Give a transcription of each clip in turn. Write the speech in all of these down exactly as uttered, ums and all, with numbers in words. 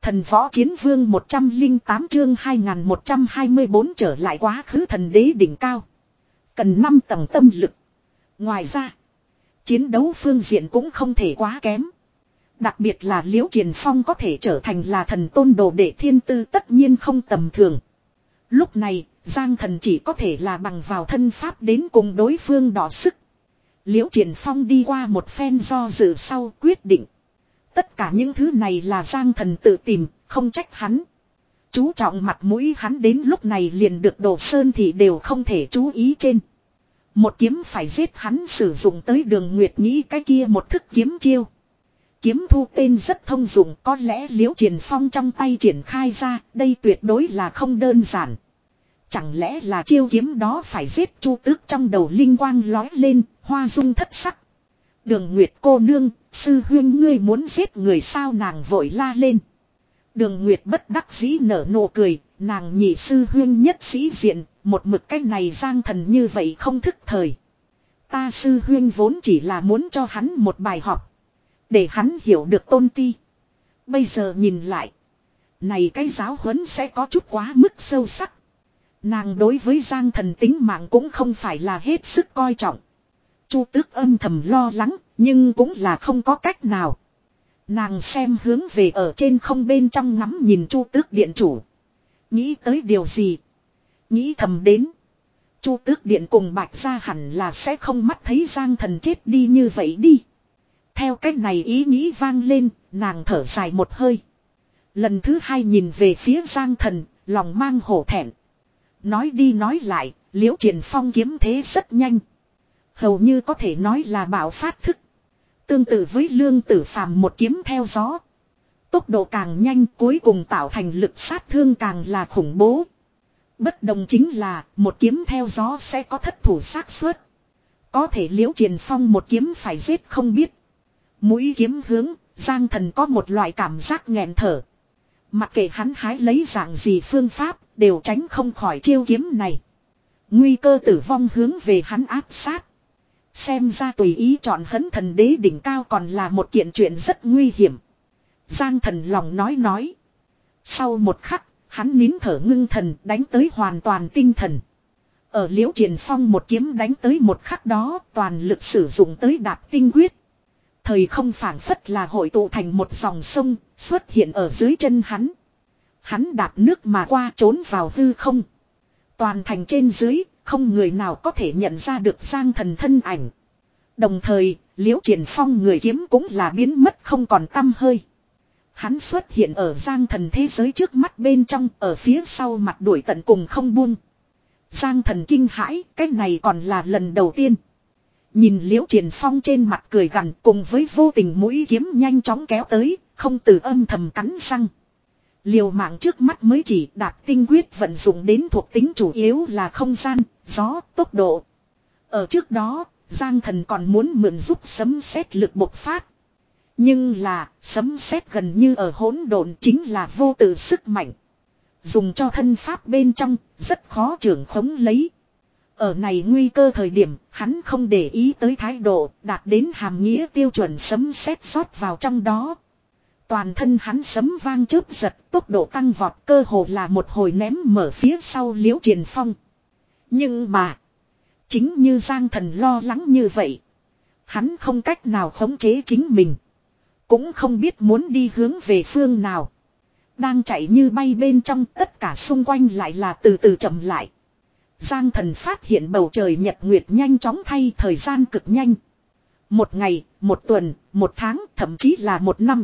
Thần võ chiến vương một trăm lẻ tám chương hai nghìn một trăm hai mươi bốn trở lại quá khứ thần đế đỉnh cao. Cần năm tầng tâm lực. Ngoài ra, chiến đấu phương diện cũng không thể quá kém. Đặc biệt là Liễu Triền Phong có thể trở thành là thần tôn đồ đệ thiên tư tất nhiên không tầm thường. Lúc này, Giang Thần chỉ có thể là bằng vào thân pháp đến cùng đối phương đọ sức. Liễu Triền Phong đi qua một phen do dự sau quyết định. Tất cả những thứ này là Giang Thần tự tìm, không trách hắn. Chú trọng mặt mũi hắn đến lúc này liền được Đồ Sơn thì đều không thể chú ý trên. Một kiếm phải giết hắn sử dụng tới Đường Nguyệt nghĩ cái kia một thức kiếm chiêu. Kiếm thu tên rất thông dụng, có lẽ Liễu Triền Phong trong tay triển khai ra, đây tuyệt đối là không đơn giản. Chẳng lẽ là chiêu kiếm đó phải giết Chu Tước trong đầu linh quang lói lên, hoa dung thất sắc. Đường Nguyệt cô nương, sư huynh ngươi muốn giết người sao, nàng vội la lên. Đường Nguyệt bất đắc dĩ nở nụ cười, nàng nhị sư huynh nhất sĩ diện, một mực cách này Giang Thần như vậy không thức thời. Ta sư huynh vốn chỉ là muốn cho hắn một bài học, để hắn hiểu được tôn ti. Bây giờ nhìn lại, này cái giáo huấn sẽ có chút quá mức sâu sắc. Nàng đối với Giang Thần tính mạng cũng không phải là hết sức coi trọng. Chu Tước âm thầm lo lắng, nhưng cũng là không có cách nào. Nàng xem hướng về ở trên không bên trong ngắm nhìn Chu Tước điện chủ. Nghĩ tới điều gì? Nghĩ thầm đến. Chu Tước điện cùng Bạch Gia hẳn là sẽ không mắt thấy Giang Thần chết đi như vậy đi. Theo cách này ý nghĩ vang lên, nàng thở dài một hơi. Lần thứ hai nhìn về phía Giang Thần, lòng mang hổ thẹn. Nói đi nói lại, Liễu Triền Phong kiếm thế rất nhanh. Hầu như có thể nói là bạo phát thức. Tương tự với Lương Tử Phàm một kiếm theo gió. Tốc độ càng nhanh, cuối cùng tạo thành lực sát thương càng là khủng bố. Bất đồng chính là một kiếm theo gió sẽ có thất thủ xác suất. Có thể Liễu Triền Phong một kiếm phải giết không biết. Mũi kiếm hướng, Giang Thần có một loại cảm giác nghẹn thở. Mặc kệ hắn hái lấy dạng gì phương pháp, đều tránh không khỏi chiêu kiếm này. Nguy cơ tử vong hướng về hắn áp sát. Xem ra tùy ý chọn hấn thần đế đỉnh cao còn là một kiện chuyện rất nguy hiểm. Giang Thần lòng nói nói. Sau một khắc, hắn nín thở ngưng thần đánh tới hoàn toàn tinh thần. Ở Liễu Triền Phong một kiếm đánh tới một khắc đó, toàn lực sử dụng tới đạp tinh quyết. Thời không phảng phất là hội tụ thành một dòng sông, xuất hiện ở dưới chân hắn. Hắn đạp nước mà qua trốn vào hư không. Toàn thành trên dưới, không người nào có thể nhận ra được Giang Thần thân ảnh. Đồng thời, Liễu Triền Phong người kiếm cũng là biến mất không còn tăm hơi. Hắn xuất hiện ở Giang Thần thế giới trước mắt bên trong, ở phía sau mặt đuổi tận cùng không buông. Giang Thần kinh hãi, cái này còn là lần đầu tiên. Nhìn Liễu Triền Phong trên mặt cười gằn cùng với vô tình mũi kiếm nhanh chóng kéo tới, không từ âm thầm cắn răng. Liều mạng trước mắt mới chỉ đạp tinh quyết vận dụng đến thuộc tính chủ yếu là không gian, gió, tốc độ. Ở trước đó, Giang Thần còn muốn mượn giúp sấm sét lực bộc phát. Nhưng là, sấm sét gần như ở hỗn độn chính là vô tự sức mạnh. Dùng cho thân pháp bên trong, rất khó trưởng khống lấy. Ở này nguy cơ thời điểm, hắn không để ý tới thái độ, đạt đến hàm nghĩa tiêu chuẩn sấm sét rót vào trong đó. Toàn thân hắn sấm vang chớp giật, tốc độ tăng vọt cơ hồ là một hồi ném mở phía sau Liễu Triền Phong. Nhưng mà, chính như Giang Thần lo lắng như vậy, hắn không cách nào khống chế chính mình. Cũng không biết muốn đi hướng về phương nào. Đang chạy như bay bên trong, tất cả xung quanh lại là từ từ chậm lại. Giang Thần phát hiện bầu trời nhật nguyệt nhanh chóng thay, thời gian cực nhanh. Một ngày, một tuần, một tháng, thậm chí là một năm.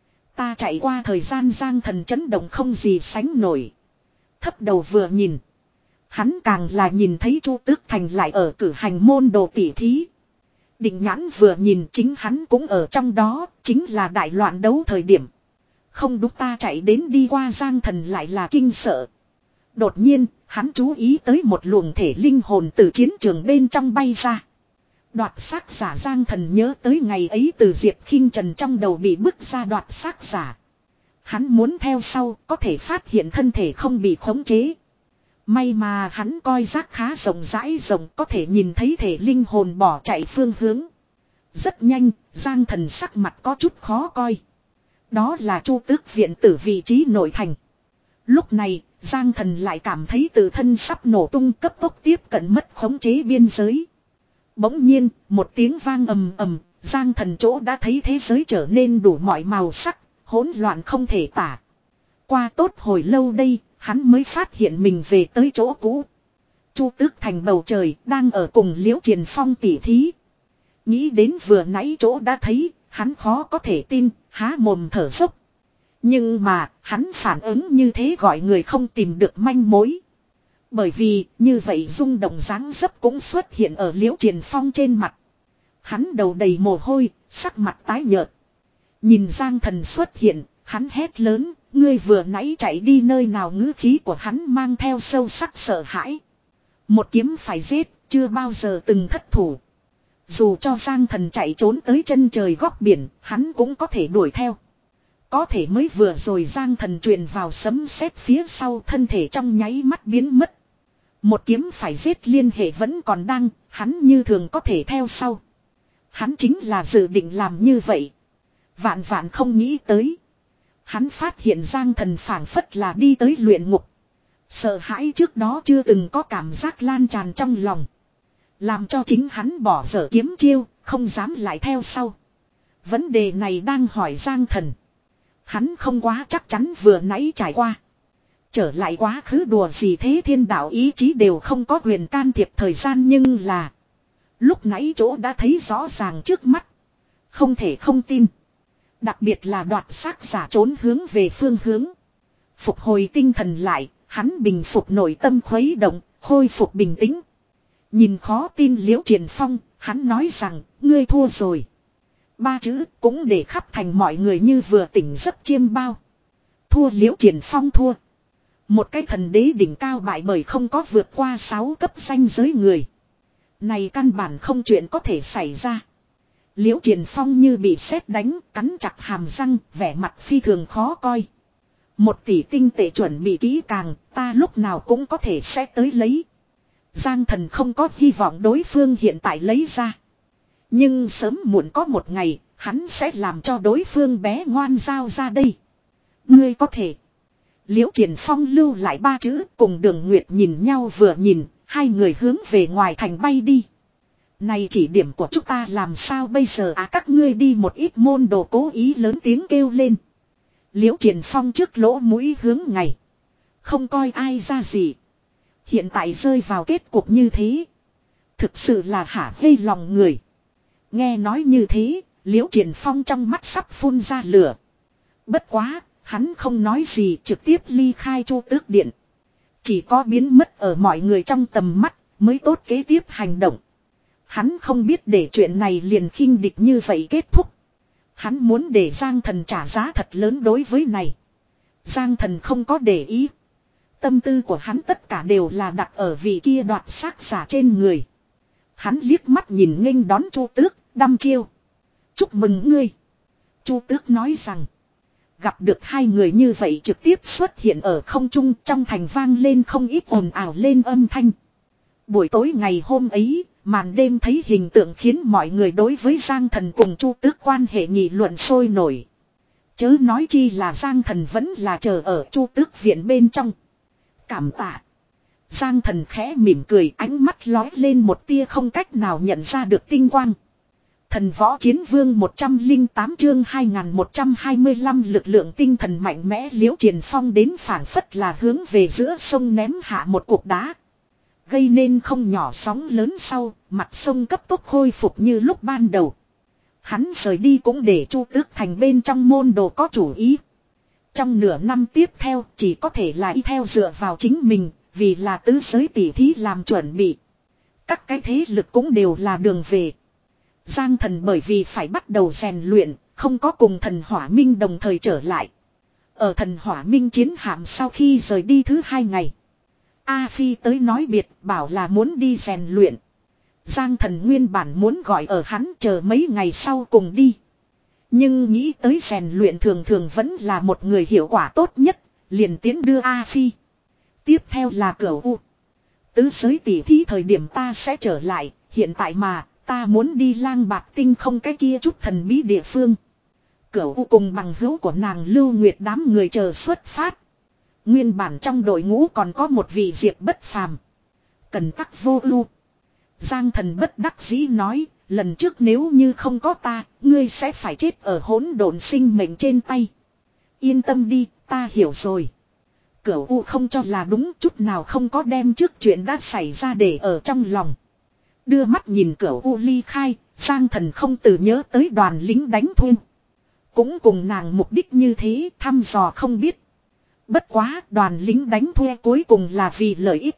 Ta chạy qua thời gian Giang Thần chấn động không gì sánh nổi. Thấp đầu vừa nhìn, hắn càng là nhìn thấy Chu Tước Thành lại ở cử hành môn đồ tỷ thí. Định nhãn vừa nhìn chính hắn cũng ở trong đó, chính là đại loạn đấu thời điểm. Không đúng, ta chạy đến đi qua Giang Thần lại là kinh sợ. Đột nhiên, hắn chú ý tới một luồng thể linh hồn từ chiến trường bên trong bay ra. Đoạt xác giả Giang Thần nhớ tới ngày ấy từ Diệp Khinh Trần trong đầu bị bức ra đoạt xác giả. Hắn muốn theo sau, có thể phát hiện thân thể không bị khống chế. May mà hắn coi giác khá rộng rãi rộng, có thể nhìn thấy thể linh hồn bỏ chạy phương hướng. Rất nhanh, Giang Thần sắc mặt có chút khó coi. Đó là Chu Tước viện tử vị trí nội thành. Lúc này, Giang Thần lại cảm thấy tự thân sắp nổ tung, cấp tốc tiếp cận mất khống chế biên giới. Bỗng nhiên, một tiếng vang ầm ầm, Giang Thần chỗ đã thấy thế giới trở nên đủ mọi màu sắc, hỗn loạn không thể tả. Qua tốt hồi lâu đây, hắn mới phát hiện mình về tới chỗ cũ. Chu Tước thành bầu trời đang ở cùng Liễu Triền Phong tỉ thí. Nghĩ đến vừa nãy chỗ đã thấy, hắn khó có thể tin, há mồm thở dốc. Nhưng mà, hắn phản ứng như thế gọi người không tìm được manh mối. Bởi vì, như vậy rung động dáng dấp cũng xuất hiện ở Liễu Triền Phong trên mặt. Hắn đầu đầy mồ hôi, sắc mặt tái nhợt. Nhìn Giang Thần xuất hiện, hắn hét lớn, ngươi vừa nãy chạy đi nơi nào, ngữ khí của hắn mang theo sâu sắc sợ hãi. Một kiếm phải giết, chưa bao giờ từng thất thủ. Dù cho Giang Thần chạy trốn tới chân trời góc biển, hắn cũng có thể đuổi theo. Có thể mới vừa rồi Giang Thần truyền vào sấm sét phía sau, thân thể trong nháy mắt biến mất. Một kiếm phải giết liên hệ vẫn còn đang, hắn như thường có thể theo sau. Hắn chính là dự định làm như vậy. Vạn vạn không nghĩ tới. Hắn phát hiện Giang Thần phảng phất là đi tới luyện ngục. Sợ hãi trước đó chưa từng có cảm giác lan tràn trong lòng. Làm cho chính hắn bỏ dở kiếm chiêu, không dám lại theo sau. Vấn đề này đang hỏi Giang Thần. Hắn không quá chắc chắn vừa nãy trải qua. Trở lại quá khứ đùa gì thế, thiên đạo ý chí đều không có quyền can thiệp thời gian, nhưng là lúc nãy chỗ đã thấy rõ ràng trước mắt. Không thể không tin. Đặc biệt là đoạt xác giả trốn hướng về phương hướng. Phục hồi tinh thần lại, hắn bình phục nội tâm khuấy động, khôi phục bình tĩnh. Nhìn khó tin Liễu Triền Phong, hắn nói rằng, ngươi thua rồi. Ba chữ cũng để khắp thành mọi người như vừa tỉnh giấc chiêm bao. Thua, Liễu Triền Phong thua. Một cái thần đế đỉnh cao bại bởi không có vượt qua sáu cấp danh giới người. Này căn bản không chuyện có thể xảy ra. Liễu Triền Phong như bị sét đánh, cắn chặt hàm răng, vẻ mặt phi thường khó coi. Một tỷ tinh tệ chuẩn bị kỹ càng, ta lúc nào cũng có thể sẽ tới lấy. Giang Thần không có hy vọng đối phương hiện tại lấy ra. Nhưng sớm muộn có một ngày, hắn sẽ làm cho đối phương bé ngoan giao ra đây. Ngươi có thể. Liễu Triền Phong lưu lại ba chữ, cùng Đường Nguyệt nhìn nhau vừa nhìn, hai người hướng về ngoài thành bay đi. Này chỉ điểm của chúng ta làm sao bây giờ à, các ngươi đi, một ít môn đồ cố ý lớn tiếng kêu lên. Liễu Triền Phong trước lỗ mũi hướng ngày. Không coi ai ra gì. Hiện tại rơi vào kết cục như thế. Thực sự là hả hê lòng người. Nghe nói như thế, Liễu Triền Phong trong mắt sắp phun ra lửa. Bất quá, hắn không nói gì, trực tiếp ly khai Chu Tước điện. Chỉ có biến mất ở mọi người trong tầm mắt, mới tốt kế tiếp hành động. Hắn không biết để chuyện này liền khinh địch như vậy kết thúc. Hắn muốn để Giang Thần trả giá thật lớn đối với này. Giang Thần không có để ý. Tâm tư của hắn tất cả đều là đặt ở vị kia đoạt xác giả trên người. Hắn liếc mắt nhìn nghênh đón Chu Tước, đăm chiêu. Chúc mừng ngươi. Chu Tước nói rằng. Gặp được hai người như vậy trực tiếp xuất hiện ở không trung, trong thành vang lên không ít ồn ào lên âm thanh. Buổi tối ngày hôm ấy, màn đêm thấy hình tượng khiến mọi người đối với Giang Thần cùng Chu Tước quan hệ nghị luận sôi nổi. Chớ nói chi là Giang Thần vẫn là chờ ở Chu Tước viện bên trong. Cảm tạ. Giang Thần khẽ mỉm cười, ánh mắt lói lên một tia không cách nào nhận ra được tinh quang. Thần Võ Chiến Vương một trăm lẻ tám chương hai nghìn một trăm hai mươi lăm lực lượng tinh thần mạnh mẽ. Liễu Triền Phong đến phảng phất là hướng về giữa sông ném hạ một cục đá. Gây nên không nhỏ sóng lớn sau, mặt sông cấp tốc khôi phục như lúc ban đầu. Hắn rời đi cũng để Chu Tước thành bên trong môn đồ có chủ ý. Trong nửa năm tiếp theo chỉ có thể là y theo dựa vào chính mình, vì là tứ giới tỷ thí làm chuẩn bị. Các cái thế lực cũng đều là đường về. Giang Thần bởi vì phải bắt đầu rèn luyện, không có cùng Thần Hỏa Minh đồng thời trở lại. Ở Thần Hỏa Minh chiến hạm sau khi rời đi thứ hai ngày, A Phi tới nói biệt, bảo là muốn đi rèn luyện. Giang Thần nguyên bản muốn gọi ở hắn chờ mấy ngày sau cùng đi. Nhưng nghĩ tới rèn luyện thường thường vẫn là một người hiệu quả tốt nhất, liền tiến đưa A Phi. Tiếp theo là Cửu U. Tứ giới tỷ thí thời điểm ta sẽ trở lại, hiện tại mà ta muốn đi Lang Bạc Tinh không cái kia chút thần bí địa phương. Cửu U cùng bằng hữu của nàng Lưu Nguyệt đám người chờ xuất phát. Nguyên bản trong đội ngũ còn có một vị Diệp bất phàm. Cần tắc vô ưu. Giang Thần bất đắc dĩ nói, lần trước nếu như không có ta, ngươi sẽ phải chết ở hỗn độn sinh mệnh trên tay. Yên tâm đi, ta hiểu rồi. Cửu U không cho là đúng, chút nào không có đem trước chuyện đã xảy ra để ở trong lòng. Đưa mắt nhìn Cửu U ly khai, Giang Thần không từ nhớ tới đoàn lính đánh thuê. Cũng cùng nàng mục đích như thế, thăm dò không biết. Bất quá, đoàn lính đánh thuê cuối cùng là vì lợi ích.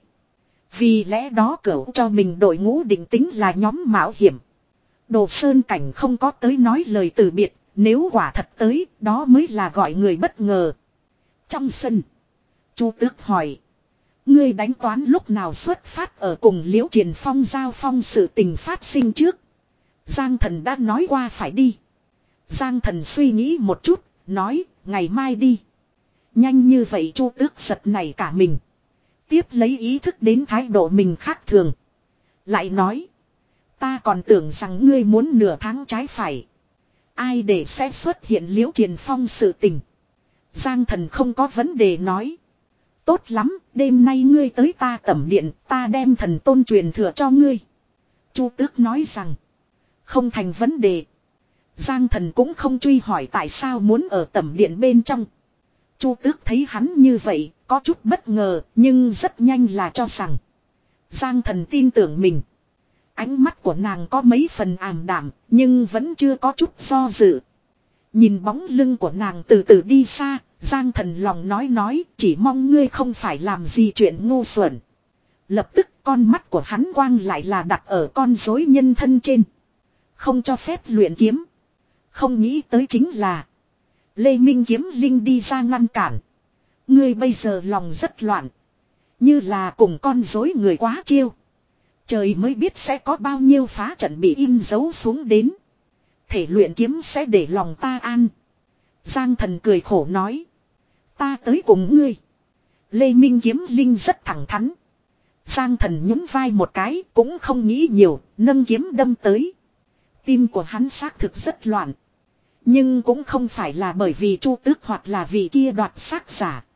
Vì lẽ đó Cửu cho mình đội ngũ định tính là nhóm mạo hiểm. Đồ Sơn Cảnh không có tới nói lời từ biệt, nếu quả thật tới, đó mới là gọi người bất ngờ. Trong sân, Chu Tước hỏi. Ngươi đánh toán lúc nào xuất phát ở cùng Liễu Triền Phong giao phong sự tình phát sinh trước. Giang Thần đã nói qua phải đi. Giang Thần suy nghĩ một chút, nói, ngày mai đi. Nhanh như vậy Chu Tước giật này cả mình. Tiếp lấy ý thức đến thái độ mình khác thường. Lại nói, ta còn tưởng rằng ngươi muốn nửa tháng trái phải. Ai để sẽ xuất hiện Liễu Triền Phong sự tình. Giang Thần không có vấn đề nói. Tốt lắm, đêm nay ngươi tới ta tẩm điện, ta đem thần tôn truyền thừa cho ngươi. Chu Tước nói rằng, không thành vấn đề. Giang Thần cũng không truy hỏi tại sao muốn ở tẩm điện bên trong. Chu Tước thấy hắn như vậy, có chút bất ngờ, nhưng rất nhanh là cho rằng Giang Thần tin tưởng mình. Ánh mắt của nàng có mấy phần ảm đạm, nhưng vẫn chưa có chút do dự. Nhìn bóng lưng của nàng từ từ đi xa, Giang Thần lòng nói nói, chỉ mong ngươi không phải làm gì chuyện ngu xuẩn. Lập tức con mắt của hắn quang lại là đặt ở con rối nhân thân trên. Không cho phép luyện kiếm. Không nghĩ tới chính là Lê Minh Kiếm Linh đi ra ngăn cản. Ngươi bây giờ lòng rất loạn. Như là cùng con rối người quá chiêu. Trời mới biết sẽ có bao nhiêu phá trận bị in dấu xuống đến. Thể luyện kiếm sẽ để lòng ta an. Giang Thần cười khổ nói. Ta tới cùng ngươi. Lê Minh Kiếm Linh rất thẳng thắn. Giang Thần nhún vai một cái cũng không nghĩ nhiều, nâng kiếm đâm tới. Tim của hắn xác thực rất loạn. Nhưng cũng không phải là bởi vì Chu Tước hoặc là vì kia đoạt xác giả.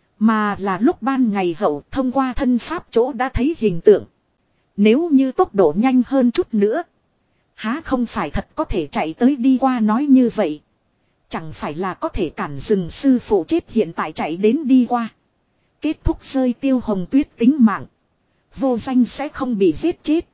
Mà là lúc ban ngày hậu thông qua thân pháp chỗ đã thấy hình tượng. Nếu như tốc độ nhanh hơn chút nữa. Há không phải thật có thể chạy tới đi qua nói như vậy. Chẳng phải là có thể cản rừng sư phụ chết hiện tại chạy đến đi qua. Kết thúc rơi Tiêu Hồng Tuyết tính mạng. Vô danh sẽ không bị giết chết.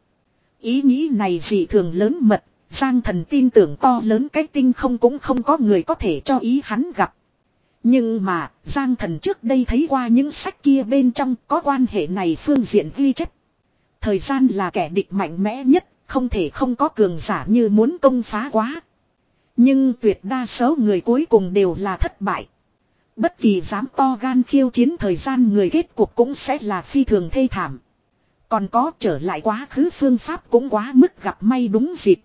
Ý nghĩ này dị thường lớn mật. Giang Thần tin tưởng to lớn cái tinh không cũng không có người có thể cho ý hắn gặp. Nhưng mà Giang Thần trước đây thấy qua những sách kia bên trong có quan hệ này phương diện ghi chép. Thời gian là kẻ địch mạnh mẽ nhất, không thể không có cường giả như muốn công phá quá. Nhưng tuyệt đa số người cuối cùng đều là thất bại. Bất kỳ dám to gan khiêu chiến thời gian người kết cuộc cũng sẽ là phi thường thê thảm. Còn có trở lại quá khứ phương pháp cũng quá mức gặp may đúng dịp.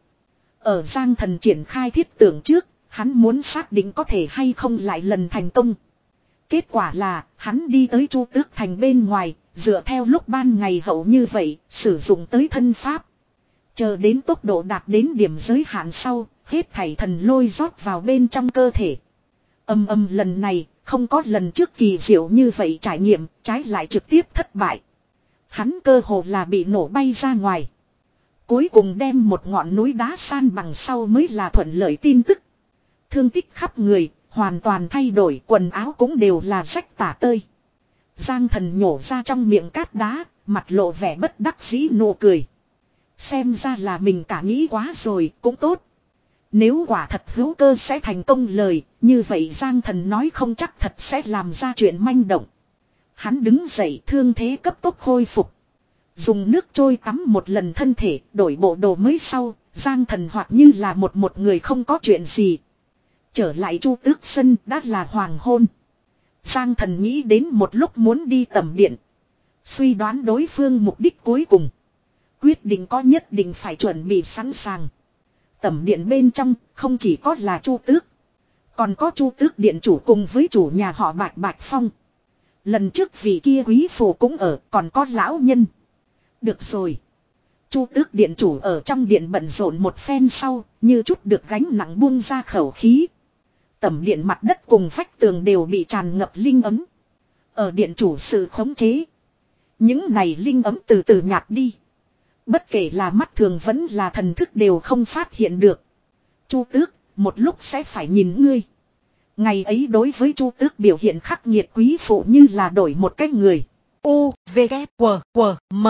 Ở Giang Thần triển khai thiết tưởng trước, hắn muốn xác định có thể hay không lại lần thành công. Kết quả là, hắn đi tới Chu Tước Thành bên ngoài, dựa theo lúc ban ngày hậu như vậy, sử dụng tới thân pháp. Chờ đến tốc độ đạt đến điểm giới hạn sau, hết thảy thần lôi rót vào bên trong cơ thể. Âm âm lần này, không có lần trước kỳ diệu như vậy trải nghiệm, trái lại trực tiếp thất bại. Hắn cơ hồ là bị nổ bay ra ngoài. Cuối cùng đem một ngọn núi đá san bằng sau mới là thuận lợi tin tức. Thương tích khắp người, hoàn toàn thay đổi, quần áo cũng đều là rách tả tơi. Giang Thần nhổ ra trong miệng cát đá, mặt lộ vẻ bất đắc dĩ nụ cười. Xem ra là mình cả nghĩ quá rồi, cũng tốt. Nếu quả thật hữu cơ sẽ thành công lời, như vậy Giang Thần nói không chắc thật sẽ làm ra chuyện manh động. Hắn đứng dậy, thương thế cấp tốc khôi phục. Dùng nước trôi tắm một lần thân thể, đổi bộ đồ mới sau, Giang Thần hoặc như là một một người không có chuyện gì. Trở lại Chu Tước sân đã là hoàng hôn. Giang Thần nghĩ đến một lúc muốn đi tẩm điện. Suy đoán đối phương mục đích cuối cùng. Quyết định có nhất định phải chuẩn bị sẵn sàng. Tẩm điện bên trong không chỉ có là Chu Tước. Còn có Chu Tước điện chủ cùng với chủ nhà họ Bạch Bạch Phong. Lần trước vị kia quý phụ cũng ở, còn có lão nhân. Được rồi. Chu Tước điện chủ ở trong điện bận rộn một phen sau, như chút được gánh nặng buông ra khẩu khí. Tẩm điện mặt đất cùng vách tường đều bị tràn ngập linh ấm. Ở điện chủ sự khống chế. Những này linh ấm từ từ nhạt đi. Bất kể là mắt thường vẫn là thần thức đều không phát hiện được. Chu Tước, một lúc sẽ phải nhìn ngươi. Ngày ấy đối với Chu Tước biểu hiện khắc nghiệt quý phụ như là đổi một cái người. U, V, K, W, W, M.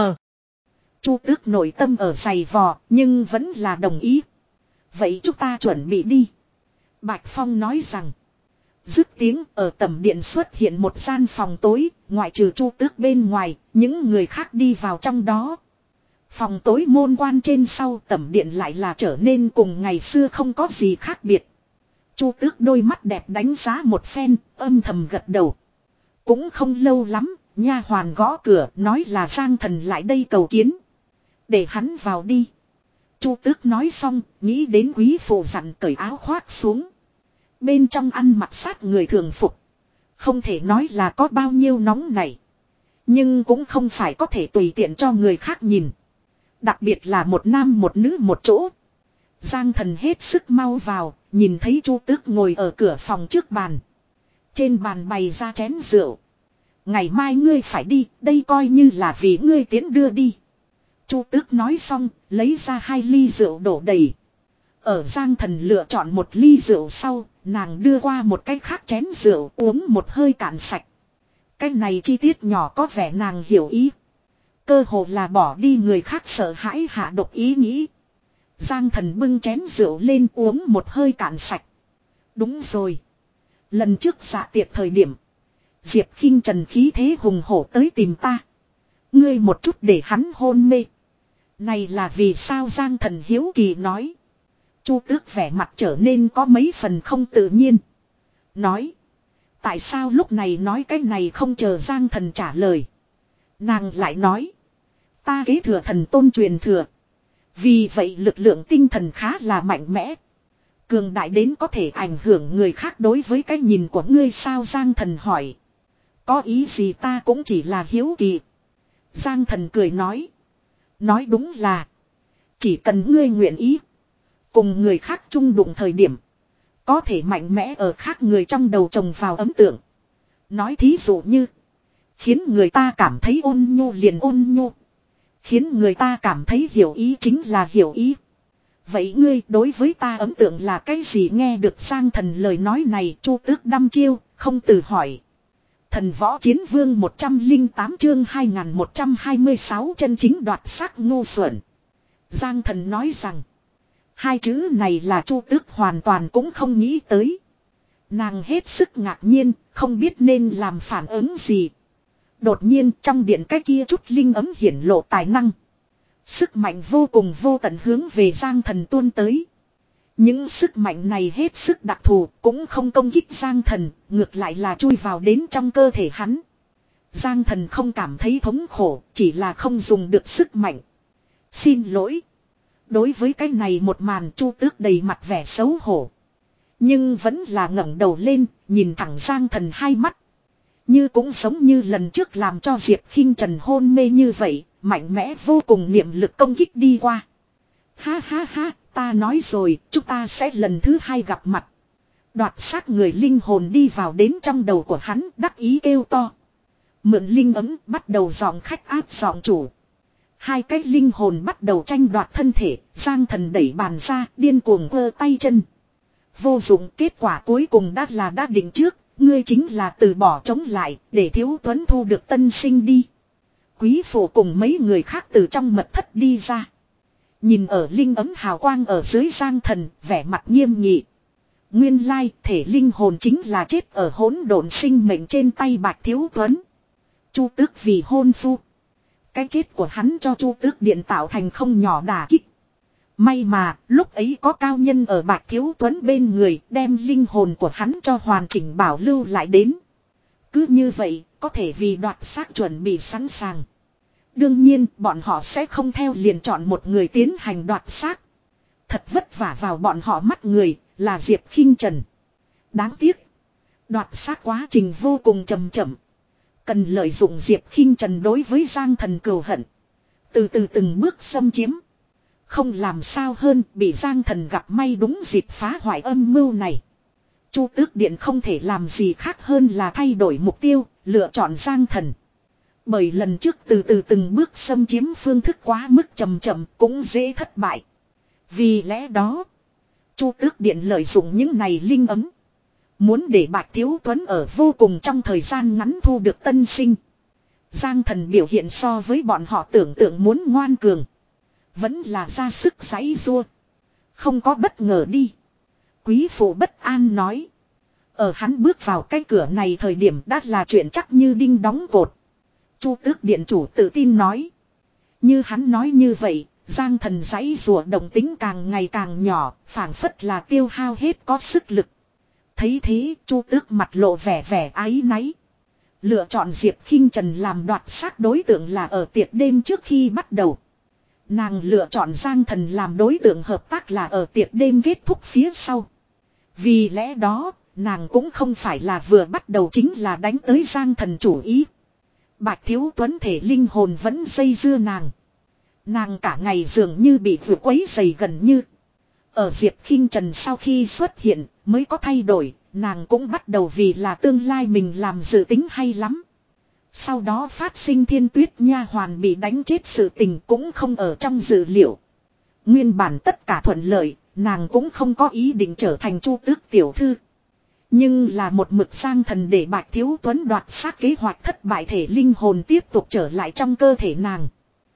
Chu Tước nội tâm ở dày vò, nhưng vẫn là đồng ý. Vậy chúng ta chuẩn bị đi. Bạch Phong nói rằng. Dứt tiếng ở tầm điện xuất hiện một gian phòng tối, ngoại trừ Chu Tước bên ngoài, những người khác đi vào trong đó. Phòng tối môn quan trên sau tầm điện lại là trở nên cùng ngày xưa không có gì khác biệt. Chu Tước đôi mắt đẹp đánh giá một phen, âm thầm gật đầu. Cũng không lâu lắm, nha hoàn gõ cửa nói là Giang Thần lại đây cầu kiến. Để hắn vào đi. Chu Tước nói xong, nghĩ đến quý phụ dặn cởi áo khoác xuống. Bên trong ăn mặc sát người thường phục. Không thể nói là có bao nhiêu nóng này. Nhưng cũng không phải có thể tùy tiện cho người khác nhìn. Đặc biệt là một nam một nữ một chỗ. Giang Thần hết sức mau vào, nhìn thấy Chu Tước ngồi ở cửa phòng trước bàn. Trên bàn bày ra chén rượu. Ngày mai ngươi phải đi, đây coi như là vì ngươi tiến đưa đi. Chu Tước nói xong, lấy ra hai ly rượu đổ đầy. Ở Giang Thần lựa chọn một ly rượu sau, nàng đưa qua một cái khác chén rượu uống một hơi cạn sạch. Cái này chi tiết nhỏ có vẻ nàng hiểu ý. Cơ hồ là bỏ đi người khác sợ hãi hạ độc ý nghĩ. Giang Thần bưng chén rượu lên uống một hơi cạn sạch. Đúng rồi. Lần trước dạ tiệc thời điểm. Diệp Khinh Trần khí thế hùng hổ tới tìm ta. Ngươi một chút để hắn hôn mê. Này là vì sao Giang Thần hiếu kỳ nói. Chu Tước vẻ mặt trở nên có mấy phần không tự nhiên. Nói. Tại sao lúc này nói cái này không chờ Giang Thần trả lời. Nàng lại nói. Ta kế thừa thần tôn truyền thừa. Vì vậy lực lượng tinh thần khá là mạnh mẽ. Cường đại đến có thể ảnh hưởng người khác đối với cái nhìn của ngươi sao Giang Thần hỏi. Có ý gì ta cũng chỉ là hiếu kỳ. Giang Thần cười nói. Nói đúng là. Chỉ cần ngươi nguyện ý. Cùng người khác chung đụng thời điểm. Có thể mạnh mẽ ở khác người trong đầu trồng vào ấn tượng. Nói thí dụ như. Khiến người ta cảm thấy ôn nhu liền ôn nhu. Khiến người ta cảm thấy hiểu ý chính là hiểu ý. Vậy ngươi đối với ta ấn tượng là cái gì nghe được Giang Thần lời nói này Chu Tước đăm chiêu, không từ hỏi. Thần võ chiến vương một trăm lẻ tám chương hai nghìn một trăm hai mươi sáu chân chính đoạt xác ngu xuẩn. Giang Thần nói rằng. Hai chữ này là Chu Tước hoàn toàn cũng không nghĩ tới. Nàng hết sức ngạc nhiên, không biết nên làm phản ứng gì. Đột nhiên trong điện cái kia chút linh ấm hiển lộ tài năng. Sức mạnh vô cùng vô tận hướng về Giang Thần tuôn tới. Những sức mạnh này hết sức đặc thù cũng không công kích Giang Thần, ngược lại là chui vào đến trong cơ thể hắn. Giang Thần không cảm thấy thống khổ, chỉ là không dùng được sức mạnh. Xin lỗi. Đối với cái này một màn Chu Tước đầy mặt vẻ xấu hổ. Nhưng vẫn là ngẩng đầu lên, nhìn thẳng Giang Thần hai mắt. Như cũng giống như lần trước làm cho Diệp Khinh Trần hôn mê như vậy, mạnh mẽ vô cùng niệm lực công kích đi qua. Ha ha ha, ta nói rồi, chúng ta sẽ lần thứ hai gặp mặt. Đoạt xác người linh hồn đi vào đến trong đầu của hắn, đắc ý kêu to. Mượn linh ấm, bắt đầu dọn khách áp dọn chủ. Hai cái linh hồn bắt đầu tranh đoạt thân thể, Giang Thần đẩy bàn ra, điên cuồng vơ tay chân. Vô dụng, kết quả cuối cùng đã là đã định trước, ngươi chính là từ bỏ chống lại, để Thiếu Tuấn thu được tân sinh đi. Quý phụ cùng mấy người khác từ trong mật thất đi ra. Nhìn ở linh ấm hào quang ở dưới Giang Thần, vẻ mặt nghiêm nghị. Nguyên lai, thể linh hồn chính là chết ở hỗn độn sinh mệnh trên tay Bạch Thiếu Tuấn. Chu Tước vì hôn phu. Cái chết của hắn cho Chu Tước Điện tạo thành không nhỏ đả kích. May mà, lúc ấy có cao nhân ở Bạch Thiếu Tuấn bên người, đem linh hồn của hắn cho hoàn chỉnh bảo lưu lại đến. Cứ như vậy, có thể vì đoạt xác chuẩn bị sẵn sàng. Đương nhiên, bọn họ sẽ không theo liền chọn một người tiến hành đoạt xác. Thật vất vả vào bọn họ mắt người, là Diệp Khinh Trần. Đáng tiếc, đoạt xác quá trình vô cùng chậm chậm. Cần lợi dụng Diệp Khinh Trần đối với Giang Thần cừu hận. Từ từ từng bước xâm chiếm. Không làm sao hơn bị Giang Thần gặp may đúng dịp phá hoại âm mưu này. Chu Tước Điện không thể làm gì khác hơn là thay đổi mục tiêu, lựa chọn Giang Thần. Bởi lần trước từ từ từng bước xâm chiếm phương thức quá mức chậm chậm cũng dễ thất bại. Vì lẽ đó, Chu Tước Điện lợi dụng những này linh ấm. Muốn để Bạch Thiếu Tuấn ở vô cùng trong thời gian ngắn thu được tân sinh. Giang Thần biểu hiện so với bọn họ tưởng tượng muốn ngoan cường. Vẫn là ra sức giãy giụa. Không có bất ngờ đi. Quý phụ bất an nói. Ở hắn bước vào cái cửa này thời điểm đã là chuyện chắc như đinh đóng cột. Chu Tước Điện chủ tự tin nói. Như hắn nói như vậy, Giang Thần giãy giụa động tính càng ngày càng nhỏ, phảng phất là tiêu hao hết có sức lực. Thấy thế, Chu Tước mặt lộ vẻ vẻ áy náy. Lựa chọn Diệp Khinh Trần làm đoạt xác đối tượng là ở tiệc đêm trước khi bắt đầu. Nàng lựa chọn Giang Thần làm đối tượng hợp tác là ở tiệc đêm kết thúc phía sau. Vì lẽ đó, nàng cũng không phải là vừa bắt đầu chính là đánh tới Giang Thần chủ ý. Bạch Thiếu Tuấn thể linh hồn vẫn dây dưa nàng. Nàng cả ngày dường như bị vừa quấy dày gần như. Ở Diệp Khinh Trần sau khi xuất hiện mới có thay đổi, nàng cũng bắt đầu vì là tương lai mình làm dự tính hay lắm. Sau đó phát sinh Thiên Tuyết nha hoàn bị đánh chết sự tình cũng không ở trong dự liệu. Nguyên bản tất cả thuận lợi, nàng cũng không có ý định trở thành Chu Tước tiểu thư. Nhưng là một mực Giang Thần để Bạch Thiếu Tuấn đoạt xác kế hoạch thất bại thể linh hồn tiếp tục trở lại trong cơ thể nàng.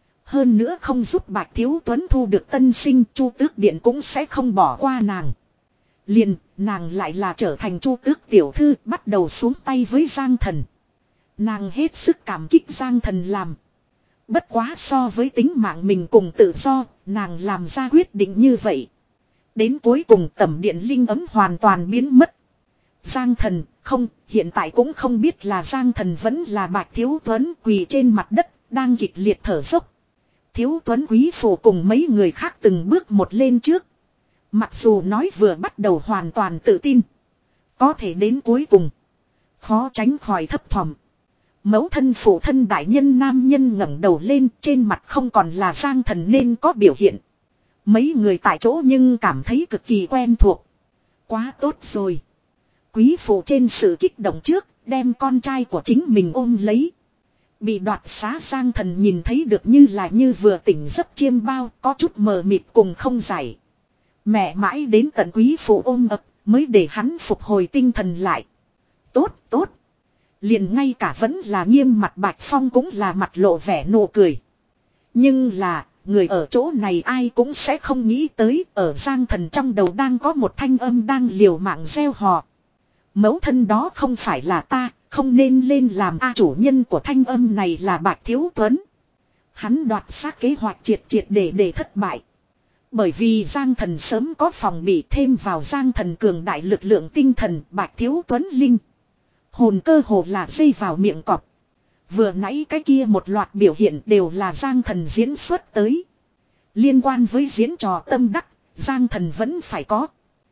Hơn nữa không giúp Bạch Thiếu Tuấn thu được tân sinh, Chu Tước Điện cũng sẽ không bỏ qua nàng. Liền, nàng lại là trở thành Chu Tước tiểu thư, bắt đầu xuống tay với Giang Thần. Nàng hết sức cảm kích Giang Thần làm. Bất quá so với tính mạng mình cùng tự do, nàng làm ra quyết định như vậy. Đến cuối cùng tẩm điện linh ấm hoàn toàn biến mất. Giang Thần, không, hiện tại cũng không biết là Giang Thần vẫn là Bạch Thiếu Tuấn quỳ trên mặt đất, đang kịch liệt thở dốc. Thiếu Tuấn quý phụ cùng mấy người khác từng bước một lên trước. Mặc dù nói vừa bắt đầu hoàn toàn tự tin. Có thể đến cuối cùng. Khó tránh khỏi thấp thỏm. Mẫu thân phụ thân đại nhân nam nhân ngẩng đầu lên, trên mặt không còn là Giang Thần nên có biểu hiện. Mấy người tại chỗ nhưng cảm thấy cực kỳ quen thuộc. Quá tốt rồi. Quý phụ trên sự kích động trước, đem con trai của chính mình ôm lấy. Bị đoạt xá Giang Thần nhìn thấy được như là như vừa tỉnh giấc chiêm bao, có chút mờ mịt cùng không giải. Mẹ mãi đến tận quý phụ ôm ập, mới để hắn phục hồi tinh thần lại. Tốt, tốt. Liền ngay cả vẫn là nghiêm mặt Bạch Phong cũng là mặt lộ vẻ nụ cười. Nhưng là, người ở chỗ này ai cũng sẽ không nghĩ tới, ở Giang Thần trong đầu đang có một thanh âm đang liều mạng gieo hò. Mẫu thân đó không phải là ta, không nên lên làm A chủ nhân của thanh âm này là Bạch Thiếu Tuấn. Hắn đoạt xác kế hoạch triệt triệt để để thất bại. Bởi vì Giang Thần sớm có phòng bị thêm vào Giang Thần cường đại lực lượng tinh thần Bạch Thiếu Tuấn Linh. Hồn cơ hồ là dây vào miệng cọp. Vừa nãy cái kia một loạt biểu hiện đều là Giang Thần diễn xuất tới. Liên quan với diễn trò tâm đắc, Giang Thần vẫn phải có.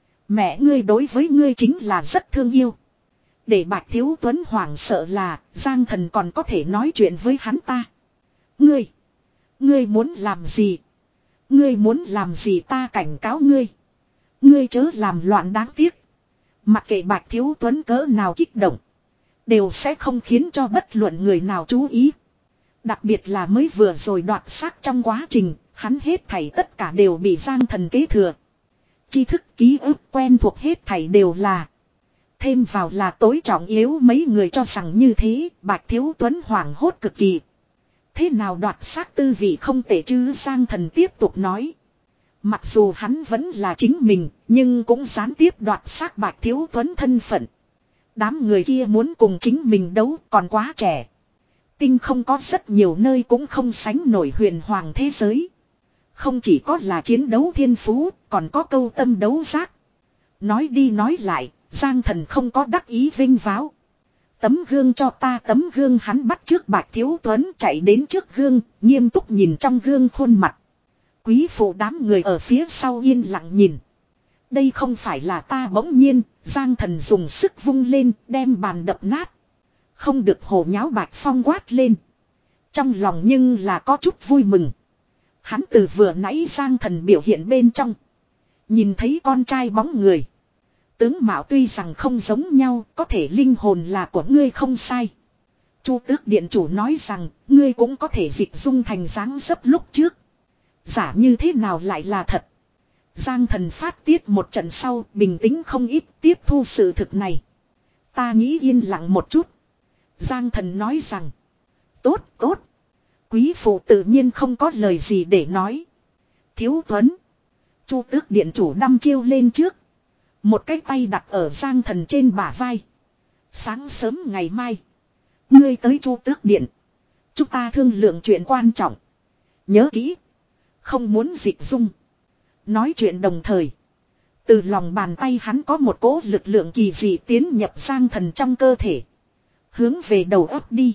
Mẹ ngươi đối với ngươi chính là rất thương yêu. Để Bạch Thiếu Tuấn hoảng sợ là Giang Thần còn có thể nói chuyện với hắn ta. Ngươi, ngươi muốn làm gì? Ngươi muốn làm gì ta cảnh cáo ngươi. Ngươi chớ làm loạn đáng tiếc. Mặc kệ Bạch Thiếu Tuấn cỡ nào kích động. Đều sẽ không khiến cho bất luận người nào chú ý. Đặc biệt là mới vừa rồi đoạt xác trong quá trình. Hắn hết thảy tất cả đều bị Giang Thần kế thừa. Tri thức ký ức quen thuộc hết thảy đều là. Thêm vào là tối trọng yếu mấy người cho rằng như thế. Bạch Thiếu Tuấn hoảng hốt cực kỳ. Thế nào đoạt xác tư vị không tệ chứ Giang Thần tiếp tục nói. Mặc dù hắn vẫn là chính mình, nhưng cũng gián tiếp đoạt xác Bạch Thiếu Tuấn thân phận. Đám người kia muốn cùng chính mình đấu còn quá trẻ. Tinh không có rất nhiều nơi cũng không sánh nổi huyền hoàng thế giới. Không chỉ có là chiến đấu thiên phú, còn có câu tâm đấu giác. Nói đi nói lại, Giang Thần không có đắc ý vinh váo. Tấm gương cho ta tấm gương hắn bắt trước Bạch Thiếu Tuấn chạy đến trước gương, nghiêm túc nhìn trong gương khuôn mặt. Quý phụ đám người ở phía sau yên lặng nhìn. Đây không phải là ta bỗng nhiên, Giang Thần dùng sức vung lên, đem bàn đập nát. Không được hồ nháo Bạch Phong quát lên. Trong lòng nhưng là có chút vui mừng. Hắn từ vừa nãy Giang Thần biểu hiện bên trong. Nhìn thấy con trai bóng người. Tướng mạo tuy rằng không giống nhau, có thể linh hồn là của ngươi không sai. Chu Tước Điện chủ nói rằng, ngươi cũng có thể dịch dung thành dáng dấp lúc trước. Giả như thế nào lại là thật. Giang Thần phát tiết một trận sau, bình tĩnh không ít, tiếp thu sự thực này. Ta nghĩ yên lặng một chút. Giang Thần nói rằng, tốt, tốt. Quý phụ tự nhiên không có lời gì để nói. Thiếu Tuấn. Chu Tước Điện chủ đăm chiêu lên trước. Một cái tay đặt ở Giang Thần trên bả vai. Sáng sớm ngày mai, ngươi tới Chu Tước Điện. Chúng ta thương lượng chuyện quan trọng. Nhớ kỹ. Không muốn dịch dung. Nói chuyện đồng thời. Từ lòng bàn tay hắn có một cỗ lực lượng kỳ dị tiến nhập Giang Thần trong cơ thể. Hướng về đầu óc đi.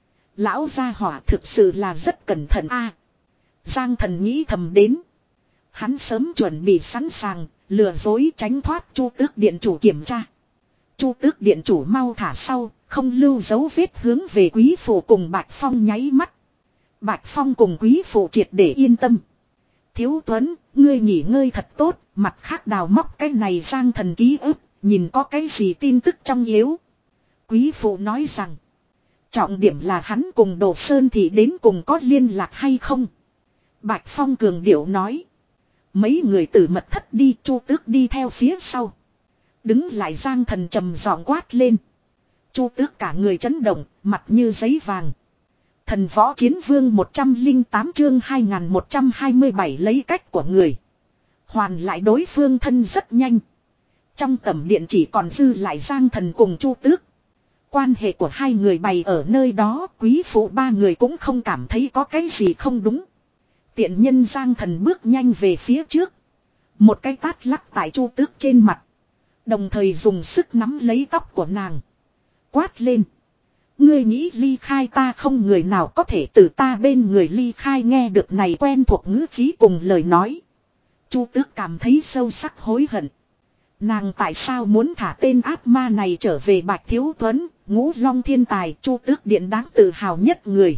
Lão gia hỏa thực sự là rất cẩn thận a. Giang Thần nghĩ thầm đến. Hắn sớm chuẩn bị sẵn sàng, lừa dối tránh thoát Chu Tước Điện chủ kiểm tra. Chu Tước Điện chủ mau thả sau, không lưu dấu vết hướng về Quý phụ cùng Bạch Phong nháy mắt. Bạch Phong cùng Quý phụ triệt để yên tâm. Thiếu Tuấn, ngươi nghỉ ngơi thật tốt, mặt khác đào móc cái này Giang Thần ký ức, nhìn có cái gì tin tức trong yếu. Quý phụ nói rằng, trọng điểm là hắn cùng Đồ Sơn thì đến cùng có liên lạc hay không. Bạch Phong cường điệu nói. Mấy người từ mật thất đi, Chu Tước đi theo phía sau. Đứng lại Giang Thần trầm giọng quát lên. Chu Tước cả người chấn động, mặt như giấy vàng. Thần võ chiến vương một trăm lẻ tám chương hai nghìn một trăm hai mươi bảy lấy cách của người. Hoàn lại đối phương thân rất nhanh. Trong tẩm điện chỉ còn dư lại Giang Thần cùng Chu Tước. Quan hệ của hai người bày ở nơi đó, quý phụ ba người cũng không cảm thấy có cái gì không đúng. Tiện nhân Giang Thần bước nhanh về phía trước. Một cái tát lắc tại Chu Tước trên mặt. Đồng thời dùng sức nắm lấy tóc của nàng. Quát lên. Ngươi nghĩ ly khai ta không người nào có thể từ ta bên người ly khai nghe được này quen thuộc ngữ khí cùng lời nói. Chu Tước cảm thấy sâu sắc hối hận. Nàng tại sao muốn thả tên ác ma này trở về Bạch Thiếu Tuấn, Ngũ Long thiên tài, Chu Tước Điện đáng tự hào nhất người.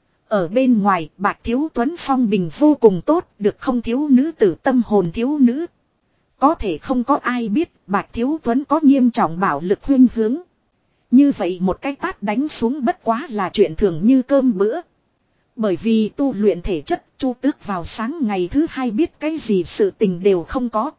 Ở bên ngoài, Bạch Thiếu Tuấn phong bình vô cùng tốt, được không thiếu nữ tử tâm hồn thiếu nữ. Có thể không có ai biết Bạch Thiếu Tuấn có nghiêm trọng bạo lực khuynh hướng. Như vậy một cái tát đánh xuống bất quá là chuyện thường như cơm bữa. Bởi vì tu luyện thể chất, Chu Tước vào sáng ngày thứ hai biết cái gì sự tình đều không có.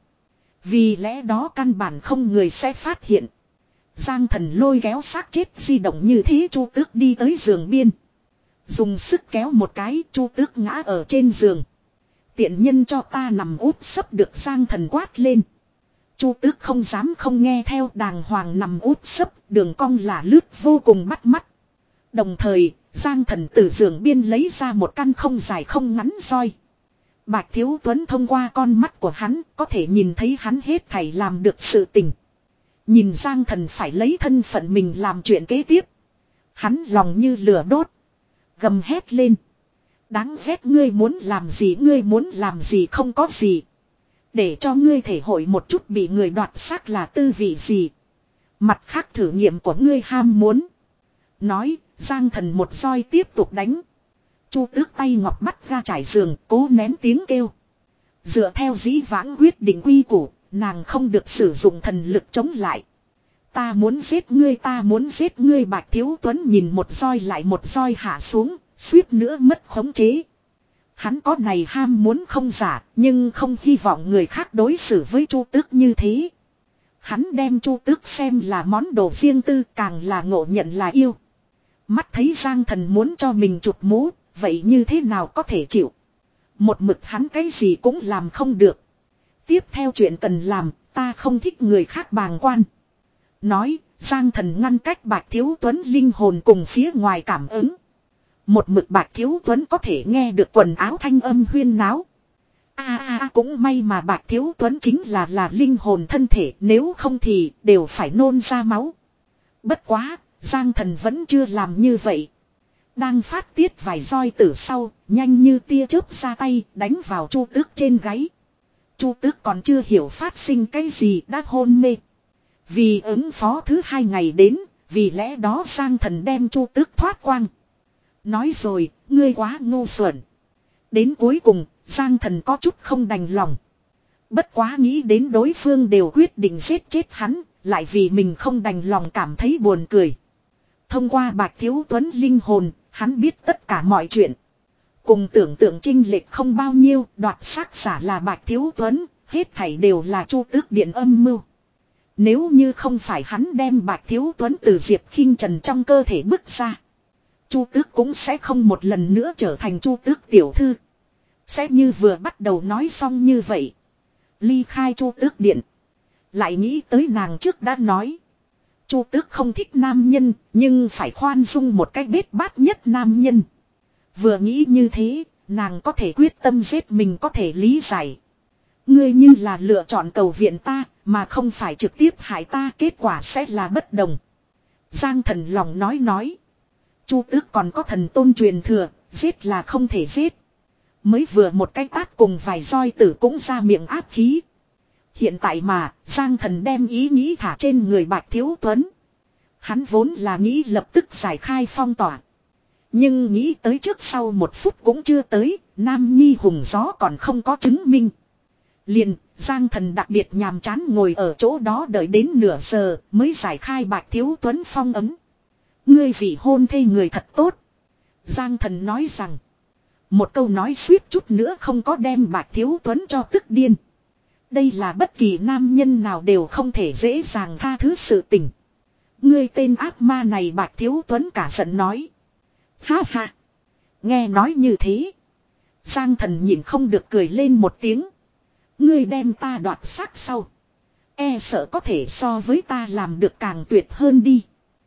Vì lẽ đó căn bản không người sẽ phát hiện. Giang Thần lôi kéo xác chết di động như thế, Chu Tước đi tới giường biên. Dùng sức kéo một cái, Chu Tước ngã ở trên giường. Tiện nhân cho ta nằm úp sấp được Giang Thần quát lên. Chu Tước không dám không nghe theo, đàng hoàng nằm úp sấp, đường cong là lướt vô cùng bắt mắt. Đồng thời, Giang Thần từ giường biên lấy ra một căn không dài không ngắn roi. Bạch Thiếu Tuấn thông qua con mắt của hắn có thể nhìn thấy hắn hết thảy làm được sự tình. Nhìn Giang Thần phải lấy thân phận mình làm chuyện kế tiếp. Hắn lòng như lửa đốt. Gầm hét lên. Đáng ghét, ngươi muốn làm gì, ngươi muốn làm gì không có gì. Để cho ngươi thể hội một chút bị người đoạt xác là tư vị gì. Mặt khác thử nghiệm của ngươi ham muốn. Nói, Giang Thần một roi tiếp tục đánh. Chu Tước tay ngọc bắt ra trải giường, cố nén tiếng kêu. Dựa theo dĩ vãng quyết định quy củ, nàng không được sử dụng thần lực chống lại. Ta muốn giết ngươi, ta muốn giết ngươi. Bạch Thiếu Tuấn nhìn một roi lại một roi hạ xuống, suýt nữa mất khống chế. Hắn có này ham muốn không giả, nhưng không hy vọng người khác đối xử với Chu Tước như thế. Hắn đem Chu Tước xem là món đồ riêng tư, càng là ngộ nhận là yêu. Mắt thấy Giang Thần muốn cho mình chụp mũ, vậy như thế nào có thể chịu. Một mực hắn cái gì cũng làm không được. Tiếp theo chuyện cần làm, ta không thích người khác bàng quan. Nói, Giang Thần ngăn cách Bạch Thiếu Tuấn linh hồn cùng phía ngoài cảm ứng. Một mực Bạch Thiếu Tuấn có thể nghe được quần áo thanh âm huyên náo. A a a, cũng may mà Bạch Thiếu Tuấn chính là là linh hồn thân thể, nếu không thì đều phải nôn ra máu. Bất quá, Giang Thần vẫn chưa làm như vậy. Đang phát tiết vài roi từ sau, nhanh như tia chớp ra tay, đánh vào Chu Tước trên gáy. Chu Tước còn chưa hiểu phát sinh cái gì đã hôn mê. Vì ứng phó thứ hai ngày đến, vì lẽ đó Giang Thần đem Chu Tước thoát quang. Nói rồi, ngươi quá ngu xuẩn. Đến cuối cùng, Giang Thần có chút không đành lòng. Bất quá nghĩ đến đối phương đều quyết định giết chết hắn, lại vì mình không đành lòng cảm thấy buồn cười. Thông qua Bạch Thiếu Tuấn linh hồn, hắn biết tất cả mọi chuyện. Cùng tưởng tượng chênh lệch không bao nhiêu, đoạt xác giả là Bạch Thiếu Tuấn, hết thảy đều là Chu Tước Điện âm mưu. Nếu như không phải hắn đem Bạch Thiếu Tuấn từ Diệp Khinh Trần trong cơ thể bứt ra, Chu Tước cũng sẽ không một lần nữa trở thành Chu Tước tiểu thư. Sẽ như vừa bắt đầu nói xong như vậy, ly khai Chu Tước Điện. Lại nghĩ tới nàng trước đã nói, Chu Tước không thích nam nhân, nhưng phải khoan dung một cách bết bát nhất nam nhân. Vừa nghĩ như thế, nàng có thể quyết tâm giết mình có thể lý giải. Ngươi như là lựa chọn cầu viện ta, mà không phải trực tiếp hại ta, kết quả sẽ là bất đồng. Giang Thần lòng nói nói. Chu Tước còn có thần tôn truyền thừa, giết là không thể giết. Mới vừa một cái tát cùng vài roi tử cũng ra miệng áp khí. Hiện tại mà, Giang Thần đem ý nghĩ thả trên người Bạch Thiếu Tuấn. Hắn vốn là nghĩ lập tức giải khai phong tỏa. Nhưng nghĩ tới trước sau một phút cũng chưa tới, Nam Nhi hùng gió còn không có chứng minh. Liền, Giang Thần đặc biệt nhàm chán ngồi ở chỗ đó đợi đến nửa giờ mới giải khai Bạch Thiếu Tuấn phong ấm. Ngươi vị hôn thê người thật tốt. Giang Thần nói rằng, một câu nói suýt chút nữa không có đem Bạch Thiếu Tuấn cho tức điên. Đây là bất kỳ nam nhân nào đều không thể dễ dàng tha thứ sự tình. Ngươi tên ác ma này, Bạch Thiếu Tuấn cả giận nói. Ha ha. Nghe nói như thế, Giang Thần nhìn không được cười lên một tiếng. Ngươi đem ta đoạt xác sau, e sợ có thể so với ta làm được càng tuyệt hơn đi.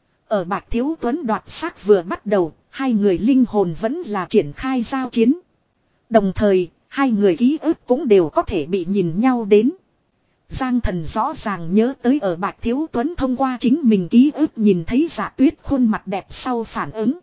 Ở Bạch Thiếu Tuấn đoạt xác vừa bắt đầu, hai người linh hồn vẫn là triển khai giao chiến. Đồng thời, hai người ký ức cũng đều có thể bị nhìn nhau đến. Giang Thần rõ ràng nhớ tới ở Bạch Thiếu Tuấn thông qua chính mình ký ức nhìn thấy Dạ Tuyết khuôn mặt đẹp sau phản ứng.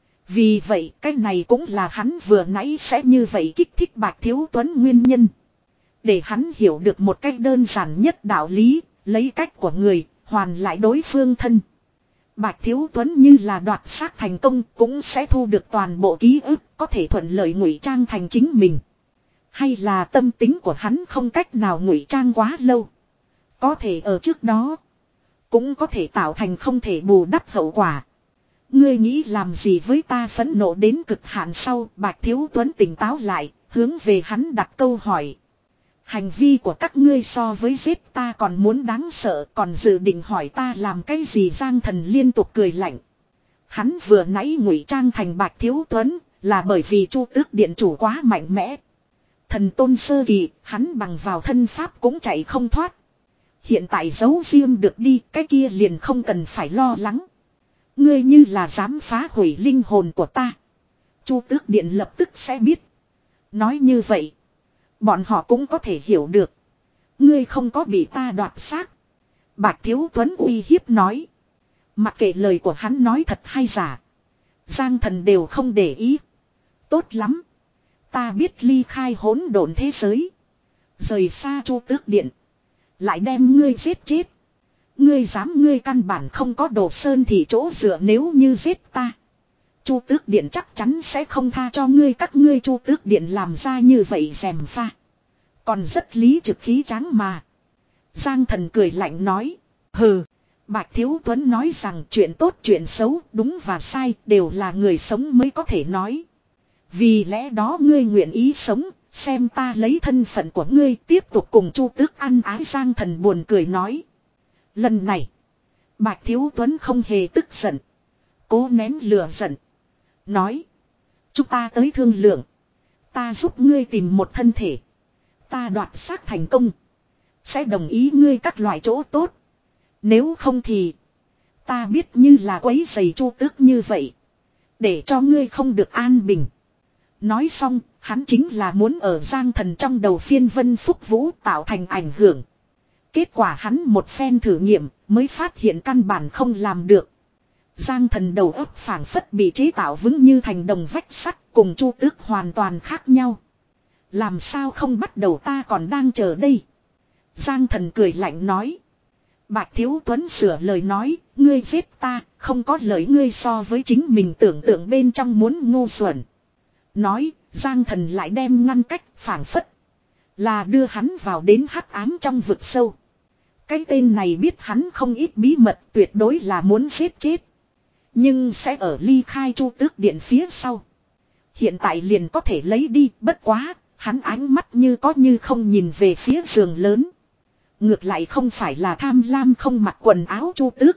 Vì vậy cái này cũng là hắn vừa nãy sẽ như vậy kích thích Bạch Thiếu Tuấn nguyên nhân. Để hắn hiểu được một cách đơn giản nhất đạo lý, lấy cách của người, hoàn lại đối phương thân. Bạch Thiếu Tuấn như là đoạt xác thành công cũng sẽ thu được toàn bộ ký ức, có thể thuận lợi ngụy trang thành chính mình. Hay là tâm tính của hắn không cách nào ngụy trang quá lâu. Có thể ở trước đó, cũng có thể tạo thành không thể bù đắp hậu quả. Ngươi nghĩ làm gì với ta? Phẫn nộ đến cực hạn sau, Bạch Thiếu Tuấn tỉnh táo lại, hướng về hắn đặt câu hỏi. Hành vi của các ngươi so với giết ta còn muốn đáng sợ, còn dự định hỏi ta làm cái gì? Giang Thần liên tục cười lạnh. Hắn vừa nãy ngụy trang thành Bạch Thiếu Tuấn, là bởi vì Chu Tước Điện chủ quá mạnh mẽ. Thần tôn sơ kỳ, hắn bằng vào thân pháp cũng chạy không thoát. Hiện tại giấu riêng được đi, cái kia liền không cần phải lo lắng. Ngươi như là dám phá hủy linh hồn của ta, Chu Tước Điện lập tức sẽ biết. Nói như vậy, bọn họ cũng có thể hiểu được ngươi không có bị ta đoạt xác. Bạch Thiếu Tuấn uy hiếp nói. Mặc kệ lời của hắn nói thật hay giả, Giang Thần đều không để ý. Tốt lắm, ta biết ly khai hỗn độn thế giới, rời xa Chu Tước Điện, lại đem ngươi giết chết. Ngươi dám, ngươi căn bản không có Đồ Sơn thì chỗ dựa, nếu như giết ta, Chu Tước Điện chắc chắn sẽ không tha cho ngươi. Các ngươi Chu Tước Điện làm ra như vậy gièm pha, còn rất lý trực khí tráng mà. Giang Thần cười lạnh nói. Hừ. Bạch Thiếu Tuấn nói rằng chuyện tốt chuyện xấu, đúng và sai đều là người sống mới có thể nói. Vì lẽ đó ngươi nguyện ý sống, xem ta lấy thân phận của ngươi tiếp tục cùng Chu Tước ăn ái. Giang Thần buồn cười nói. Lần này, Bạch Thiếu Tuấn không hề tức giận, cố nén lửa giận. Nói. Chúng ta tới thương lượng. Ta giúp ngươi tìm một thân thể. Ta đoạt xác thành công, sẽ đồng ý ngươi các loại chỗ tốt. Nếu không thì, ta biết như là quấy giày Chu Tước như vậy, để cho ngươi không được an bình. Nói xong, hắn chính là muốn ở Giang Thần trong đầu phiên vân phúc vũ tạo thành ảnh hưởng. Kết quả hắn một phen thử nghiệm, mới phát hiện căn bản không làm được. Giang Thần đầu óc phảng phất bị chế tạo vững như thành đồng vách sắt, cùng Chu Tước hoàn toàn khác nhau. Làm sao không bắt đầu, ta còn đang chờ đây. Giang Thần cười lạnh nói. Bạch Thiếu Tuấn sửa lời nói, ngươi giết ta, không có lời ngươi so với chính mình tưởng tượng bên trong muốn ngu xuẩn. Nói, Giang Thần lại đem ngăn cách, phảng phất Là đưa hắn vào đến hắc ám trong vực sâu. Cái tên này biết hắn không ít bí mật, tuyệt đối là muốn giết chết. Nhưng sẽ ở ly khai Chu Tước Điện phía sau. Hiện tại liền có thể lấy đi, bất quá, hắn ánh mắt như có như không nhìn về phía giường lớn. Ngược lại không phải là tham lam không mặc quần áo Chu Tước.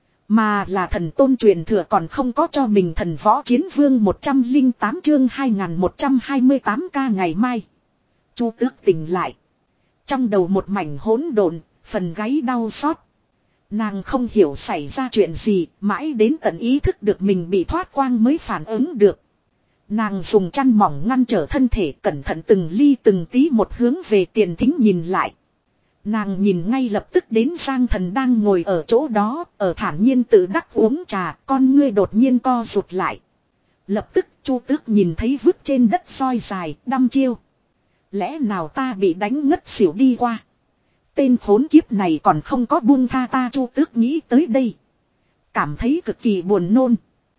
Mà là thần tôn truyền thừa còn không có cho mình thần võ chiến vương một trăm lẻ tám chương hai nghìn một trăm hai mươi tám ca ngày mai. Chu Tước tỉnh lại. Trong đầu một mảnh hỗn độn, phần gáy đau xót. Nàng không hiểu xảy ra chuyện gì, mãi đến tận ý thức được mình bị thoát quang mới phản ứng được. Nàng dùng chăn mỏng ngăn trở thân thể, cẩn thận từng ly từng tí một hướng về tiền thính nhìn lại. Nàng nhìn ngay lập tức đến Giang Thần đang ngồi ở chỗ đó, ở thản nhiên tự đắc uống trà, con ngươi đột nhiên co rụt lại. Lập tức Chu Tước nhìn thấy vứt trên đất roi dài, đăm chiêu. Lẽ nào ta bị đánh ngất xỉu đi qua? Tên khốn kiếp này còn không có buông tha ta. Chu Tước nghĩ tới đây, cảm thấy cực kỳ buồn nôn.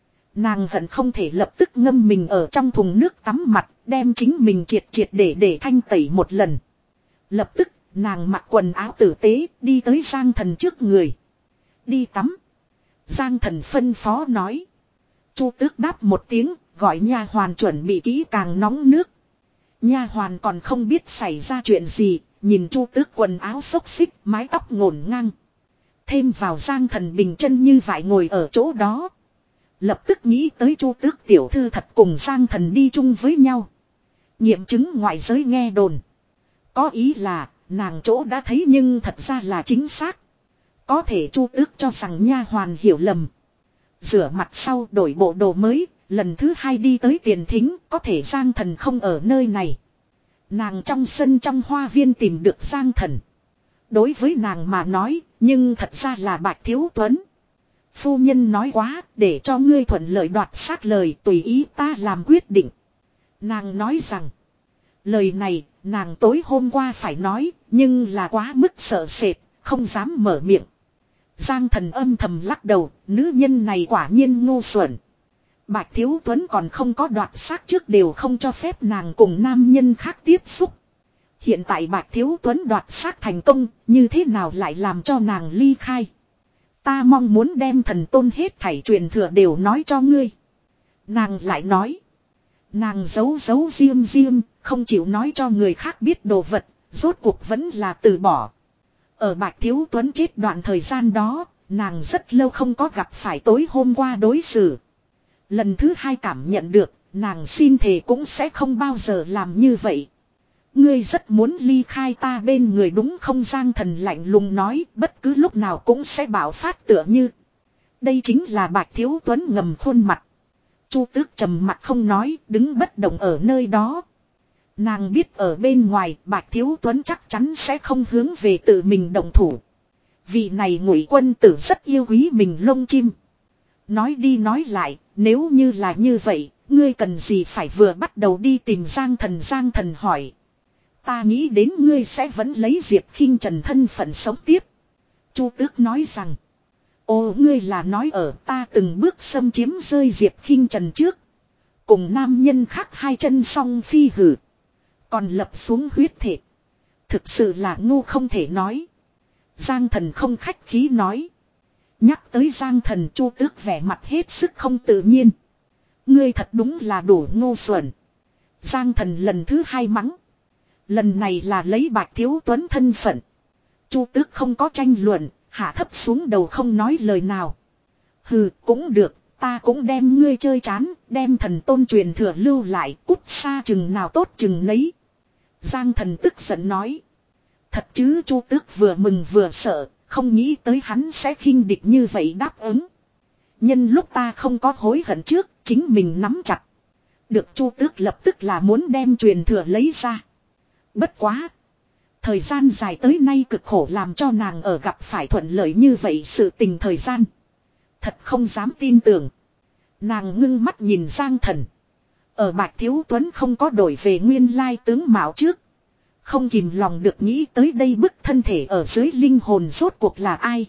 Nàng hận không thể lập tức ngâm mình ở trong thùng nước tắm mặt, đem chính mình triệt triệt để để thanh tẩy một lần. Lập tức, nàng mặc quần áo tử tế, đi tới Giang Thần trước người. Đi tắm. Giang Thần phân phó nói. Chu Tước đáp một tiếng, gọi nha hoàn chuẩn bị kỹ càng nóng nước. Nha hoàn còn không biết xảy ra chuyện gì, nhìn Chu Tước quần áo xốc xích, mái tóc ngổn ngang. Thêm vào Giang Thần bình chân như vải ngồi ở chỗ đó. Lập tức nghĩ tới Chu Tước tiểu thư thật cùng Giang Thần đi chung với nhau. Nghiệm chứng ngoại giới nghe đồn. Có ý là, nàng chỗ đã thấy nhưng thật ra là chính xác. Có thể Chu Tước cho rằng nha hoàn hiểu lầm. Rửa mặt sau đổi bộ đồ mới, lần thứ hai đi tới tiền thính, có thể Giang Thần không ở nơi này. Nàng trong sân trong hoa viên tìm được Giang Thần. Đối với nàng mà nói, nhưng thật ra là Bạch Thiếu Tuấn. Phu nhân nói quá, để cho ngươi thuận lợi đoạt xác lời, tùy ý ta làm quyết định. Nàng nói rằng, lời này, nàng tối hôm qua phải nói, nhưng là quá mức sợ sệt, không dám mở miệng. Giang Thần âm thầm lắc đầu, nữ nhân này quả nhiên ngu xuẩn. Bạch Thiếu Tuấn còn không có đoạt xác trước đều không cho phép nàng cùng nam nhân khác tiếp xúc. Hiện tại Bạch Thiếu Tuấn đoạt xác thành công, như thế nào lại làm cho nàng ly khai. Ta mong muốn đem thần tôn hết thảy truyền thừa đều nói cho ngươi. Nàng lại nói. Nàng giấu giấu riêng riêng, không chịu nói cho người khác biết đồ vật, rốt cuộc vẫn là từ bỏ. Ở Bạch Thiếu Tuấn chết đoạn thời gian đó, nàng rất lâu không có gặp phải tối hôm qua đối xử. Lần thứ hai cảm nhận được, nàng xin thề cũng sẽ không bao giờ làm như vậy. Ngươi rất muốn ly khai ta bên người đúng không? Giang Thần lạnh lùng nói, bất cứ lúc nào cũng sẽ bạo phát tựa như. Đây chính là Bạch Thiếu Tuấn ngầm khuôn mặt. Chu Tước trầm mặt không nói, đứng bất động ở nơi đó. Nàng biết ở bên ngoài Bạch Thiếu Tuấn chắc chắn sẽ không hướng về tự mình động thủ. Vị này Ngụy quân tử rất yêu quý mình lông chim. Nói đi nói lại, nếu như là như vậy, ngươi cần gì phải vừa bắt đầu đi tìm Giang Thần? Giang Thần hỏi. Ta nghĩ đến ngươi sẽ vẫn lấy Diệp Khinh Trần thân phận sống tiếp. Chu Tước nói rằng. Ồ, ngươi là nói ở ta từng bước xâm chiếm rơi Diệp Khinh Trần trước. Cùng nam nhân khác hai chân song phi hử. Còn lập xuống huyết thể. Thực sự là ngu không thể nói. Giang Thần không khách khí nói. Nhắc tới Giang Thần, Chu Tước vẻ mặt hết sức không tự nhiên. Ngươi thật đúng là đủ ngu xuẩn. Giang Thần lần thứ hai mắng. Lần này là lấy Bạch Thiếu Tuấn thân phận. Chu Tước không có tranh luận, hạ thấp xuống đầu không nói lời nào. Hừ, cũng được, ta cũng đem ngươi chơi chán, đem thần tôn truyền thừa lưu lại, cút xa chừng nào tốt chừng nấy. Giang Thần tức giận nói. Thật chứ? Chu Tước vừa mừng vừa sợ, không nghĩ tới hắn sẽ khinh địch như vậy đáp ứng. Nhân lúc ta không có hối hận trước, chính mình nắm chặt. Được. Chu Tước lập tức là muốn đem truyền thừa lấy ra. Bất quá. Thời gian dài tới nay cực khổ làm cho nàng ở gặp phải thuận lợi như vậy sự tình thời gian. Thật không dám tin tưởng. Nàng ngưng mắt nhìn Giang Thần. Ở Bạch Thiếu Tuấn không có đổi về nguyên lai tướng mạo trước. Không kìm lòng được nghĩ tới đây bức thân thể ở dưới linh hồn rốt cuộc là ai.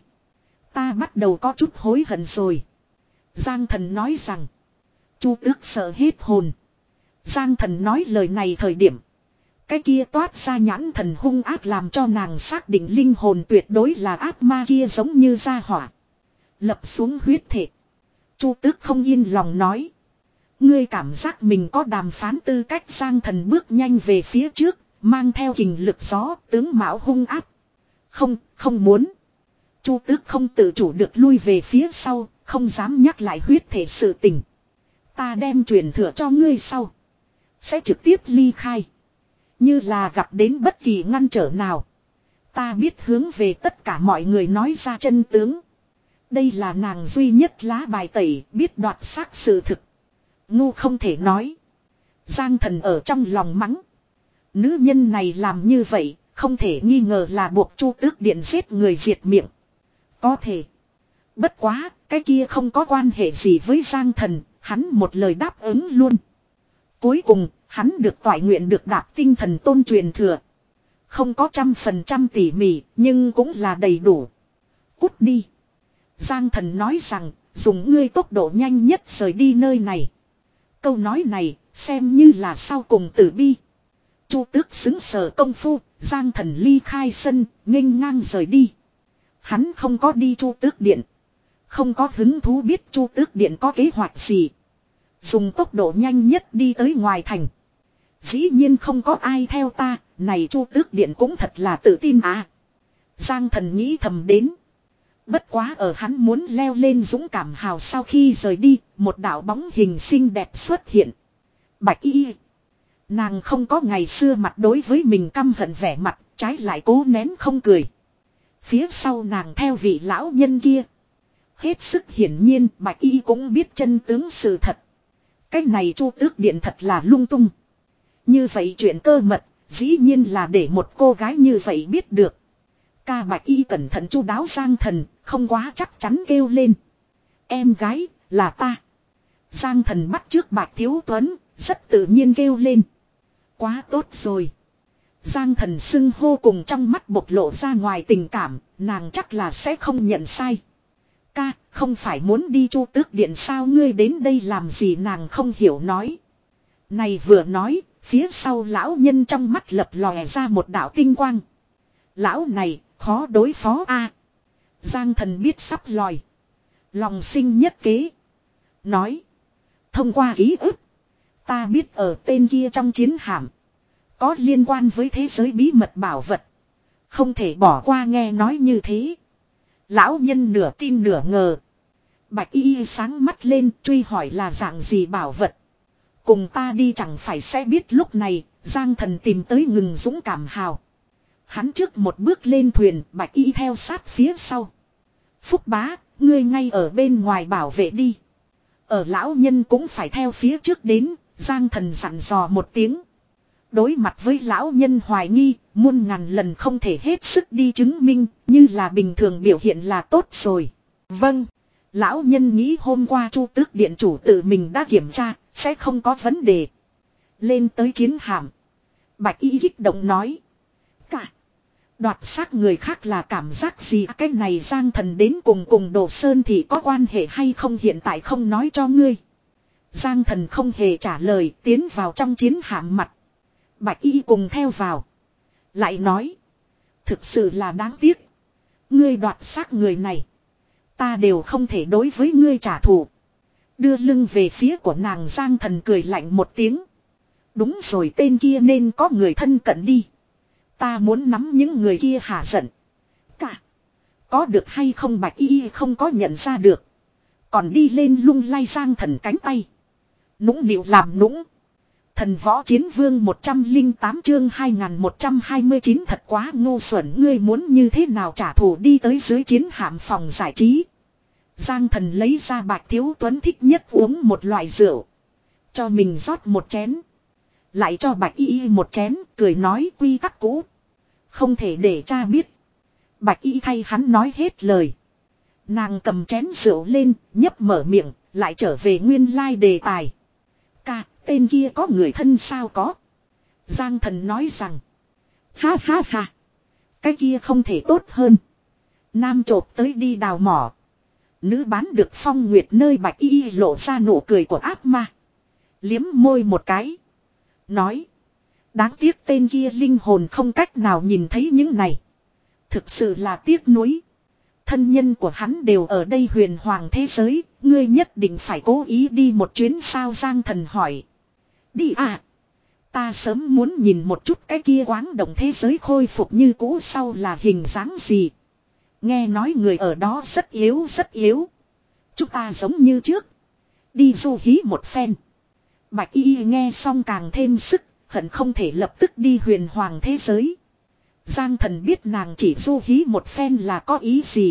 Ta bắt đầu có chút hối hận rồi. Giang Thần nói rằng. Chu Tước sợ hết hồn. Giang Thần nói lời này thời điểm. Cái kia toát ra nhãn thần hung ác làm cho nàng xác định linh hồn tuyệt đối là ác ma kia giống như gia hỏa. Lập xuống huyết thể. Chu Tước không yên lòng nói. Ngươi cảm giác mình có đàm phán tư cách. Giang Thần bước nhanh về phía trước, mang theo kình lực gió, tướng mạo hung ác. Không, không muốn. Chu Tước không tự chủ được lui về phía sau, không dám nhắc lại huyết thể sự tình. Ta đem truyền thừa cho ngươi sau, sẽ trực tiếp ly khai. Như là gặp đến bất kỳ ngăn trở nào, ta biết hướng về tất cả mọi người nói ra chân tướng. Đây là nàng duy nhất lá bài tẩy, biết đoạt xác sự thực. Ngu không thể nói. Giang Thần ở trong lòng mắng. Nữ nhân này làm như vậy, không thể nghi ngờ là buộc Chu Tước Điện giết người diệt miệng. Có thể. Bất quá, cái kia không có quan hệ gì với Giang Thần, hắn một lời đáp ứng luôn. Cuối cùng, hắn được toại nguyện được đạp tinh thần tôn truyền thừa. Không có trăm phần trăm tỉ mỉ, nhưng cũng là đầy đủ. Cút đi. Giang Thần nói rằng, dùng ngươi tốc độ nhanh nhất rời đi nơi này. Câu nói này, xem như là sau cùng tử bi. Chu Tước xứng sở công phu, Giang Thần ly khai sân, nghênh ngang rời đi. Hắn không có đi Chu Tước Điện. Không có hứng thú biết Chu Tước Điện có kế hoạch gì. Dùng tốc độ nhanh nhất đi tới ngoài thành. Dĩ nhiên không có ai theo ta, này Chu Tước Điện cũng thật là tự tin à. Giang Thần nghĩ thầm đến. Bất quá ở hắn muốn leo lên dũng cảm hào sau khi rời đi, một đạo bóng hình xinh đẹp xuất hiện. Bạch Y. Nàng không có ngày xưa mặt đối với mình căm hận vẻ mặt, trái lại cố nén không cười. Phía sau nàng theo vị lão nhân kia. Hết sức hiển nhiên Bạch Y cũng biết chân tướng sự thật. Cái này Chu Tước Điện thật là lung tung. Như vậy chuyện cơ mật, dĩ nhiên là để một cô gái như vậy biết được. Ca Bạch Y cẩn thận chu đáo Giang Thần, không quá chắc chắn kêu lên. Em gái, là ta. Giang Thần bắt trước Bạch Thiếu Tuấn, rất tự nhiên kêu lên. Quá tốt rồi. Giang Thần xưng hô cùng trong mắt bộc lộ ra ngoài tình cảm, nàng chắc là sẽ không nhận sai. Ca, không phải muốn đi Chu Tước Điện sao, ngươi đến đây làm gì, nàng không hiểu nói. Này vừa nói, phía sau lão nhân trong mắt lập lòe ra một đạo tinh quang. Lão này, khó đối phó a. Giang Thần biết sắp lòi. Lòng sinh nhất kế. Nói. Thông qua ký ức. Ta biết ở tên kia trong chiến hạm. Có liên quan với thế giới bí mật bảo vật. Không thể bỏ qua, nghe nói như thế. Lão nhân nửa tin nửa ngờ. Bạch Y sáng mắt lên truy hỏi là dạng gì bảo vật. Cùng ta đi chẳng phải sẽ biết. Lúc này Giang Thần tìm tới ngừng dũng cảm hào. Hắn trước một bước lên thuyền, Bạch Y theo sát phía sau. Phúc bá, ngươi ngay ở bên ngoài bảo vệ đi. Ở lão nhân cũng phải theo phía trước đến, Giang Thần dặn dò một tiếng. Đối mặt với lão nhân hoài nghi, muôn ngàn lần không thể hết sức đi chứng minh, như là bình thường biểu hiện là tốt rồi. Vâng, lão nhân nghĩ hôm qua Chu Tước Điện chủ tự mình đã kiểm tra, sẽ không có vấn đề. Lên tới chiến hạm. Bạch Y kích động nói. Cả. Đoạt xác người khác là cảm giác gì, cái này Giang Thần đến cùng cùng Đồ Sơn thì có quan hệ hay không hiện tại không nói cho ngươi. Giang Thần không hề trả lời, tiến vào trong chiến hạm mặt. Bạch Y cùng theo vào. Lại nói. Thực sự là đáng tiếc. Ngươi đoạt xác người này. Ta đều không thể đối với ngươi trả thù. Đưa lưng về phía của nàng, Giang Thần cười lạnh một tiếng. Đúng rồi, tên kia nên có người thân cận đi. Ta muốn nắm những người kia hả giận. Cả. Có được hay không, Bạch Y không có nhận ra được. Còn đi lên lung lay Giang Thần cánh tay. Nũng nịu làm nũng. Thần võ chiến vương một trăm lẻ tám chương hai nghìn một trăm hai mươi chín thật quá ngu xuẩn, ngươi muốn như thế nào trả thù, đi tới dưới chiến hạm phòng giải trí. Giang Thần lấy ra Bạch Thiếu Tuấn thích nhất uống một loại rượu. Cho mình rót một chén. Lại cho Bạch Y một chén, cười nói quy tắc cũ. Không thể để cha biết. Bạch Y thay hắn nói hết lời. Nàng cầm chén rượu lên, nhấp mở miệng, lại trở về nguyên lai đề tài. Ca, tên kia có người thân sao? Có. Giang Thần nói rằng. Ha ha ha. Cái kia không thể tốt hơn. Nam chộp tới đi đào mỏ. Nữ bán được phong nguyệt nơi. Bạch Y lộ ra nụ cười của ác ma. Liếm môi một cái. Nói. Đáng tiếc tên kia linh hồn không cách nào nhìn thấy những này. Thực sự là tiếc nuối. Thân nhân của hắn đều ở đây huyền hoàng thế giới. Ngươi nhất định phải cố ý đi một chuyến sao Giang Thần hỏi. Đi à. Ta sớm muốn nhìn một chút cái kia quáng động thế giới khôi phục như cũ sau là hình dáng gì. Nghe nói người ở đó rất yếu rất yếu. Chúng ta giống như trước. Đi du hí một phen. Bạch y nghe xong càng thêm sức. Hận không thể lập tức đi huyền hoàng thế giới. Giang Thần biết nàng chỉ du hí một phen là có ý gì.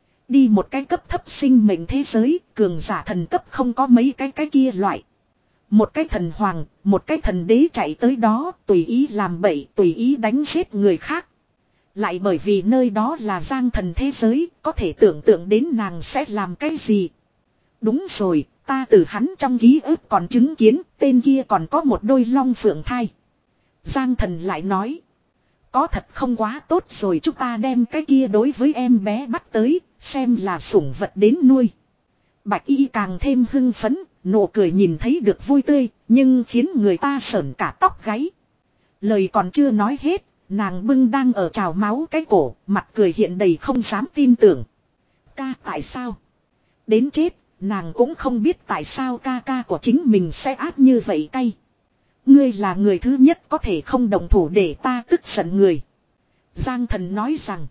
Đi một cái cấp thấp sinh mệnh thế giới. Cường giả thần cấp không có mấy cái cái kia loại. Một cái thần hoàng, một cái thần đế chạy tới đó, tùy ý làm bậy, tùy ý đánh giết người khác. Lại bởi vì nơi đó là Giang Thần thế giới, có thể tưởng tượng đến nàng sẽ làm cái gì. Đúng rồi, ta từ hắn trong ký ức còn chứng kiến, tên kia còn có một đôi long phượng thai. Giang Thần lại nói, có thật không quá tốt rồi, chúng ta đem cái kia đối với em bé bắt tới, xem là sủng vật đến nuôi. Bạch y càng thêm hưng phấn, nụ cười nhìn thấy được vui tươi, nhưng khiến người ta sởn cả tóc gáy. Lời còn chưa nói hết, nàng bưng đang ở trào máu cái cổ, mặt cười hiện đầy không dám tin tưởng. Ca tại sao? Đến chết, nàng cũng không biết tại sao ca ca của chính mình sẽ ác như vậy cay. Ngươi là người thứ nhất có thể không đồng thủ để ta tức giận người. Giang Thần nói rằng.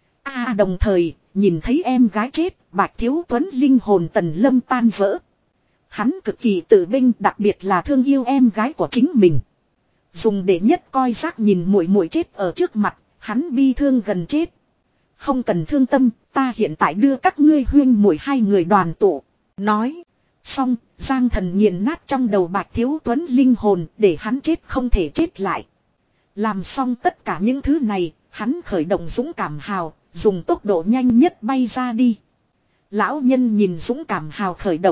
A à, đồng thời, nhìn thấy em gái chết, Bạch Thiếu Tuấn linh hồn Tần Lâm tan vỡ. Hắn cực kỳ tự binh, đặc biệt là thương yêu em gái của chính mình. Dùng để nhất coi giác nhìn muội muội chết ở trước mặt, hắn bi thương gần chết. Không cần thương tâm, ta hiện tại đưa các ngươi huyên muội hai người đoàn tụ. Nói. Xong, Giang Thần nghiền nát trong đầu Bạch Thiếu Tuấn linh hồn để hắn chết không thể chết lại. Làm xong tất cả những thứ này, hắn khởi động dũng cảm hào, dùng tốc độ nhanh nhất bay ra đi. Lão nhân nhìn dũng cảm hào khởi động.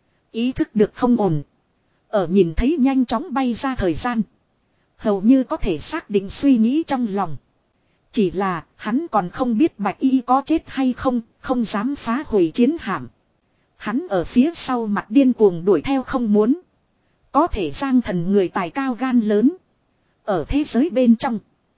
Ý thức được không ổn. Ở nhìn thấy nhanh chóng bay ra thời gian. Hầu như có thể xác định suy nghĩ trong lòng. Chỉ là hắn còn không biết Bạch Y có chết hay không, không dám phá hủy chiến hạm. Hắn ở phía sau mặt điên cuồng đuổi theo không muốn. Có thể Giang Thần người tài cao gan lớn. Ở thế giới bên trong.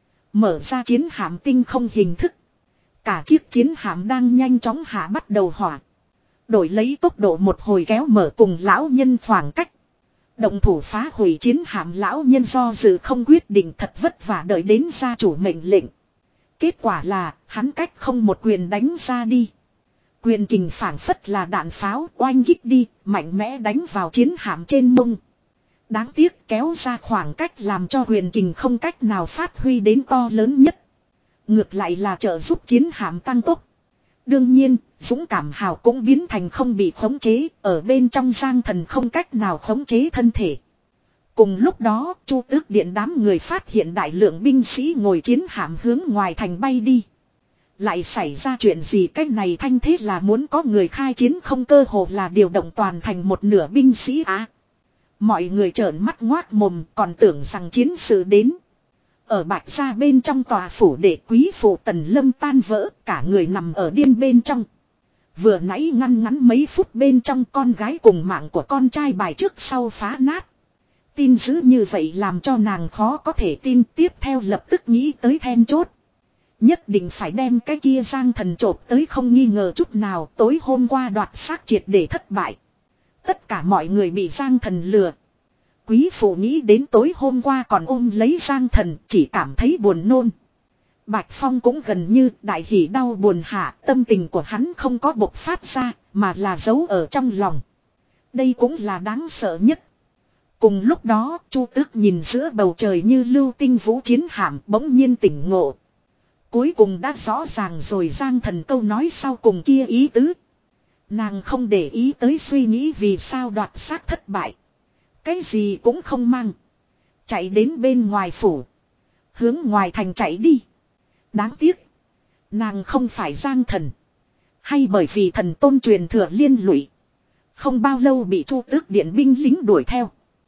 Mở ra chiến hạm tinh không hình thức. Cả chiếc chiến hạm đang nhanh chóng hạ bắt đầu hỏa. Đổi lấy tốc độ một hồi kéo mở cùng lão nhân khoảng cách. Động thủ phá hủy chiến hạm lão nhân do dự không quyết định thật vất vả đợi đến gia chủ mệnh lệnh. Kết quả là hắn cách không một quyền đánh ra đi. Quyền kình phảng phất là đạn pháo oanh kích đi, mạnh mẽ đánh vào chiến hạm trên mông. Đáng tiếc kéo ra khoảng cách làm cho quyền kình không cách nào phát huy đến to lớn nhất. Ngược lại là trợ giúp chiến hạm tăng tốc. Đương nhiên, dũng cảm hào cũng biến thành không bị khống chế, ở bên trong Giang Thần không cách nào khống chế thân thể. Cùng lúc đó, Chu Tước Điện đám người phát hiện đại lượng binh sĩ ngồi chiến hạm hướng ngoài thành bay đi. Lại xảy ra chuyện gì cách này thanh thế là muốn có người khai chiến không cơ hồ là điều động toàn thành một nửa binh sĩ á. Mọi người trợn mắt ngoác mồm còn tưởng rằng chiến sự đến. Ở Bạch Gia bên trong tòa phủ đệ quý phụ Tần Lâm tan vỡ, cả người nằm ở điên bên trong. Vừa nãy ngăn ngắn mấy phút bên trong con gái cùng mạng của con trai bài trước sau phá nát. Tin dữ như vậy làm cho nàng khó có thể tin, tiếp theo lập tức nghĩ tới then chốt. Nhất định phải đem cái kia Giang Thần chộp tới không nghi ngờ chút nào, tối hôm qua đoạt xác triệt để thất bại. Tất cả mọi người bị Giang Thần lừa. Quý phụ nghĩ đến tối hôm qua còn ôm lấy Giang Thần, chỉ cảm thấy buồn nôn. Bạch Phong cũng gần như đại hỉ đau buồn hạ, tâm tình của hắn không có bộc phát ra, mà là giấu ở trong lòng. Đây cũng là đáng sợ nhất. Cùng lúc đó, Chu Tước nhìn giữa bầu trời như lưu tinh vũ chiến hạm bỗng nhiên tỉnh ngộ. Cuối cùng đã rõ ràng rồi Giang Thần câu nói sau cùng kia ý tứ. Nàng không để ý tới suy nghĩ vì sao đoạt xác thất bại. Cái gì cũng không mang. Chạy đến bên ngoài phủ. Hướng ngoài thành chạy đi. Đáng tiếc. Nàng không phải Giang Thần. Hay bởi vì thần tôn truyền thừa liên lụy. Không bao lâu bị Chu Tước Điện binh lính đuổi theo.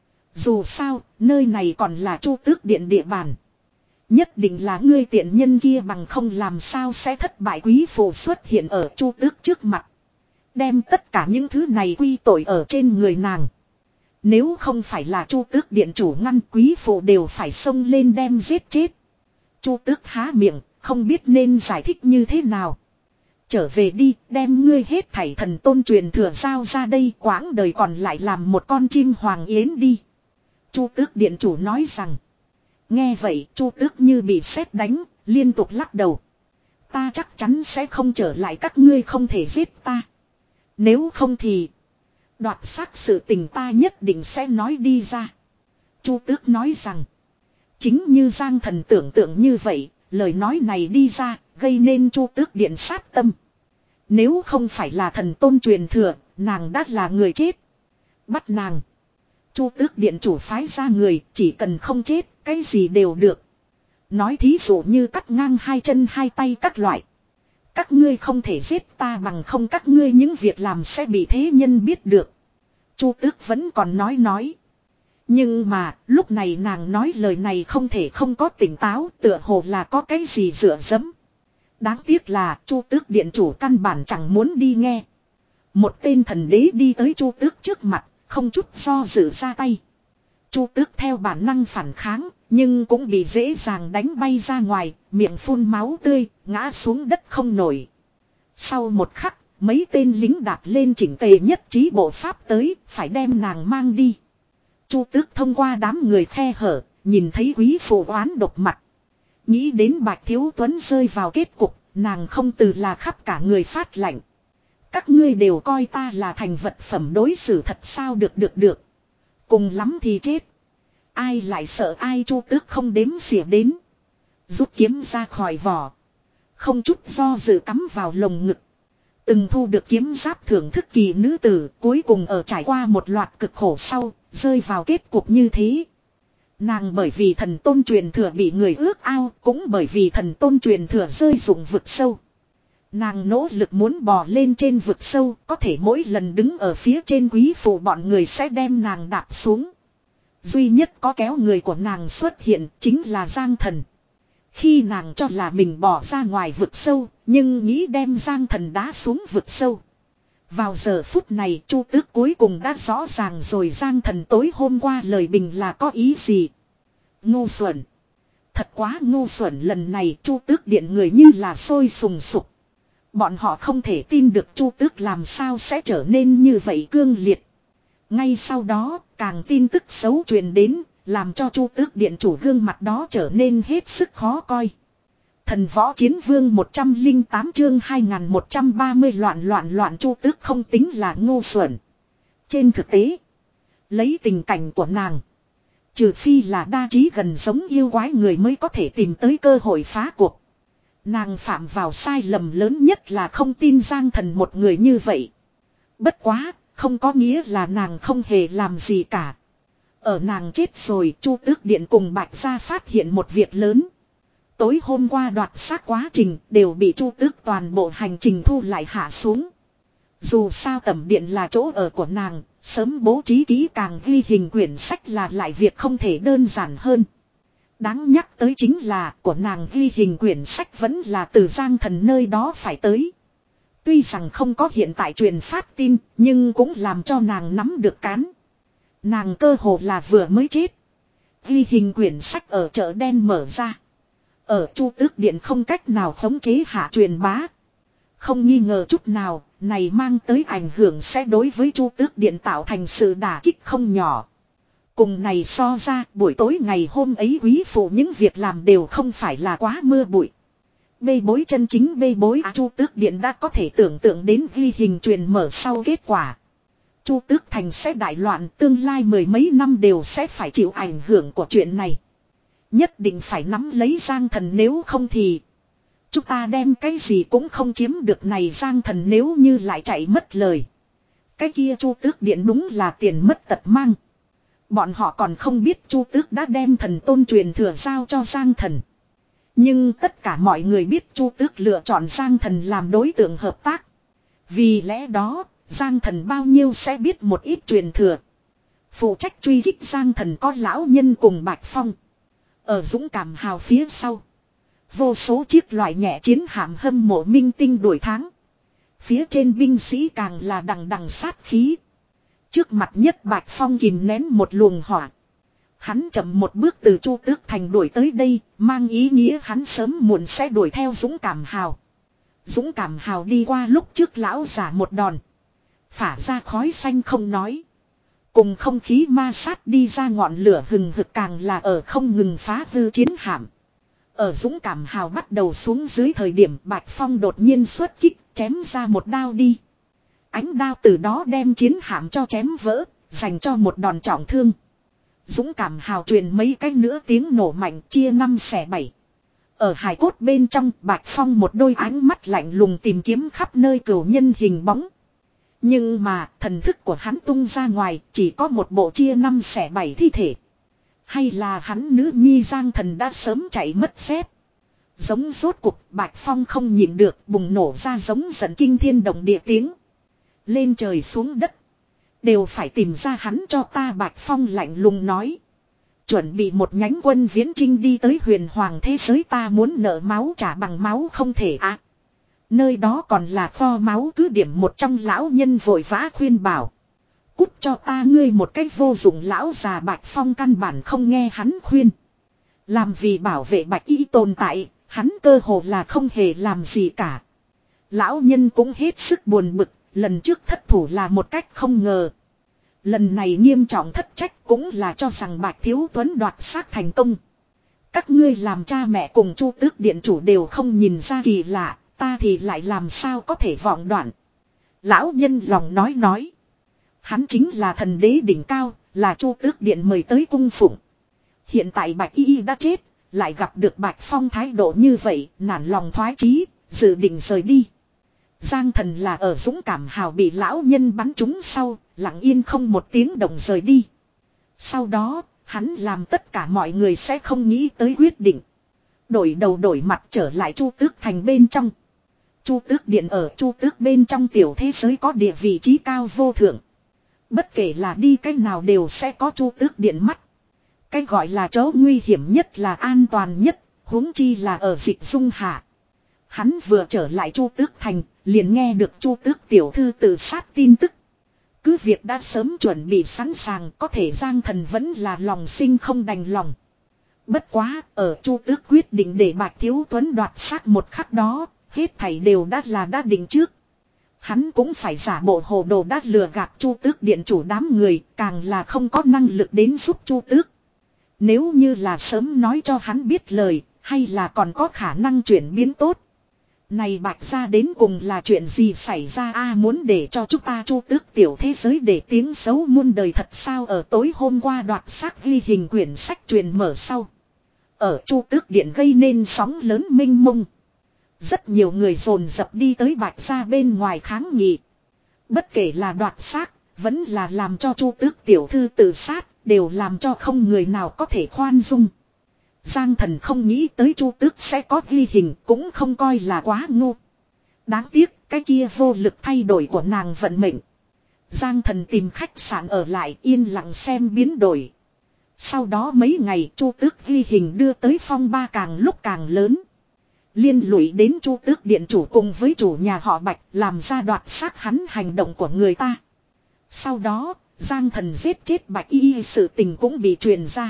Dù sao, nơi này còn là Chu Tước Điện địa bàn. Nhất định là ngươi tiện nhân kia bằng không làm sao sẽ thất bại quý phụ xuất hiện ở Chu Tước trước mặt. Đem tất cả những thứ này quy tội ở trên người nàng. Nếu không phải là Chu Tước điện chủ ngăn, quý phụ đều phải xông lên đem giết chết. Chu Tước há miệng, không biết nên giải thích như thế nào. Trở về đi, đem ngươi hết thảy thần tôn truyền thừa giao ra đây, quãng đời còn lại làm một con chim hoàng yến đi. Chu Tước điện chủ nói rằng. Nghe vậy, Chu Tước như bị sét đánh, liên tục lắc đầu. Ta chắc chắn sẽ không trở lại, các ngươi không thể giết ta. Nếu không thì đoạt xác sự tình ta nhất định sẽ nói đi ra. Chu Tước nói rằng. Chính như Giang Thần tưởng tượng như vậy, lời nói này đi ra, gây nên Chu Tước điện sát tâm. Nếu không phải là thần tôn truyền thừa, nàng đã là người chết. Bắt nàng. Chu Tước điện chủ phái ra người, chỉ cần không chết, cái gì đều được. Nói thí dụ như cắt ngang hai chân hai tay các loại. Các ngươi không thể giết ta, bằng không các ngươi những việc làm sẽ bị thế nhân biết được. Chu Tước vẫn còn nói nói. Nhưng mà, lúc này nàng nói lời này không thể không có tỉnh táo, tựa hồ là có cái gì dựa dẫm. Đáng tiếc là Chu Tước điện chủ căn bản chẳng muốn đi nghe. Một tên thần đế đi tới Chu Tước trước mặt, không chút do dự ra tay. Chu Tước theo bản năng phản kháng, nhưng cũng bị dễ dàng đánh bay ra ngoài, miệng phun máu tươi, ngã xuống đất không nổi. Sau một khắc, mấy tên lính đạp lên chỉnh tề nhất trí bộ pháp tới, phải đem nàng mang đi. Chu Tước thông qua đám người khe hở, nhìn thấy quý phụ oán độc mặt. Nghĩ đến Bạch Thiếu Tuấn rơi vào kết cục, nàng không từ là khắp cả người phát lạnh. Các ngươi đều coi ta là thành vật phẩm đối xử thật sao, được được được. Cùng lắm thì chết. Ai lại sợ ai, Chu Tước không đếm xỉa đến. Rút kiếm ra khỏi vỏ. Không chút do dự cắm vào lồng ngực. Từng thu được kiếm giáp thưởng thức kỳ nữ tử, cuối cùng ở trải qua một loạt cực khổ sau, rơi vào kết cục như thế. Nàng bởi vì thần tôn truyền thừa bị người ước ao, cũng bởi vì thần tôn truyền thừa rơi dụng vực sâu. Nàng nỗ lực muốn bò lên trên vực sâu, có thể mỗi lần đứng ở phía trên quý phụ bọn người sẽ đem nàng đạp xuống. Duy nhất có kéo người của nàng xuất hiện chính là Giang Thần. Khi nàng cho là mình bỏ ra ngoài vực sâu, nhưng nghĩ đem Giang Thần đá xuống vực sâu. Vào giờ phút này Chu Tước cuối cùng đã rõ ràng rồi Giang Thần tối hôm qua lời bình là có ý gì. Ngu xuẩn. Thật quá ngu xuẩn, lần này Chu Tước điện người như là sôi sùng sục. Bọn họ không thể tin được Chu Tước làm sao sẽ trở nên như vậy cương liệt. Ngay sau đó, càng tin tức xấu truyền đến, làm cho Chu Tước điện chủ gương mặt đó trở nên hết sức khó coi. Thần võ chiến vương một trăm lẻ tám chương hai nghìn một trăm ba mươi loạn loạn loạn. Chu Tước không tính là ngu xuẩn. Trên thực tế, lấy tình cảnh của nàng, trừ phi là đa trí gần giống yêu quái người mới có thể tìm tới cơ hội phá cuộc. Nàng phạm vào sai lầm lớn nhất là không tin Giang Thần một người như vậy. Bất quá, không có nghĩa là nàng không hề làm gì cả. Ở nàng chết rồi, Chu Tước điện cùng Bạch Gia phát hiện một việc lớn. Tối hôm qua đoạt xác quá trình đều bị Chu Tước toàn bộ hành trình thu lại hạ xuống. Dù sao tẩm điện là chỗ ở của nàng, sớm bố trí kỹ càng ghi hình quyển sách là lại việc không thể đơn giản hơn. Đáng nhắc tới chính là của nàng ghi hình quyển sách vẫn là từ Giang Thần nơi đó phải tới. Tuy rằng không có hiện tại truyền phát tin, nhưng cũng làm cho nàng nắm được cán. Nàng cơ hồ là vừa mới chết. Ghi hình quyển sách ở chợ đen mở ra. Ở Chu Tước điện không cách nào khống chế hạ truyền bá. Không nghi ngờ chút nào, này mang tới ảnh hưởng sẽ đối với Chu Tước điện tạo thành sự đả kích không nhỏ. Cùng này so ra, buổi tối ngày hôm ấy quý phụ những việc làm đều không phải là quá mưa bụi. Bê bối chân chính bê bối à, Chu Tước điện đã có thể tưởng tượng đến ghi hình truyền mở sau kết quả. Chu Tước thành sẽ đại loạn, tương lai mười mấy năm đều sẽ phải chịu ảnh hưởng của chuyện này. Nhất định phải nắm lấy Giang Thần, nếu không thì chúng ta đem cái gì cũng không chiếm được này. Giang Thần nếu như lại chạy mất lời, cái kia Chu Tước điện đúng là tiền mất tật mang. Bọn họ còn không biết Chu Tước đã đem thần tôn truyền thừa giao cho Giang Thần. Nhưng tất cả mọi người biết Chu Tước lựa chọn Giang Thần làm đối tượng hợp tác. Vì lẽ đó, Giang Thần bao nhiêu sẽ biết một ít truyền thừa. Phụ trách truy kích Giang Thần có lão nhân cùng Bạch Phong. Ở dũng cảm hào phía sau, vô số chiếc loại nhẹ chiến hạm hâm mộ minh tinh đuổi tháng. Phía trên binh sĩ càng là đằng đằng sát khí. Trước mặt nhất Bạch Phong kìm nén một luồng hỏa. Hắn chậm một bước từ Chu Tước Thành đuổi tới đây, mang ý nghĩa hắn sớm muộn sẽ đuổi theo Dũng Cảm Hào. Dũng Cảm Hào đi qua lúc trước lão giả một đòn. Phả ra khói xanh không nói. Cùng không khí ma sát đi ra ngọn lửa hừng hực càng là ở không ngừng phá hư chiến hạm. Ở Dũng Cảm Hào bắt đầu xuống dưới thời điểm Bạch Phong đột nhiên xuất kích, chém ra một đao đi. Ánh đao từ đó đem chiến hạm cho chém vỡ, dành cho một đòn trọng thương. Dũng Cảm Hào truyền mấy cái nữa tiếng nổ mạnh chia năm xẻ bảy. Ở hài cốt bên trong Bạch Phong một đôi ánh mắt lạnh lùng tìm kiếm khắp nơi cửu nhân hình bóng. Nhưng mà thần thức của hắn tung ra ngoài chỉ có một bộ chia năm xẻ bảy thi thể. Hay là hắn nữ nhi Giang Thần đã sớm chạy mất dép. Giống rốt cuộc Bạch Phong không nhịn được bùng nổ ra giống giận kinh thiên động địa tiếng. Lên trời xuống đất. Đều phải tìm ra hắn cho ta Bạch Phong lạnh lùng nói. Chuẩn bị một nhánh quân viễn chinh đi tới huyền hoàng thế giới ta muốn nợ máu trả bằng máu không thể ạ. À. Nơi đó còn là kho máu cứ điểm một trong lão nhân vội vã khuyên bảo. Cút cho ta ngươi một cách vô dụng lão già Bạch Phong căn bản không nghe hắn khuyên. Làm vì bảo vệ Bạch Y tồn tại, hắn cơ hồ là không hề làm gì cả. Lão nhân cũng hết sức buồn bực, lần trước thất thủ là một cách không ngờ. Lần này nghiêm trọng thất trách cũng là cho rằng Bạch Thiếu Tuấn đoạt xác thành công. Các ngươi làm cha mẹ cùng Chu Tước Điện chủ đều không nhìn ra kỳ lạ, ta thì lại làm sao có thể vọng đoạn. Lão nhân lòng nói nói. Hắn chính là thần đế đỉnh cao, là Chu Tước Điện mời tới cung phụng. Hiện tại Bạch Y đã chết, lại gặp được Bạch Phong thái độ như vậy, nản lòng thoái chí, dự định rời đi. Giang Thần là ở Dũng Cảm Hào bị lão nhân bắn trúng sau, lặng yên không một tiếng động rời đi. Sau đó, hắn làm tất cả mọi người sẽ không nghĩ tới quyết định. Đổi đầu đổi mặt trở lại Chu Tước Thành bên trong. Chu Tước Điện ở Chu Tước bên trong tiểu thế giới có địa vị trí cao vô thượng. Bất kể là đi cách nào đều sẽ có Chu Tước Điện mắt. Cái gọi là chỗ nguy hiểm nhất là an toàn nhất, huống chi là ở Dịch Dung hạ. Hắn vừa trở lại Chu Tước Thành, liền nghe được Chu Tước tiểu thư tự sát tin tức. Cứ việc đã sớm chuẩn bị sẵn sàng, có thể Giang Thần vẫn là lòng sinh không đành lòng. Bất quá, ở Chu Tước quyết định để Bạch Thiếu Tuấn đoạt xác một khắc đó, hết thảy đều đã là đã định trước. Hắn cũng phải giả bộ hồ đồ đã lừa gạt Chu Tước Điện chủ đám người, càng là không có năng lực đến giúp Chu Tước. Nếu như là sớm nói cho hắn biết lời, hay là còn có khả năng chuyển biến tốt. Này Bạch gia đến cùng là chuyện gì xảy ra a à, muốn để cho chúng ta Chu Tước tiểu thế giới để tiếng xấu muôn đời thật sao ở tối hôm qua đoạt xác ghi hình quyển sách truyền mở sau. Ở Chu Tước Điện gây nên sóng lớn mênh mông. Rất nhiều người dồn dập đi tới Bạch gia bên ngoài kháng nghị. Bất kể là đoạt xác, vẫn là làm cho Chu Tước tiểu thư tự sát, đều làm cho không người nào có thể khoan dung. Giang Thần không nghĩ tới Chu Tước sẽ có ghi hình, cũng không coi là quá ngu. Đáng tiếc, cái kia vô lực thay đổi của nàng vận mệnh. Giang Thần tìm khách sạn ở lại yên lặng xem biến đổi. Sau đó mấy ngày Chu Tước ghi hình đưa tới phong ba càng lúc càng lớn. Liên lụy đến Chu Tước Điện chủ cùng với chủ nhà họ Bạch làm ra đoạt xác hắn hành động của người ta. Sau đó, Giang Thần giết chết Bạch Y sự tình cũng bị truyền ra.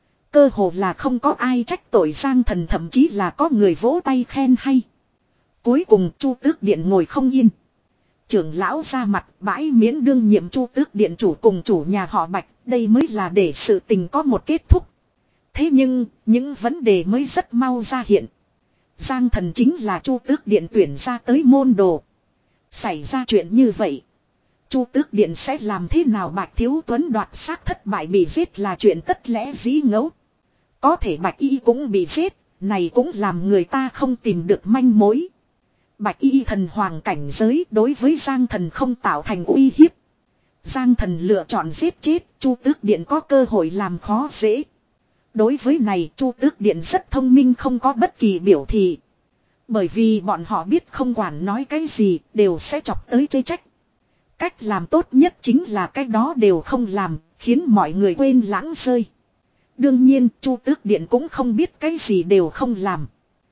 Cơ hồ là không có ai trách tội Giang Thần, thậm chí là có người vỗ tay khen hay. Cuối cùng Chu Tước Điện ngồi không yên. Trưởng lão ra mặt bãi miễn đương nhiệm Chu Tước Điện chủ cùng chủ nhà họ Bạch, đây mới là để sự tình có một kết thúc. Thế nhưng, những vấn đề mới rất mau ra hiện. Giang Thần chính là Chu Tước Điện tuyển ra tới môn đồ. Xảy ra chuyện như vậy, Chu Tước Điện sẽ làm thế nào? Bạch Thiếu Tuấn đoạt xác thất bại bị giết là chuyện tất lẽ dĩ ngẫu. Có thể Bạch Y cũng bị giết, này cũng làm người ta không tìm được manh mối. Bạch Y thần hoàng cảnh giới đối với Giang Thần không tạo thành uy hiếp. Giang Thần lựa chọn giết chết, Chu Tước Điện có cơ hội làm khó dễ. Đối với này Chu Tước Điện rất thông minh, không có bất kỳ biểu thị. Bởi vì bọn họ biết không quản nói cái gì đều sẽ chọc tới chê trách. Cách làm tốt nhất chính là cái đó đều không làm, khiến mọi người quên lãng rơi. Đương nhiên Chu Tước Điện cũng không biết cái gì đều không làm.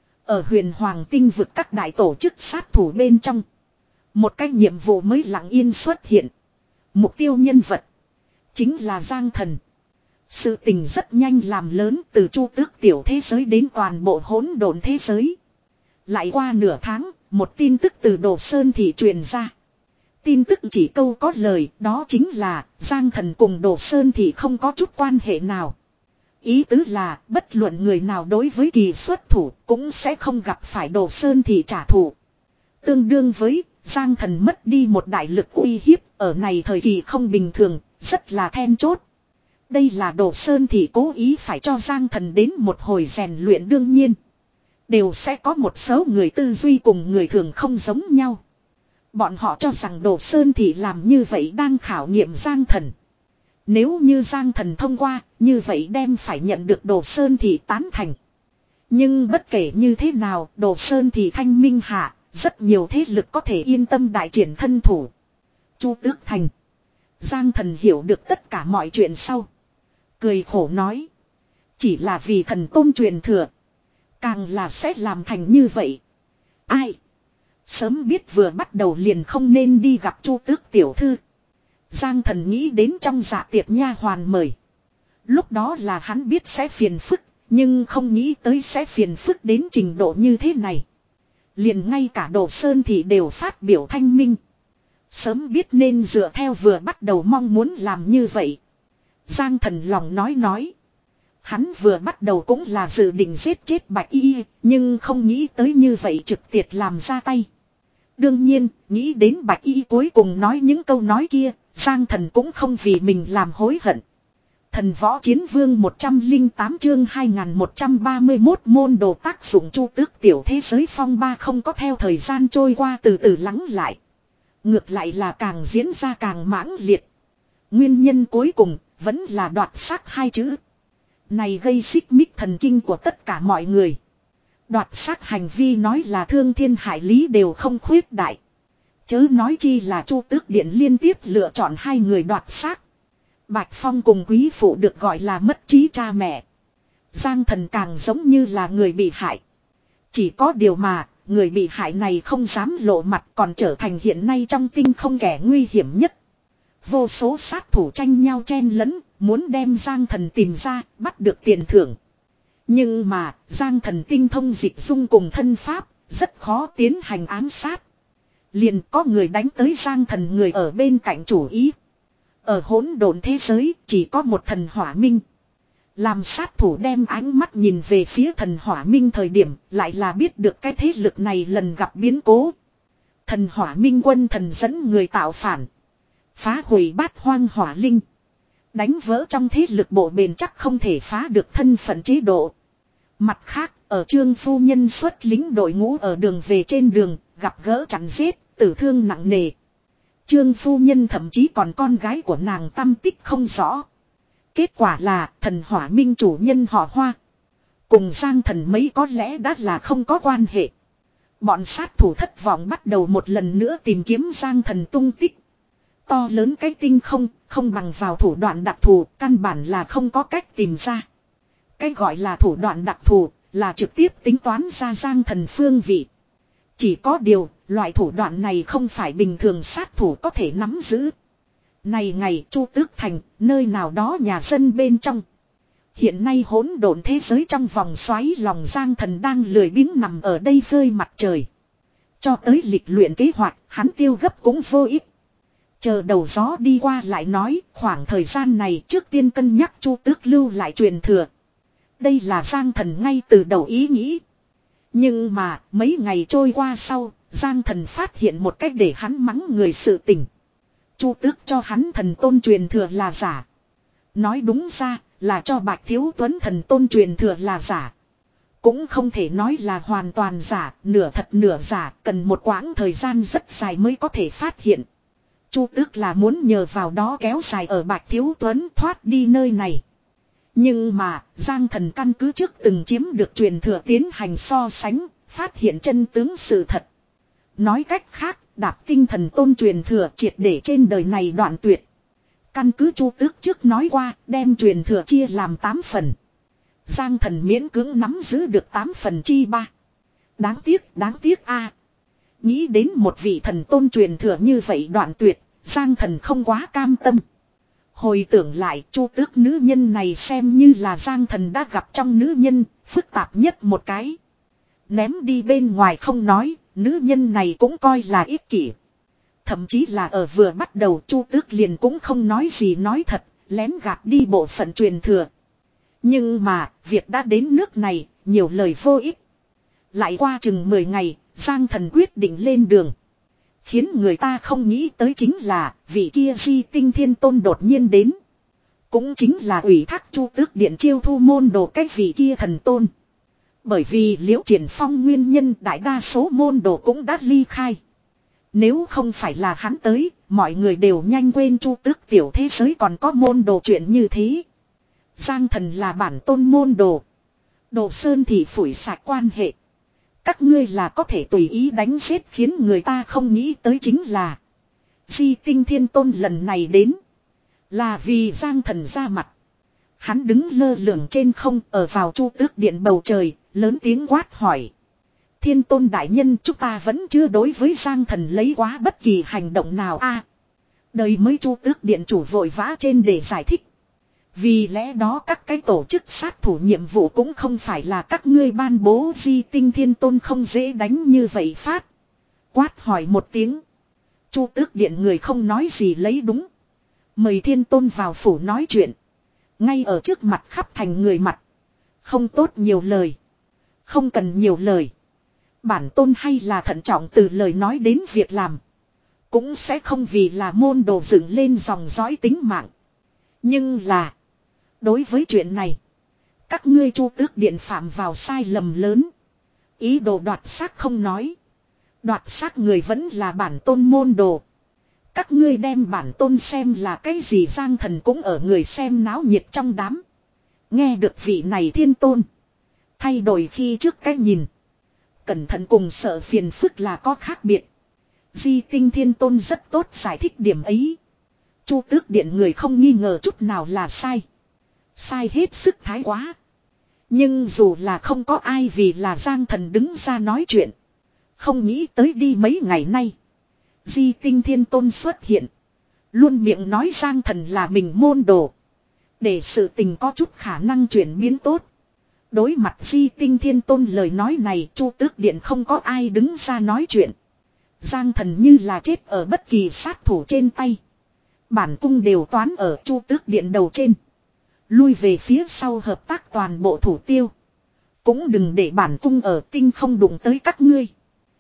Ở huyền hoàng tinh vực các đại tổ chức sát thủ bên trong, một cái nhiệm vụ mới lặng yên xuất hiện. Mục tiêu nhân vật chính là Giang Thần. Sự tình rất nhanh làm lớn, từ Chu Tước tiểu thế giới đến toàn bộ hỗn độn thế giới. Lại qua nửa tháng, một tin tức từ Đồ Sơn Thị truyền ra. Tin tức chỉ câu có lời, đó chính là Giang Thần cùng Đồ Sơn Thị không có chút quan hệ nào. Ý tứ là bất luận người nào đối với kỳ xuất thủ cũng sẽ không gặp phải Đồ Sơn Thị trả thù. Tương đương với Giang Thần mất đi một đại lực uy hiếp, ở này thời kỳ không bình thường, rất là then chốt. Đây là Đồ Sơn Thị cố ý phải cho Giang Thần đến một hồi rèn luyện, đương nhiên đều sẽ có một số người tư duy cùng người thường không giống nhau. Bọn họ cho rằng Đồ Sơn Thị làm như vậy đang khảo nghiệm Giang Thần. Nếu như Giang Thần thông qua, như vậy đem phải nhận được Đồ Sơn Thị tán thành. Nhưng bất kể như thế nào, Đồ Sơn Thị thanh minh hạ, rất nhiều thế lực có thể yên tâm đại triển thân thủ. Chu Tước Thành. Giang Thần hiểu được tất cả mọi chuyện sau. Cười khổ nói. Chỉ là vì thần tôn truyền thừa. Càng là sẽ làm thành như vậy. Ai? Sớm biết vừa bắt đầu liền không nên đi gặp Chu Tước tiểu thư. Giang Thần nghĩ đến trong dạ tiệc nha hoàn mời. Lúc đó là hắn biết sẽ phiền phức, nhưng không nghĩ tới sẽ phiền phức đến trình độ như thế này. Liền ngay cả Đồ Sơn Thị đều phát biểu thanh minh. Sớm biết nên dựa theo vừa bắt đầu mong muốn làm như vậy. Giang Thần lòng nói nói. Hắn vừa bắt đầu cũng là dự định giết chết Bạch Y, nhưng không nghĩ tới như vậy trực tiếp làm ra tay. Đương nhiên, nghĩ đến Bạch Y cuối cùng nói những câu nói kia, Giang Thần cũng không vì mình làm hối hận. Thần Võ Chiến Vương một trăm lẻ tám chương hai nghìn một trăm ba mươi mốt môn đồ tác dụng Chu Tước tiểu thế giới phong ba không có theo thời gian trôi qua từ từ lắng lại. Ngược lại là càng diễn ra càng mãng liệt. Nguyên nhân cuối cùng vẫn là đoạt xác hai chữ. Này gây xích mích thần kinh của tất cả mọi người. Đoạt xác hành vi nói là thương thiên hại lý đều không khuyết đại. Chớ nói chi là Chu Tước Điện liên tiếp lựa chọn hai người đoạt xác. Bạch Phong cùng quý phụ được gọi là mất trí cha mẹ. Giang Thần càng giống như là người bị hại. Chỉ có điều mà, người bị hại này không dám lộ mặt, còn trở thành hiện nay trong tinh không kẻ nguy hiểm nhất. Vô số sát thủ tranh nhau chen lẫn, muốn đem Giang Thần tìm ra, bắt được tiền thưởng. Nhưng mà, Giang Thần tinh thông dịch dung cùng thân pháp, rất khó tiến hành ám sát. Liền có người đánh tới Giang Thần người ở bên cạnh chủ ý. Ở hỗn độn thế giới, chỉ có một thần hỏa minh. Làm sát thủ đem ánh mắt nhìn về phía thần hỏa minh thời điểm, lại là biết được cái thế lực này lần gặp biến cố. Thần hỏa minh quân thần dẫn người tạo phản. Phá hủy bát hoang hỏa linh. Đánh vỡ trong thế lực bộ bền chắc không thể phá được thân phận chế độ. Mặt khác, ở Trương phu nhân xuất lính đội ngũ ở đường về trên đường, gặp gỡ chặn giết, tử thương nặng nề. Trương phu nhân thậm chí còn con gái của nàng tâm tích không rõ. Kết quả là thần hỏa minh chủ nhân họ Hoa. Cùng Giang Thần mấy có lẽ đã là không có quan hệ. Bọn sát thủ thất vọng bắt đầu một lần nữa tìm kiếm Giang Thần tung tích. To lớn cái tinh không, không bằng vào thủ đoạn đặc thù, căn bản là không có cách tìm ra. Cái gọi là thủ đoạn đặc thù, là trực tiếp tính toán ra Giang Thần phương vị. Chỉ có điều, loại thủ đoạn này không phải bình thường sát thủ có thể nắm giữ. Này ngày Chu Tước Thành, nơi nào đó nhà dân bên trong. Hiện nay hỗn độn thế giới trong vòng xoáy lòng Giang Thần đang lười biếng nằm ở đây phơi mặt trời. Cho tới lịch luyện kế hoạch, hắn tiêu gấp cũng vô ích. Chờ đầu gió đi qua lại nói, khoảng thời gian này trước tiên cân nhắc Chu Tước lưu lại truyền thừa. Đây là Giang Thần ngay từ đầu ý nghĩ. Nhưng mà, mấy ngày trôi qua sau, Giang Thần phát hiện một cách để hắn mắng người sự tình. Chu Tước cho hắn thần tôn truyền thừa là giả. Nói đúng ra, là cho Bạch Thiếu Tuấn thần tôn truyền thừa là giả. Cũng không thể nói là hoàn toàn giả, nửa thật nửa giả, cần một quãng thời gian rất dài mới có thể phát hiện. Chu Tước là muốn nhờ vào đó kéo dài ở Bạch Thiếu Tuấn thoát đi nơi này. Nhưng mà, Giang Thần căn cứ trước từng chiếm được truyền thừa tiến hành so sánh, phát hiện chân tướng sự thật. Nói cách khác, đạp tinh thần tôn truyền thừa triệt để trên đời này đoạn tuyệt. Căn cứ Chu Tước trước nói qua, đem truyền thừa chia làm tám phần. Giang Thần miễn cưỡng nắm giữ được tám phần chi ba. Đáng tiếc, đáng tiếc a. Nghĩ đến một vị thần tôn truyền thừa như vậy đoạn tuyệt, Giang Thần không quá cam tâm. Hồi tưởng lại Chu Tước nữ nhân này xem như là Giang Thần đã gặp trong nữ nhân, phức tạp nhất một cái. Ném đi bên ngoài không nói, nữ nhân này cũng coi là ích kỷ. Thậm chí là ở vừa bắt đầu Chu Tước liền cũng không nói gì nói thật, lén gạt đi bộ phận truyền thừa. Nhưng mà, việc đã đến nước này, nhiều lời vô ích. Lại qua chừng mười ngày, Giang Thần quyết định lên đường. Khiến người ta không nghĩ tới chính là vị kia Di Tinh Thiên Tôn đột nhiên đến. Cũng chính là ủy thác Chu Tước Điện chiêu thu môn đồ cái vị kia thần tôn. Bởi vì Liễu Triển Phong nguyên nhân đại đa số môn đồ cũng đã ly khai. Nếu không phải là hắn tới, mọi người đều nhanh quên Chu Tước tiểu thế giới còn có môn đồ chuyện như thế. Giang Thần là bản tôn môn đồ. Đồ Sơn thì phủi sạch quan hệ. Các ngươi là có thể tùy ý đánh giết, khiến người ta không nghĩ tới chính là Di Tinh Thiên Tôn lần này đến là vì Giang Thần ra mặt. Hắn đứng lơ lửng trên không ở vào Chu Tước Điện bầu trời, lớn tiếng quát hỏi. Thiên Tôn đại nhân, chúng ta vẫn chưa đối với Giang Thần lấy quá bất kỳ hành động nào a. À, đời mới Chu Tước Điện chủ vội vã trên để giải thích. Vì lẽ đó các cái tổ chức sát thủ nhiệm vụ cũng không phải là các ngươi ban bố. Di Tinh Thiên Tôn không dễ đánh như vậy phát. Quát hỏi một tiếng. Chu Tước Điện người không nói gì lấy đúng. Mời Thiên Tôn vào phủ nói chuyện. Ngay ở trước mặt khắp thành người mặt. Không tốt nhiều lời. Không cần nhiều lời. Bản tôn hay là thận trọng từ lời nói đến việc làm. Cũng sẽ không vì là môn đồ dựng lên dòng dõi tính mạng. Nhưng là. Đối với chuyện này. Các ngươi Chu Tước Điện phạm vào sai lầm lớn. Ý đồ đoạt xác không nói. Đoạt xác người vẫn là bản tôn môn đồ. Các ngươi đem bản tôn xem là cái gì? Giang Thần cũng ở người xem náo nhiệt trong đám. Nghe được vị này Thiên Tôn. Thay đổi khi trước cái nhìn. Cẩn thận cùng sợ phiền phức là có khác biệt. Di Tinh Thiên Tôn rất tốt giải thích điểm ấy. Chu Tước Điện người không nghi ngờ chút nào là sai. Sai hết sức thái quá. Nhưng dù là không có ai vì là Giang Thần đứng ra nói chuyện. Không nghĩ tới đi mấy ngày nay. Di Tinh Thiên Tôn xuất hiện. Luôn miệng nói Giang Thần là mình môn đồ. Để sự tình có chút khả năng chuyển biến tốt. Đối mặt Di Tinh Thiên Tôn lời nói này, Chu Tước Điện không có ai đứng ra nói chuyện. Giang Thần như là chết ở bất kỳ sát thủ trên tay. Bản cung đều toán ở Chu Tước Điện đầu trên. Lui về phía sau hợp tác toàn bộ thủ tiêu. Cũng đừng để bản cung ở tinh không đụng tới các ngươi.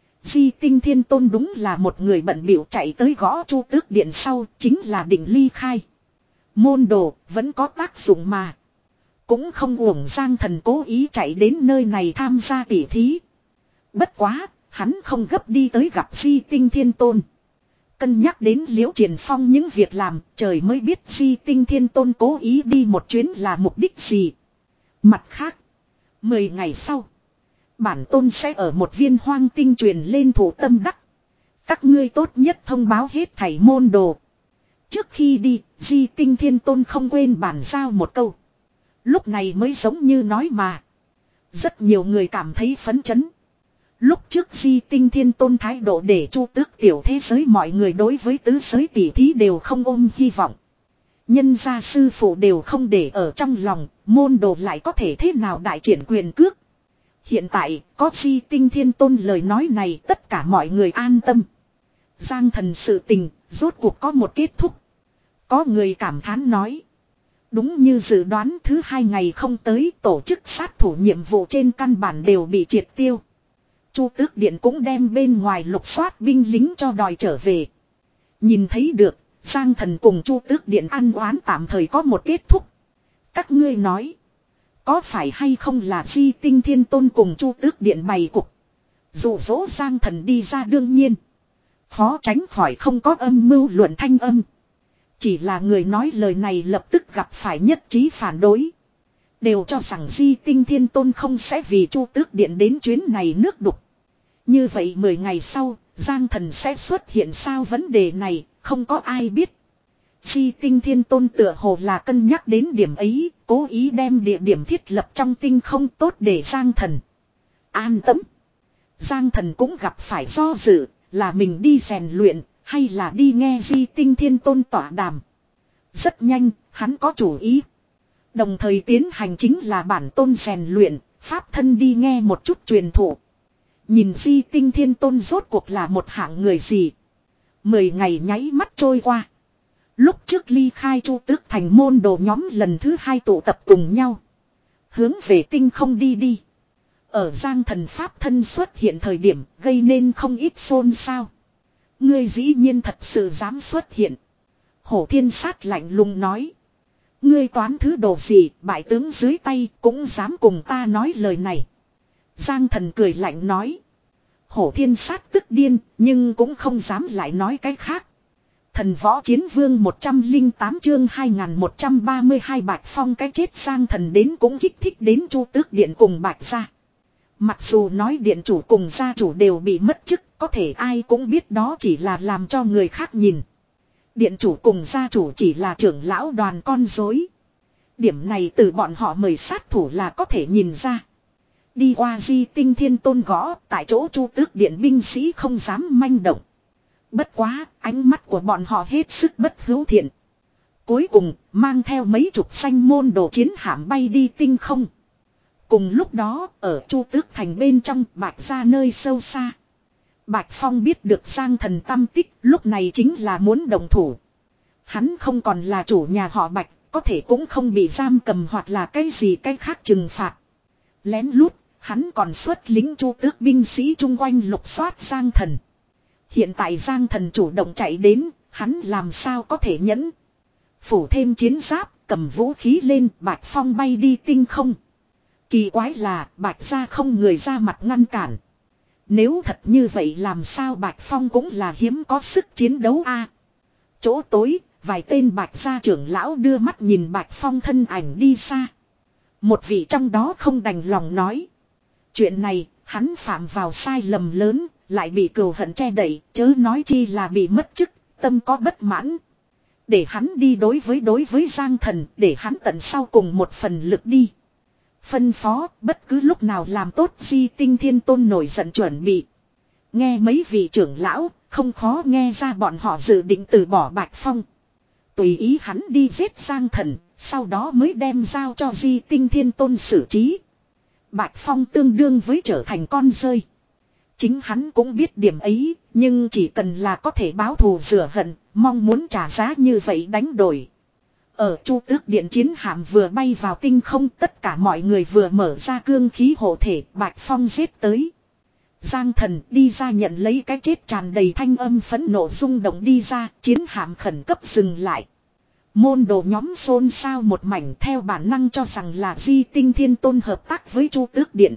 Di Tinh Thiên Tôn đúng là một người bận bịu chạy tới gõ Chu Tước Điện sau, chính là định ly khai. Môn đồ vẫn có tác dụng mà. Cũng không uổng Giang Thần cố ý chạy đến nơi này tham gia tỉ thí. Bất quá, hắn không gấp đi tới gặp Di Tinh Thiên Tôn. Cân nhắc đến Liễu Triển Phong những việc làm, trời mới biết Di Tinh Thiên Tôn cố ý đi một chuyến là mục đích gì. Mặt khác, mười ngày sau, bản tôn sẽ ở một viên hoang tinh truyền lên thủ tâm đắc. Các ngươi tốt nhất thông báo hết thảy môn đồ. Trước khi đi, Di Tinh Thiên Tôn không quên bản giao một câu. Lúc này mới giống như nói mà. Rất nhiều người cảm thấy phấn chấn. Lúc trước Di Tinh Thiên Tôn thái độ để Chu Tước tiểu thế giới mọi người đối với tứ giới tỷ thí đều không ôm hy vọng. Nhân gia sư phụ đều không để ở trong lòng, môn đồ lại có thể thế nào đại triển quyền cước. Hiện tại, có Di Tinh Thiên Tôn lời nói này tất cả mọi người an tâm. Giang Thần sự tình, rốt cuộc có một kết thúc. Có người cảm thán nói. Đúng như dự đoán thứ hai ngày không tới, tổ chức sát thủ nhiệm vụ trên căn bản đều bị triệt tiêu. Chu Tước Điện cũng đem bên ngoài lục soát binh lính cho đòi trở về. Nhìn thấy được, Giang Thần cùng Chu Tước Điện ăn oán tạm thời có một kết thúc. Các ngươi nói, có phải hay không là Di Tinh Thiên Tôn cùng Chu Tước Điện bày cục. Dụ dỗ Giang Thần đi ra đương nhiên. Khó tránh khỏi không có âm mưu luận thanh âm. Chỉ là người nói lời này lập tức gặp phải nhất trí phản đối. Đều cho rằng Di Tinh Thiên Tôn không sẽ vì Chu Tước Điện đến chuyến này nước đục. Như vậy mười ngày sau, Giang Thần sẽ xuất hiện sao? Vấn đề này, không có ai biết. Di Tinh Thiên Tôn tựa hồ là cân nhắc đến điểm ấy, cố ý đem địa điểm thiết lập trong tinh không tốt để Giang Thần an tâm. Giang Thần cũng gặp phải do dự, là mình đi rèn luyện, Hay là đi nghe Di Tinh Thiên Tôn tỏa đàm. Rất nhanh, hắn có chủ ý. Đồng thời tiến hành chính là bản tôn rèn luyện, pháp thân đi nghe một chút truyền thụ. Nhìn Di Tinh Thiên Tôn rốt cuộc là một hạng người gì. Mười ngày nháy mắt trôi qua. Lúc trước ly khai Chu Tước Thành môn đồ nhóm lần thứ hai tụ tập cùng nhau. Hướng về tinh không đi đi. Ở Giang Thần pháp thân xuất hiện thời điểm gây nên không ít xôn xao. Ngươi dĩ nhiên thật sự dám xuất hiện. Hổ Thiên Sát lạnh lùng nói. Ngươi toán thứ đồ gì, bại tướng dưới tay cũng dám cùng ta nói lời này. Giang Thần cười lạnh nói. Hổ Thiên Sát tức điên, nhưng cũng không dám lại nói cái khác. Thần Võ Chiến Vương một trăm lẻ tám chương hai nghìn một trăm ba mươi hai Bạch Phong cái chết Giang Thần đến cũng kích thích đến Chu Tước Điện cùng Bạch gia. Mặc dù nói điện chủ cùng gia chủ đều bị mất chức, có thể ai cũng biết đó chỉ là làm cho người khác nhìn. Điện chủ cùng gia chủ chỉ là trưởng lão đoàn con rối. Điểm này từ bọn họ mời sát thủ là có thể nhìn ra. Đi qua Di Tinh Thiên Tôn gõ, tại chỗ Chu Tước Điện binh sĩ không dám manh động. Bất quá, ánh mắt của bọn họ hết sức bất hữu thiện. Cuối cùng, mang theo mấy chục xanh môn đồ chiến hạm bay đi tinh không. Cùng lúc đó, ở Chu Tước Thành bên trong Bạch gia nơi sâu xa. Bạch Phong biết được Giang Thần tâm tích, lúc này chính là muốn đồng thủ. Hắn không còn là chủ nhà họ Bạch, có thể cũng không bị giam cầm hoặc là cái gì cái khác trừng phạt. Lén lút, hắn còn xuất lính Chu Tước binh sĩ chung quanh lục soát Giang Thần. Hiện tại Giang Thần chủ động chạy đến, hắn làm sao có thể nhẫn. Phủ thêm chiến giáp, cầm vũ khí lên, Bạch Phong bay đi tinh không. Kỳ quái là, Bạch gia không người ra mặt ngăn cản. Nếu thật như vậy làm sao Bạch Phong cũng là hiếm có sức chiến đấu a. À, chỗ tối, vài tên Bạch gia trưởng lão đưa mắt nhìn Bạch Phong thân ảnh đi xa. Một vị trong đó không đành lòng nói. Chuyện này, hắn phạm vào sai lầm lớn, lại bị cừu hận che đậy, chớ nói chi là bị mất chức, tâm có bất mãn. Để hắn đi đối với đối với Giang Thần, để hắn tận sau cùng một phần lực đi. Phân phó, bất cứ lúc nào làm tốt Di Tinh Thiên Tôn nổi giận chuẩn bị. Nghe mấy vị trưởng lão, không khó nghe ra bọn họ dự định từ bỏ Bạch Phong. Tùy ý hắn đi giết Giang Thần, sau đó mới đem giao cho Di Tinh Thiên Tôn xử trí. Bạch Phong tương đương với trở thành con rơi. Chính hắn cũng biết điểm ấy, nhưng chỉ cần là có thể báo thù rửa hận, mong muốn trả giá như vậy đánh đổi. Ở Chu Tước Điện chiến hạm vừa bay vào tinh không, tất cả mọi người vừa mở ra cương khí hộ thể, Bạch Phong giết tới. Giang Thần đi ra nhận lấy cái chết tràn đầy thanh âm phẫn nộ rung động đi ra, chiến hạm khẩn cấp dừng lại. Môn đồ nhóm xôn xao một mảnh theo bản năng cho rằng là Di Tinh Thiên Tôn hợp tác với Chu Tước Điện.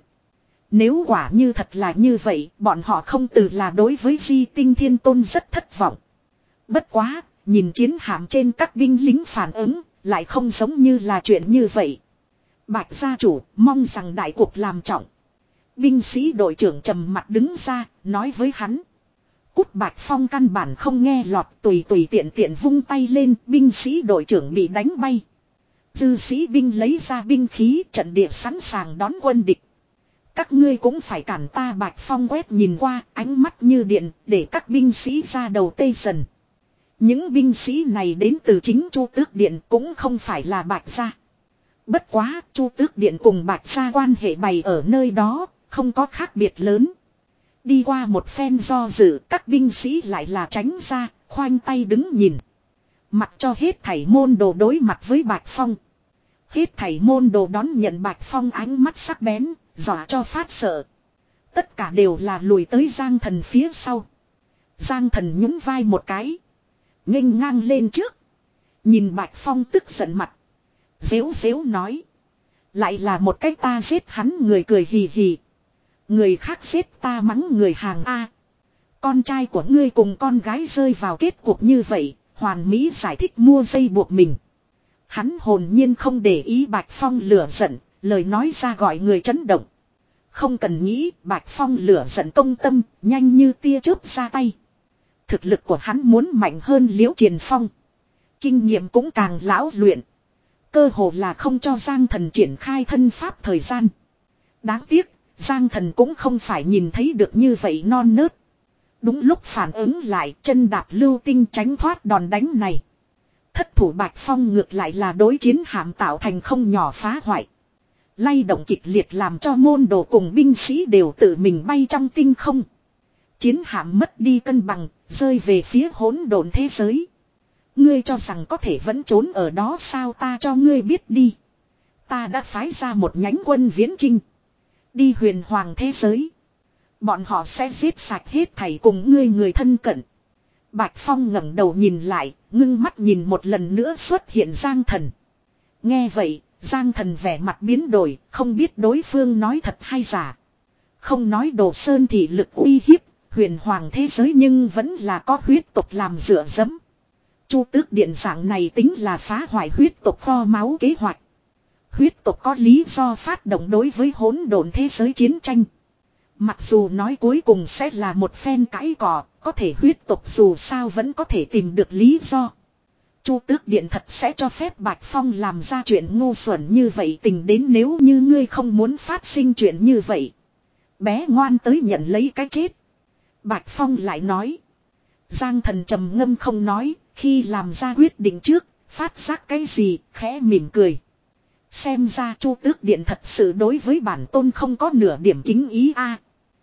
Nếu quả như thật là như vậy, bọn họ không từ là đối với Di Tinh Thiên Tôn rất thất vọng. Bất quá, nhìn chiến hạm trên các binh lính phản ứng, lại không giống như là chuyện như vậy. Bạch gia chủ mong rằng đại cuộc làm trọng. Binh sĩ đội trưởng trầm mặt đứng ra, nói với hắn. Cút. Bạch Phong căn bản không nghe lọt, tùy tùy tiện tiện vung tay lên, binh sĩ đội trưởng bị đánh bay. Dư sĩ binh lấy ra binh khí, trận địa sẵn sàng đón quân địch. Các ngươi cũng phải cản ta. Bạch Phong quét nhìn qua, ánh mắt như điện, để các binh sĩ ra đầu tê dần. Những binh sĩ này đến từ chính Chu Tước Điện, cũng không phải là Bạch gia. Bất quá, Chu Tước Điện cùng Bạch gia quan hệ bày ở nơi đó, không có khác biệt lớn. Đi qua một phen do dự, các binh sĩ lại là tránh ra, khoanh tay đứng nhìn. Mặc cho hết thảy môn đồ đối mặt với Bạch Phong. Hết thảy môn đồ đón nhận Bạch Phong ánh mắt sắc bén, dọa cho phát sợ. Tất cả đều là lùi tới Giang Thần phía sau. Giang Thần nhún vai một cái, nghênh ngang lên trước. Nhìn Bạch Phong tức giận mặt, dếu dếu nói. Lại là một cách ta giết hắn, người cười hì hì. Người khác giết ta mắng người hàng A. Con trai của ngươi cùng con gái rơi vào kết cục như vậy, hoàn mỹ giải thích mua dây buộc mình. Hắn hồn nhiên không để ý Bạch Phong lửa giận, lời nói ra gọi người chấn động. Không cần nghĩ, Bạch Phong lửa giận công tâm, nhanh như tia chớp ra tay. Thực lực của hắn muốn mạnh hơn Liễu Triền Phong. Kinh nghiệm cũng càng lão luyện. Cơ hồ là không cho Giang Thần triển khai thân pháp thời gian. Đáng tiếc, Giang Thần cũng không phải nhìn thấy được như vậy non nớt. Đúng lúc phản ứng lại, chân đạp lưu tinh tránh thoát đòn đánh này. Thất thủ Bạch Phong ngược lại là đối chiến hạm tạo thành không nhỏ phá hoại. Lay động kịch liệt làm cho môn đồ cùng binh sĩ đều tự mình bay trong tinh không. Chiến hạm mất đi cân bằng, rơi về phía hỗn độn thế giới. Ngươi cho rằng có thể vẫn trốn ở đó sao, ta cho ngươi biết đi. Ta đã phái ra một nhánh quân viễn chinh. Đi huyền hoàng thế giới. Bọn họ sẽ giết sạch hết thảy cùng ngươi người thân cận. Bạch Phong ngẩng đầu nhìn lại, ngưng mắt nhìn một lần nữa xuất hiện Giang Thần. Nghe vậy, Giang Thần vẻ mặt biến đổi, không biết đối phương nói thật hay giả. Không nói Đồ Sơn thị lực uy hiếp, huyền hoàng thế giới nhưng vẫn là có huyết tộc làm dựa dẫm. Chu Tước Điện dạng này tính là phá hoại huyết tộc kho máu kế hoạch. Huyết tộc có lý do phát động đối với hỗn độn thế giới chiến tranh. Mặc dù nói cuối cùng sẽ là một phen cãi cọ, có thể huyết tộc dù sao vẫn có thể tìm được lý do. Chu Tước Điện thật sẽ cho phép Bạch Phong làm ra chuyện ngu xuẩn như vậy, tình đến nếu như ngươi không muốn phát sinh chuyện như vậy. Bé ngoan tới nhận lấy cái chết. Bạch Phong lại nói. Giang Thần trầm ngâm không nói, khi làm ra quyết định trước, phát giác cái gì, khẽ mỉm cười. Xem ra Chu Tước Điện thật sự đối với bản tôn không có nửa điểm kính ý a.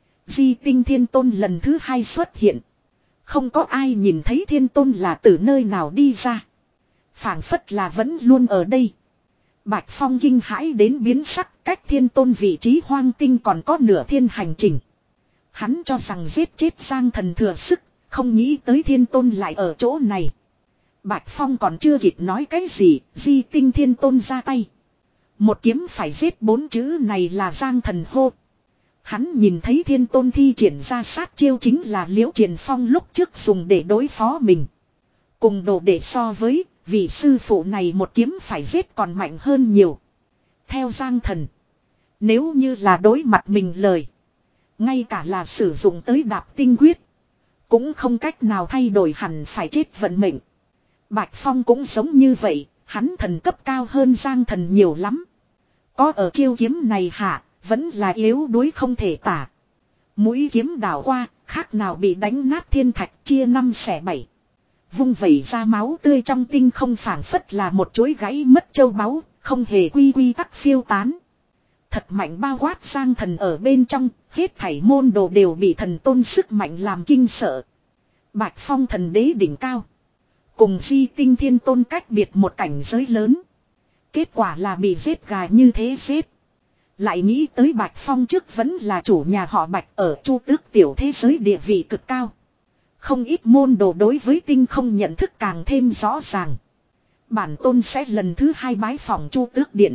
Di Tinh Thiên Tôn lần thứ hai xuất hiện. Không có ai nhìn thấy Thiên Tôn là từ nơi nào đi ra. Phảng phất là vẫn luôn ở đây. Bạch Phong kinh hãi đến biến sắc, cách Thiên Tôn vị trí hoang tinh còn có nửa thiên hành trình. Hắn cho rằng giết chết Giang Thần thừa sức, không nghĩ tới Thiên Tôn lại ở chỗ này. Bạch Phong còn chưa kịp nói cái gì, Di Tinh Thiên Tôn ra tay. Một kiếm phải giết bốn chữ này là Giang Thần hô. Hắn nhìn thấy Thiên Tôn thi triển ra sát chiêu chính là Liễu Triền Phong lúc trước dùng để đối phó mình. Cùng đồ để so với, vị sư phụ này một kiếm phải giết còn mạnh hơn nhiều. Theo Giang Thần, nếu như là đối mặt mình lời, ngay cả là sử dụng tới đạp tinh quyết, cũng không cách nào thay đổi hẳn phải chết vận mệnh. Bạch Phong cũng giống như vậy, hắn thần cấp cao hơn Giang Thần nhiều lắm. Có ở chiêu kiếm này hả, vẫn là yếu đuối không thể tả. Mũi kiếm đảo qua, khác nào bị đánh nát thiên thạch chia năm xẻ bảy. Vung vẩy ra máu tươi trong tinh không phảng phất là một chuỗi gãy mất châu báu, không hề quy quy tắc phiêu tán. Thật mạnh bao quát Giang Thần ở bên trong, hết thảy môn đồ đều bị thần tôn sức mạnh làm kinh sợ. Bạch Phong thần đế đỉnh cao. Cùng Di Tinh Thiên Tôn cách biệt một cảnh giới lớn. Kết quả là bị giết gà như thế giết. Lại nghĩ tới Bạch Phong trước vẫn là chủ nhà họ Bạch ở Chu Tước tiểu thế giới địa vị cực cao. Không ít môn đồ đối với tinh không nhận thức càng thêm rõ ràng. Bản tôn sẽ lần thứ hai bái phỏng Chu Tước Điện.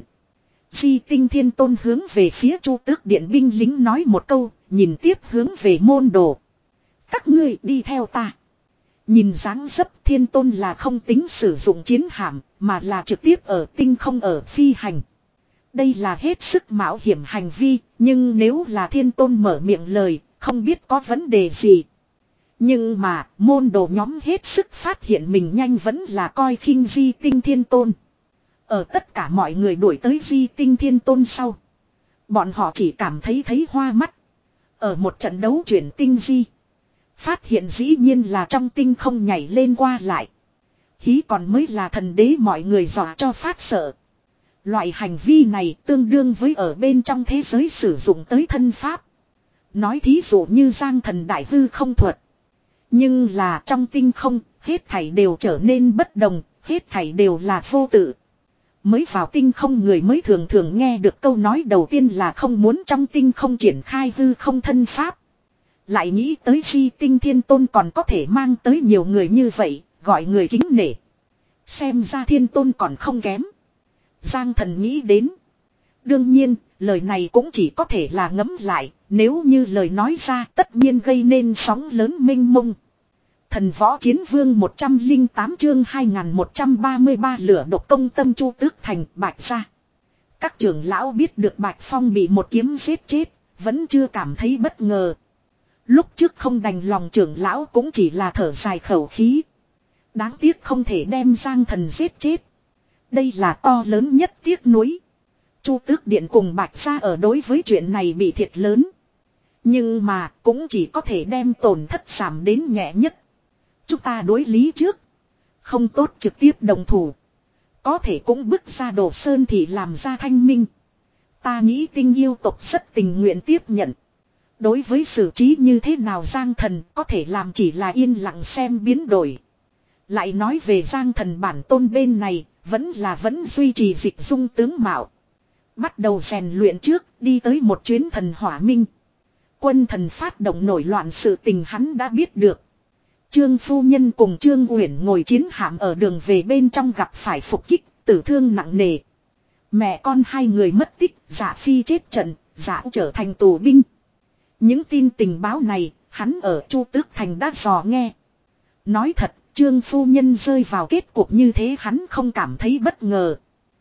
Di Tinh Thiên Tôn hướng về phía Chu Tước Điện binh lính nói một câu, nhìn tiếp hướng về môn đồ. Các ngươi đi theo ta. Nhìn dáng dấp Thiên Tôn là không tính sử dụng chiến hạm, mà là trực tiếp ở tinh không ở phi hành. Đây là hết sức mạo hiểm hành vi, nhưng nếu là Thiên Tôn mở miệng lời, không biết có vấn đề gì. Nhưng mà, môn đồ nhóm hết sức phát hiện mình nhanh vẫn là coi khinh Di Tinh Thiên Tôn. Ở tất cả mọi người đuổi tới Di Tinh Thiên Tôn sau. Bọn họ chỉ cảm thấy thấy hoa mắt. Ở một trận đấu chuyển tinh di. Phát hiện dĩ nhiên là trong tinh không nhảy lên qua lại. Hí còn mới là thần đế mọi người dọa cho phát sợ. Loại hành vi này tương đương với ở bên trong thế giới sử dụng tới thân pháp. Nói thí dụ như Giang Thần đại hư không thuật. Nhưng là trong tinh không, hết thảy đều trở nên bất đồng, hết thảy đều là vô tự. Mới vào tinh không người mới thường thường nghe được câu nói đầu tiên là không muốn trong tinh không triển khai hư không thân pháp. Lại nghĩ tới Di Tinh Thiên Tôn còn có thể mang tới nhiều người như vậy, gọi người kính nể. Xem ra Thiên Tôn còn không kém. Giang Thần nghĩ đến. Đương nhiên, lời này cũng chỉ có thể là ngẫm lại, nếu như lời nói ra tất nhiên gây nên sóng lớn mênh mông. Thần Võ Chiến Vương một trăm lẻ tám chương hai nghìn một trăm ba mươi ba lửa độc công tâm Chu Tước Thành Bạch gia. Các trưởng lão biết được Bạch Phong bị một kiếm giết chết, vẫn chưa cảm thấy bất ngờ. Lúc trước không đành lòng trưởng lão cũng chỉ là thở dài khẩu khí. Đáng tiếc không thể đem Giang Thần giết chết. Đây là to lớn nhất tiếc nuối. Chu Tước Điện cùng Bạch gia ở đối với chuyện này bị thiệt lớn. Nhưng mà cũng chỉ có thể đem tổn thất giảm đến nhẹ nhất. Chúng ta đối lý trước. Không tốt trực tiếp đồng thủ. Có thể cũng bức ra Đồ Sơn thì làm ra thanh minh. Ta nghĩ Tinh yêu tộc rất tình nguyện tiếp nhận. Đối với xử trí như thế nào Giang Thần có thể làm chỉ là yên lặng xem biến đổi. Lại nói về Giang Thần bản tôn bên này, vẫn là vẫn duy trì dịch dung tướng mạo. Bắt đầu rèn luyện trước, đi tới một chuyến thần hỏa minh. Quân thần phát động nổi loạn sự tình hắn đã biết được. Trương phu nhân cùng Trương Uyển ngồi chiến hạm ở đường về bên trong gặp phải phục kích, tử thương nặng nề. Mẹ con hai người mất tích, Dạ Phi chết trận, Dạ trở thành tù binh. Những tin tình báo này, hắn ở Chu Tước Thành đã dò nghe. Nói thật, Trương phu nhân rơi vào kết cục như thế hắn không cảm thấy bất ngờ.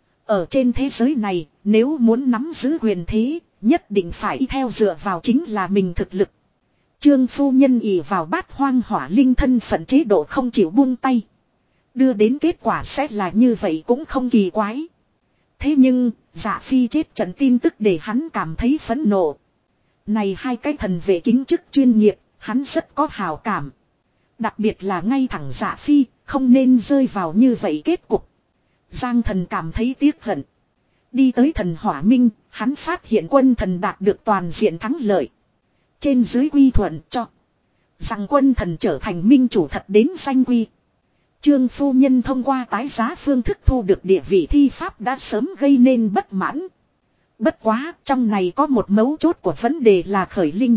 Ở trên thế giới này, nếu muốn nắm giữ quyền thế, nhất định phải theo dựa vào chính là mình thực lực. Trương phu nhân ỷ vào bát hoang hỏa linh thân phận chế độ không chịu buông tay. Đưa đến kết quả sẽ là như vậy cũng không kỳ quái. Thế nhưng, Dạ Phi chết trận tin tức để hắn cảm thấy phẫn nộ. Này hai cái thần vệ kính chức chuyên nghiệp, hắn rất có hào cảm. Đặc biệt là ngay thẳng Dạ Phi, không nên rơi vào như vậy kết cục. Giang Thần cảm thấy tiếc hận. Đi tới thần hỏa minh, hắn phát hiện quân thần đạt được toàn diện thắng lợi. Trên dưới quy thuận cho rằng quân thần trở thành minh chủ thật đến danh quy. Trương phu nhân thông qua tái giá phương thức thu được địa vị thi pháp đã sớm gây nên bất mãn. Bất quá, trong này có một mấu chốt của vấn đề là khởi linh.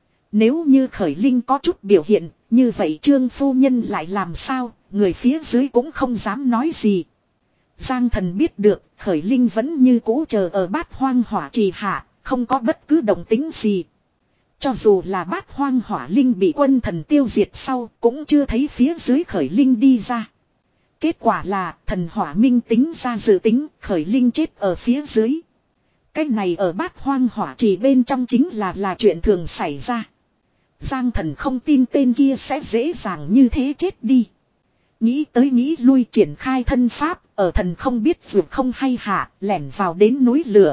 Nếu như khởi linh có chút biểu hiện, như vậy Trương phu nhân lại làm sao, người phía dưới cũng không dám nói gì. Giang Thần biết được, khởi linh vẫn như cũ chờ ở bát hoang hỏa trì hạ, không có bất cứ động tính gì. Cho dù là bát hoang hỏa linh bị quân thần tiêu diệt sau, cũng chưa thấy phía dưới khởi linh đi ra. Kết quả là, thần hỏa minh tính ra dự tính, khởi linh chết ở phía dưới. Cái này ở bát hoang hỏa trì bên trong chính là là chuyện thường xảy ra. Giang Thần không tin tên kia sẽ dễ dàng như thế chết đi. Nghĩ tới nghĩ lui triển khai thân pháp, ở thần không biết vượt không hay hạ, lẻn vào đến núi lửa.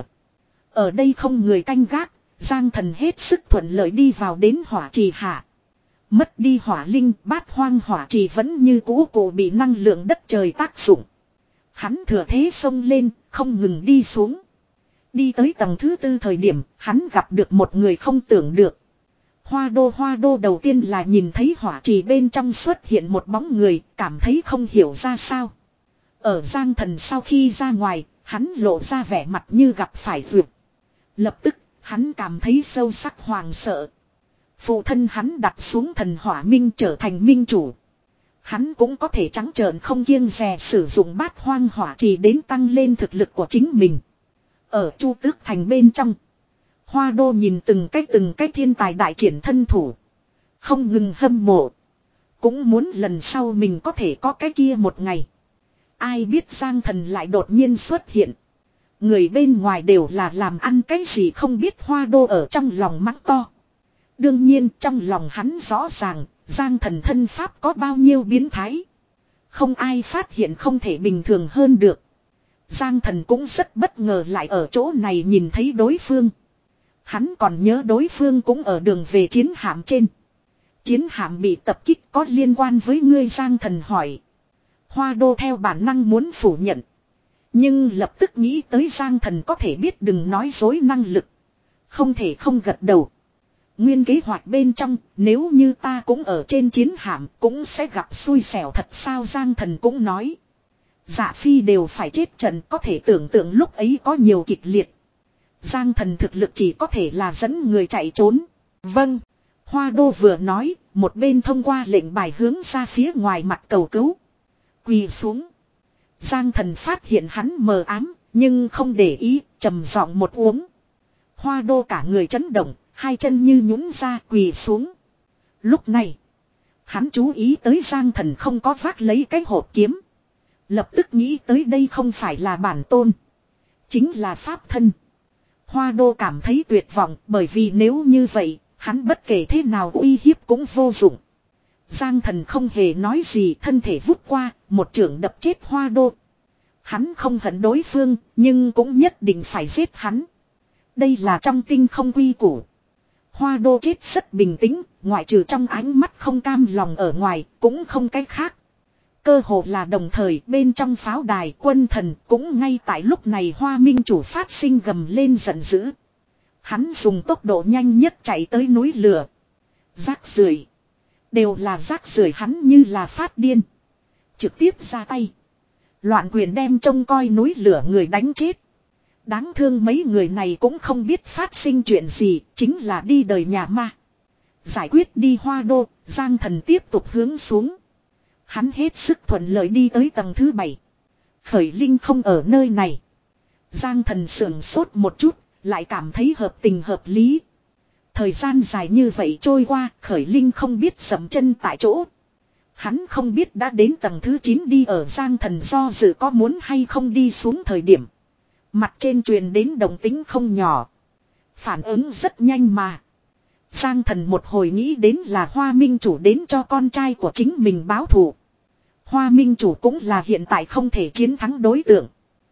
Ở đây không người canh gác, Giang Thần hết sức thuận lợi đi vào đến hỏa trì hạ. Mất đi hỏa linh, bát hoang hỏa trì vẫn như cũ cụ bị năng lượng đất trời tác dụng. Hắn thừa thế xông lên, không ngừng đi xuống. Đi tới tầng thứ tư thời điểm, hắn gặp được một người không tưởng được. Hoa đô hoa đô đầu tiên là nhìn thấy hỏa trì bên trong xuất hiện một bóng người, cảm thấy không hiểu ra sao. Ở Giang Thần sau khi ra ngoài, hắn lộ ra vẻ mặt như gặp phải vượt. Lập tức, hắn cảm thấy sâu sắc hoàng sợ. Phụ thân hắn đặt xuống thần hỏa minh trở thành minh chủ. Hắn cũng có thể trắng trợn không kiêng dè sử dụng bát hoang hỏa trì đến tăng lên thực lực của chính mình. Ở Chu Tước Thành bên trong, Hoa đô nhìn từng cái từng cái thiên tài đại triển thân thủ. Không ngừng hâm mộ. Cũng muốn lần sau mình có thể có cái kia một ngày. Ai biết Giang Thần lại đột nhiên xuất hiện. Người bên ngoài đều là làm ăn cái gì không biết Hoa đô ở trong lòng mắng to. Đương nhiên trong lòng hắn rõ ràng, Giang Thần thân pháp có bao nhiêu biến thái. Không ai phát hiện không thể bình thường hơn được. Giang Thần cũng rất bất ngờ lại ở chỗ này nhìn thấy đối phương. Hắn còn nhớ đối phương cũng ở đường về chiến hạm trên. Chiến hạm bị tập kích có liên quan với ngươi Giang Thần hỏi. Hoa đô theo bản năng muốn phủ nhận. Nhưng lập tức nghĩ tới Giang Thần có thể biết đừng nói dối năng lực. Không thể không gật đầu. Nguyên kế hoạch bên trong, nếu như ta cũng ở trên chiến hạm cũng sẽ gặp xui xẻo thật sao Giang Thần cũng nói. Dạ Phi đều phải chết trận có thể tưởng tượng lúc ấy có nhiều kịch liệt. Giang Thần thực lực chỉ có thể là dẫn người chạy trốn. Vâng. Hoa đô vừa nói, một bên thông qua lệnh bài hướng ra phía ngoài mặt cầu cứu. Quỳ xuống. Giang Thần phát hiện hắn mờ ám, nhưng không để ý, trầm giọng một uống. Hoa đô cả người chấn động, hai chân như nhũn ra quỳ xuống. Lúc này, hắn chú ý tới Giang Thần không có vác lấy cái hộp kiếm. Lập tức nghĩ tới đây không phải là bản tôn. Chính là pháp thân. Hoa đô cảm thấy tuyệt vọng bởi vì nếu như vậy, hắn bất kể thế nào uy hiếp cũng vô dụng. Giang Thần không hề nói gì thân thể vút qua, một chưởng đập chết Hoa đô. Hắn không hận đối phương, nhưng cũng nhất định phải giết hắn. Đây là trong tinh không quy củ. Hoa đô chết rất bình tĩnh, ngoại trừ trong ánh mắt không cam lòng ở ngoài, cũng không cái khác. Cơ hồ là đồng thời bên trong pháo đài quân thần cũng ngay tại lúc này Hoa Minh chủ phát sinh gầm lên giận dữ. Hắn dùng tốc độ nhanh nhất chạy tới núi lửa. Rác rưởi. Đều là rác rưởi, hắn như là phát điên. Trực tiếp ra tay. Loạn quyền đem trông coi núi lửa người đánh chết. Đáng thương mấy người này cũng không biết phát sinh chuyện gì, chính là đi đời nhà ma. Giải quyết đi Hoa đô, Giang Thần tiếp tục hướng xuống. Hắn hết sức thuận lợi đi tới tầng thứ bảy. Khởi Linh không ở nơi này. Giang Thần sưởng sốt một chút, lại cảm thấy hợp tình hợp lý. Thời gian dài như vậy trôi qua, Khởi Linh không biết dậm chân tại chỗ. Hắn không biết đã đến tầng thứ chín đi ở Giang Thần do dự có muốn hay không đi xuống thời điểm. Mặt trên truyền đến động tính không nhỏ. Phản ứng rất nhanh mà. Giang Thần một hồi nghĩ đến là Hoa Minh chủ đến cho con trai của chính mình báo thù. Hoa Minh chủ cũng là hiện tại không thể chiến thắng đối tượng.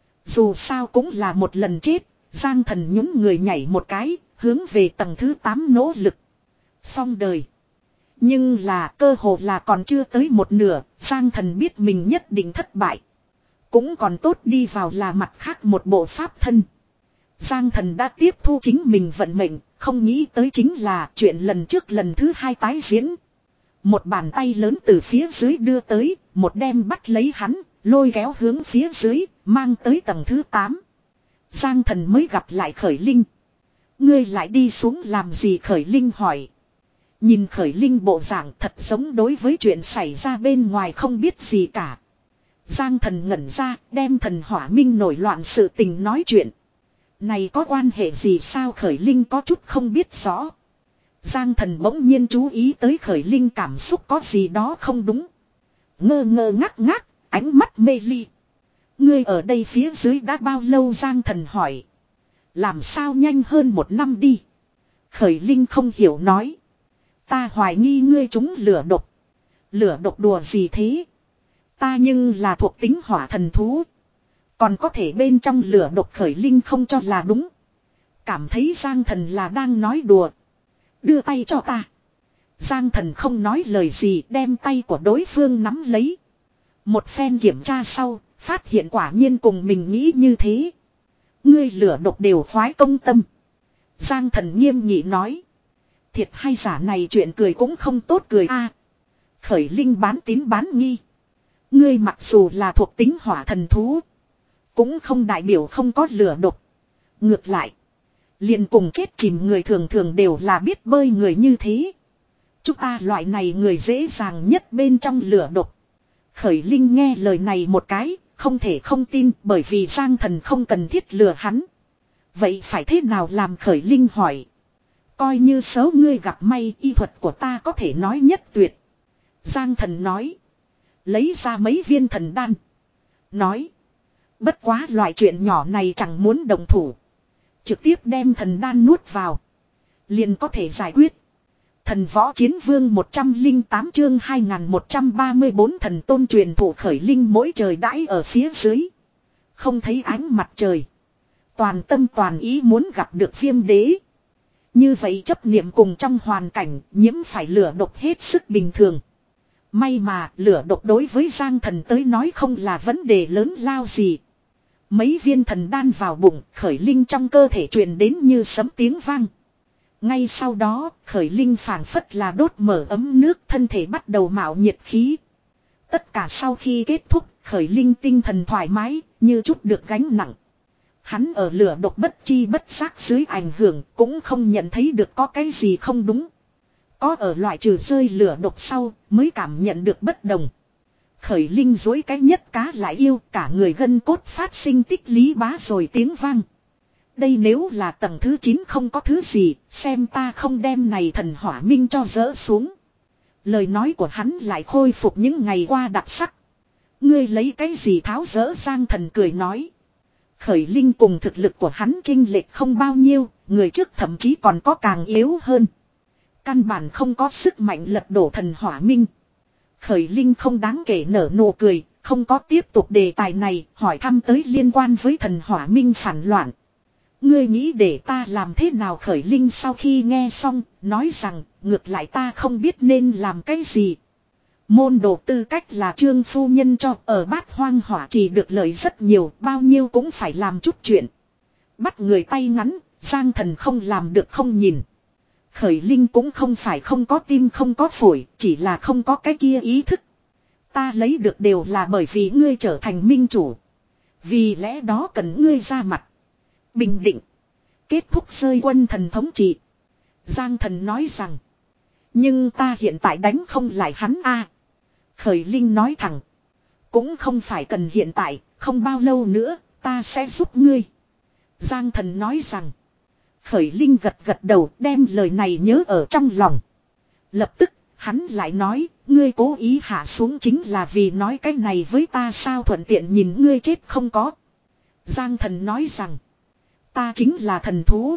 Dù sao cũng là một lần chết. Giang Thần nhún người nhảy một cái, hướng về tầng thứ tám nỗ lực. Xong đời. Nhưng là cơ hồ là còn chưa tới một nửa, Giang Thần biết mình nhất định thất bại. Cũng còn tốt đi vào là mặt khác một bộ pháp thân. Giang Thần đã tiếp thu chính mình vận mệnh, không nghĩ tới chính là chuyện lần trước lần thứ hai tái diễn. Một bàn tay lớn từ phía dưới đưa tới, một đem bắt lấy hắn, lôi kéo hướng phía dưới, mang tới tầng thứ tám. Giang Thần mới gặp lại Khởi Linh. Ngươi lại đi xuống làm gì? Khởi Linh hỏi. Nhìn Khởi Linh bộ dạng thật giống đối với chuyện xảy ra bên ngoài không biết gì cả. Giang Thần ngẩn ra, đem thần hỏa minh nổi loạn sự tình nói chuyện. Này có quan hệ gì sao? Khởi Linh có chút không biết rõ. Giang Thần bỗng nhiên chú ý tới Khởi Linh cảm xúc có gì đó không đúng. Ngơ ngơ ngác ngác, ánh mắt mê ly. Ngươi ở đây phía dưới đã bao lâu? Giang Thần hỏi. Làm sao nhanh hơn một năm đi? Khởi Linh không hiểu nói. Ta hoài nghi ngươi trúng lửa độc. Lửa độc đùa gì thế? Ta nhưng là thuộc tính hỏa thần thú. Còn có thể bên trong lửa độc. Khởi Linh không cho là đúng. Cảm thấy Giang Thần là đang nói đùa. Đưa tay cho ta. Giang Thần không nói lời gì, đem tay của đối phương nắm lấy. Một phen kiểm tra sau, phát hiện quả nhiên cùng mình nghĩ như thế. Ngươi lửa độc đều khoái công tâm. Giang Thần nghiêm nghị nói. Thiệt hay giả này chuyện cười cũng không tốt cười a. Khởi Linh bán tín bán nghi. Ngươi mặc dù là thuộc tính hỏa thần thú, cũng không đại biểu không có lửa độc. Ngược lại, liền cùng chết chìm người thường thường đều là biết bơi người như thế. Chúng ta loại này người dễ dàng nhất bên trong lửa độc. Khởi Linh nghe lời này một cái, không thể không tin, bởi vì Giang Thần không cần thiết lừa hắn. Vậy phải thế nào làm? Khởi Linh hỏi. Coi như số ngươi gặp may, y thuật của ta có thể nói nhất tuyệt. Giang Thần nói. Lấy ra mấy viên thần đan. Nói. Bất quá loại chuyện nhỏ này chẳng muốn đồng thủ. Trực tiếp đem thần đan nuốt vào. Liền có thể giải quyết. Thần võ chiến vương một trăm lẻ tám chương hai nghìn một trăm ba mươi tư thần tôn truyền thụ. Khởi Linh mỗi trời đãi ở phía dưới. Không thấy ánh mặt trời. Toàn tâm toàn ý muốn gặp được Viêm đế. Như vậy chấp niệm cùng trong hoàn cảnh nhiễm phải lửa độc hết sức bình thường. May mà lửa độc đối với Giang Thần tới nói không là vấn đề lớn lao gì. Mấy viên thần đan vào bụng, Khởi Linh trong cơ thể truyền đến như sấm tiếng vang. Ngay sau đó, Khởi Linh phảng phất là đốt mở ấm nước, thân thể bắt đầu mạo nhiệt khí. Tất cả sau khi kết thúc, Khởi Linh tinh thần thoải mái, như chút được gánh nặng. Hắn ở lửa độc bất chi bất giác dưới ảnh hưởng, cũng không nhận thấy được có cái gì không đúng. Có ở loại trừ rơi lửa độc sau, mới cảm nhận được bất đồng. Khởi Linh dối cái nhất cá lại yêu, cả người gân cốt phát sinh tích lý bá rồi tiếng vang. Đây nếu là tầng thứ chín không có thứ gì, xem ta không đem này thần hỏa minh cho dỡ xuống. Lời nói của hắn lại khôi phục những ngày qua đặc sắc. Ngươi lấy cái gì tháo dỡ? Giang Thần cười nói. Khởi Linh cùng thực lực của hắn chênh lệch không bao nhiêu, người trước thậm chí còn có càng yếu hơn. Căn bản không có sức mạnh lật đổ thần hỏa minh. Khởi Linh không đáng kể nở nụ cười, không có tiếp tục đề tài này, hỏi thăm tới liên quan với thần hỏa minh phản loạn. Ngươi nghĩ để ta làm thế nào? Khởi Linh sau khi nghe xong, nói rằng, ngược lại ta không biết nên làm cái gì. Môn đồ tư cách là trương phu nhân cho, ở Bát Hoang Hỏa Trì được lợi rất nhiều, bao nhiêu cũng phải làm chút chuyện. Bắt người tay ngắn, Giang Thần không làm được không nhìn. Khởi Linh cũng không phải không có tim không có phổi, chỉ là không có cái kia ý thức. Ta lấy được đều là bởi vì ngươi trở thành minh chủ. Vì lẽ đó cần ngươi ra mặt. Bình định. Kết thúc rơi quân thần thống trị. Giang Thần nói rằng. Nhưng ta hiện tại đánh không lại hắn a. Khởi Linh nói thẳng. Cũng không phải cần hiện tại, không bao lâu nữa, ta sẽ giúp ngươi. Giang Thần nói rằng. Khởi Linh gật gật đầu, đem lời này nhớ ở trong lòng. Lập tức, hắn lại nói, ngươi cố ý hạ xuống chính là vì nói cái này với ta sao, thuận tiện nhìn ngươi chết không có. Giang Thần nói rằng. Ta chính là thần thú.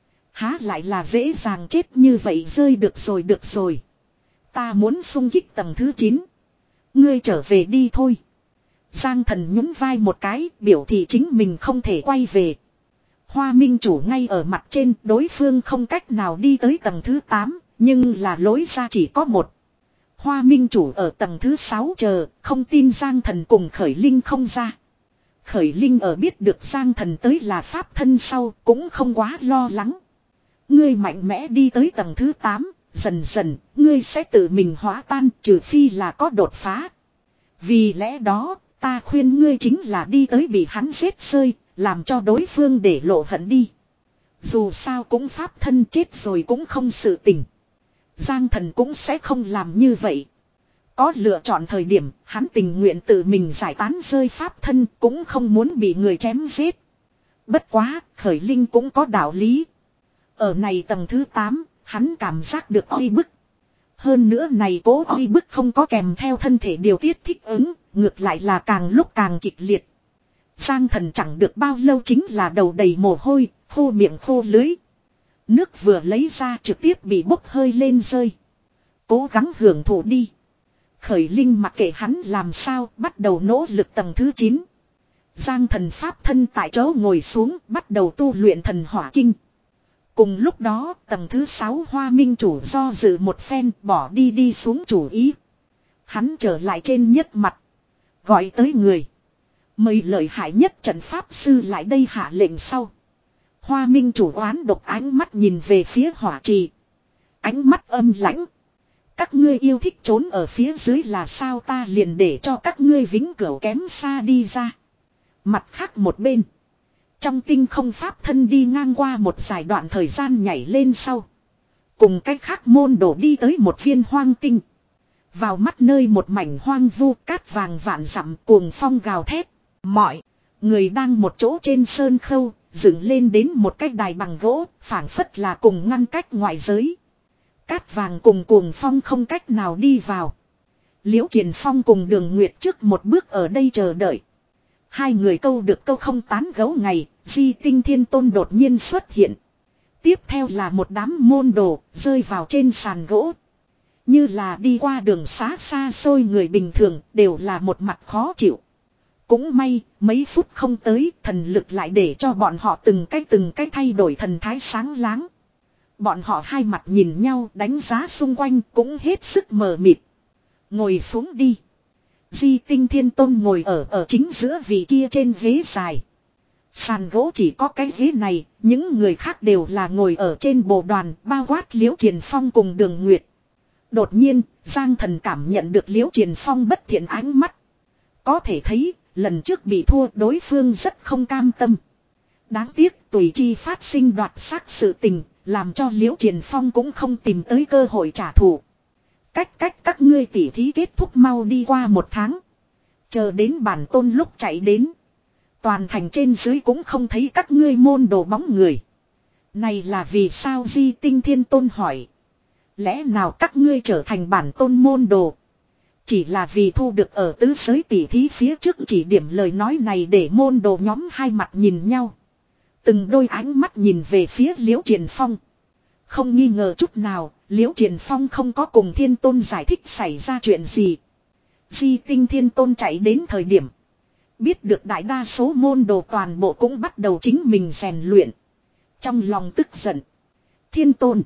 Há lại là dễ dàng chết như vậy, rơi được rồi được rồi. Ta muốn xung kích tầng thứ chín. Ngươi trở về đi thôi. Giang Thần nhún vai một cái, biểu thị chính mình không thể quay về. Hoa Minh chủ ngay ở mặt trên, đối phương không cách nào đi tới tầng thứ tám, nhưng là lối ra chỉ có một. Hoa Minh chủ ở tầng thứ sáu chờ, không tin Giang Thần cùng Khởi Linh không ra. Khởi Linh ở biết được Giang Thần tới là pháp thân sau, cũng không quá lo lắng. Ngươi mạnh mẽ đi tới tầng thứ tám, dần dần, ngươi sẽ tự mình hóa tan, trừ phi là có đột phá. Vì lẽ đó, ta khuyên ngươi chính là đi tới bị hắn giết rơi, làm cho đối phương để lộ hận đi. Dù sao cũng pháp thân chết rồi cũng không sự tình. Giang Thần cũng sẽ không làm như vậy. Có lựa chọn thời điểm, hắn tình nguyện tự mình giải tán rơi pháp thân, cũng không muốn bị người chém giết. Bất quá, Khởi Linh cũng có đạo lý. Ở này tầng thứ tám, hắn cảm giác được oi bức. Hơn nữa này cố oi bức không có kèm theo thân thể điều tiết thích ứng, ngược lại là càng lúc càng kịch liệt. Giang Thần chẳng được bao lâu chính là đầu đầy mồ hôi, khô miệng khô lưới. Nước vừa lấy ra trực tiếp bị bốc hơi lên rơi. Cố gắng hưởng thụ đi. Khởi Linh mặc kệ hắn làm sao, bắt đầu nỗ lực tầng thứ chín. Giang Thần pháp thân tại chỗ ngồi xuống, bắt đầu tu luyện thần hỏa kinh. Cùng lúc đó, tầng thứ sáu Hoa Minh chủ do dự một phen, bỏ đi đi xuống chủ ý. Hắn trở lại trên nhất mặt. Gọi tới người. Mời lợi hại nhất trận pháp sư lại đây hạ lệnh sau. Hoa Minh chủ oán độc ánh mắt nhìn về phía hỏa trì. Ánh mắt âm lãnh. Các ngươi yêu thích trốn ở phía dưới là sao, ta liền để cho các ngươi vĩnh cửu kém xa đi ra. Mặt khác một bên. Trong tinh không pháp thân đi ngang qua một dài đoạn thời gian nhảy lên sau. Cùng cách khác môn đổ đi tới một viên hoang tinh. Vào mắt nơi một mảnh hoang vu, cát vàng vạn dặm, cuồng phong gào thét. Mọi người đang một chỗ trên sơn khâu, dựng lên đến một cái đài bằng gỗ, phảng phất là cùng ngăn cách ngoại giới. Cát vàng cùng cuồng phong không cách nào đi vào. Liễu Triển Phong cùng Đường Nguyệt trước một bước ở đây chờ đợi. Hai người câu được câu không tán gấu ngày, Di Tinh Thiên Tôn đột nhiên xuất hiện. Tiếp theo là một đám môn đồ rơi vào trên sàn gỗ. Như là đi qua đường xá xa xôi, người bình thường đều là một mặt khó chịu. Cũng may, mấy phút không tới, thần lực lại để cho bọn họ từng cái từng cái thay đổi thần thái sáng láng. Bọn họ hai mặt nhìn nhau, đánh giá xung quanh cũng hết sức mờ mịt. Ngồi xuống đi. Di Tinh Thiên Tôn ngồi ở ở chính giữa vị kia trên ghế dài. Sàn gỗ chỉ có cái ghế này, những người khác đều là ngồi ở trên bồ đoàn, bao quát Liễu Triển Phong cùng Đường Nguyệt. Đột nhiên, Giang Thần cảm nhận được Liễu Triển Phong bất thiện ánh mắt. Có thể thấy, lần trước bị thua đối phương rất không cam tâm. Đáng tiếc tùy chi phát sinh đoạt xác sự tình, làm cho Liễu Triển Phong cũng không tìm tới cơ hội trả thù. Cách cách các ngươi tỉ thí kết thúc mau đi qua một tháng. Chờ đến bản tôn lúc chạy đến. Toàn thành trên dưới cũng không thấy các ngươi môn đồ bóng người. Này là vì sao? Di Tinh Thiên Tôn hỏi. Lẽ nào các ngươi trở thành bản tôn môn đồ? Chỉ là vì thu được ở tứ giới tỉ thí phía trước chỉ điểm, lời nói này để môn đồ nhóm hai mặt nhìn nhau. Từng đôi ánh mắt nhìn về phía Liễu Triển Phong. Không nghi ngờ chút nào, Liễu Triển Phong không có cùng Thiên Tôn giải thích xảy ra chuyện gì. Di Tinh Thiên Tôn chạy đến thời điểm. Biết được đại đa số môn đồ toàn bộ cũng bắt đầu chính mình rèn luyện. Trong lòng tức giận. Thiên tôn.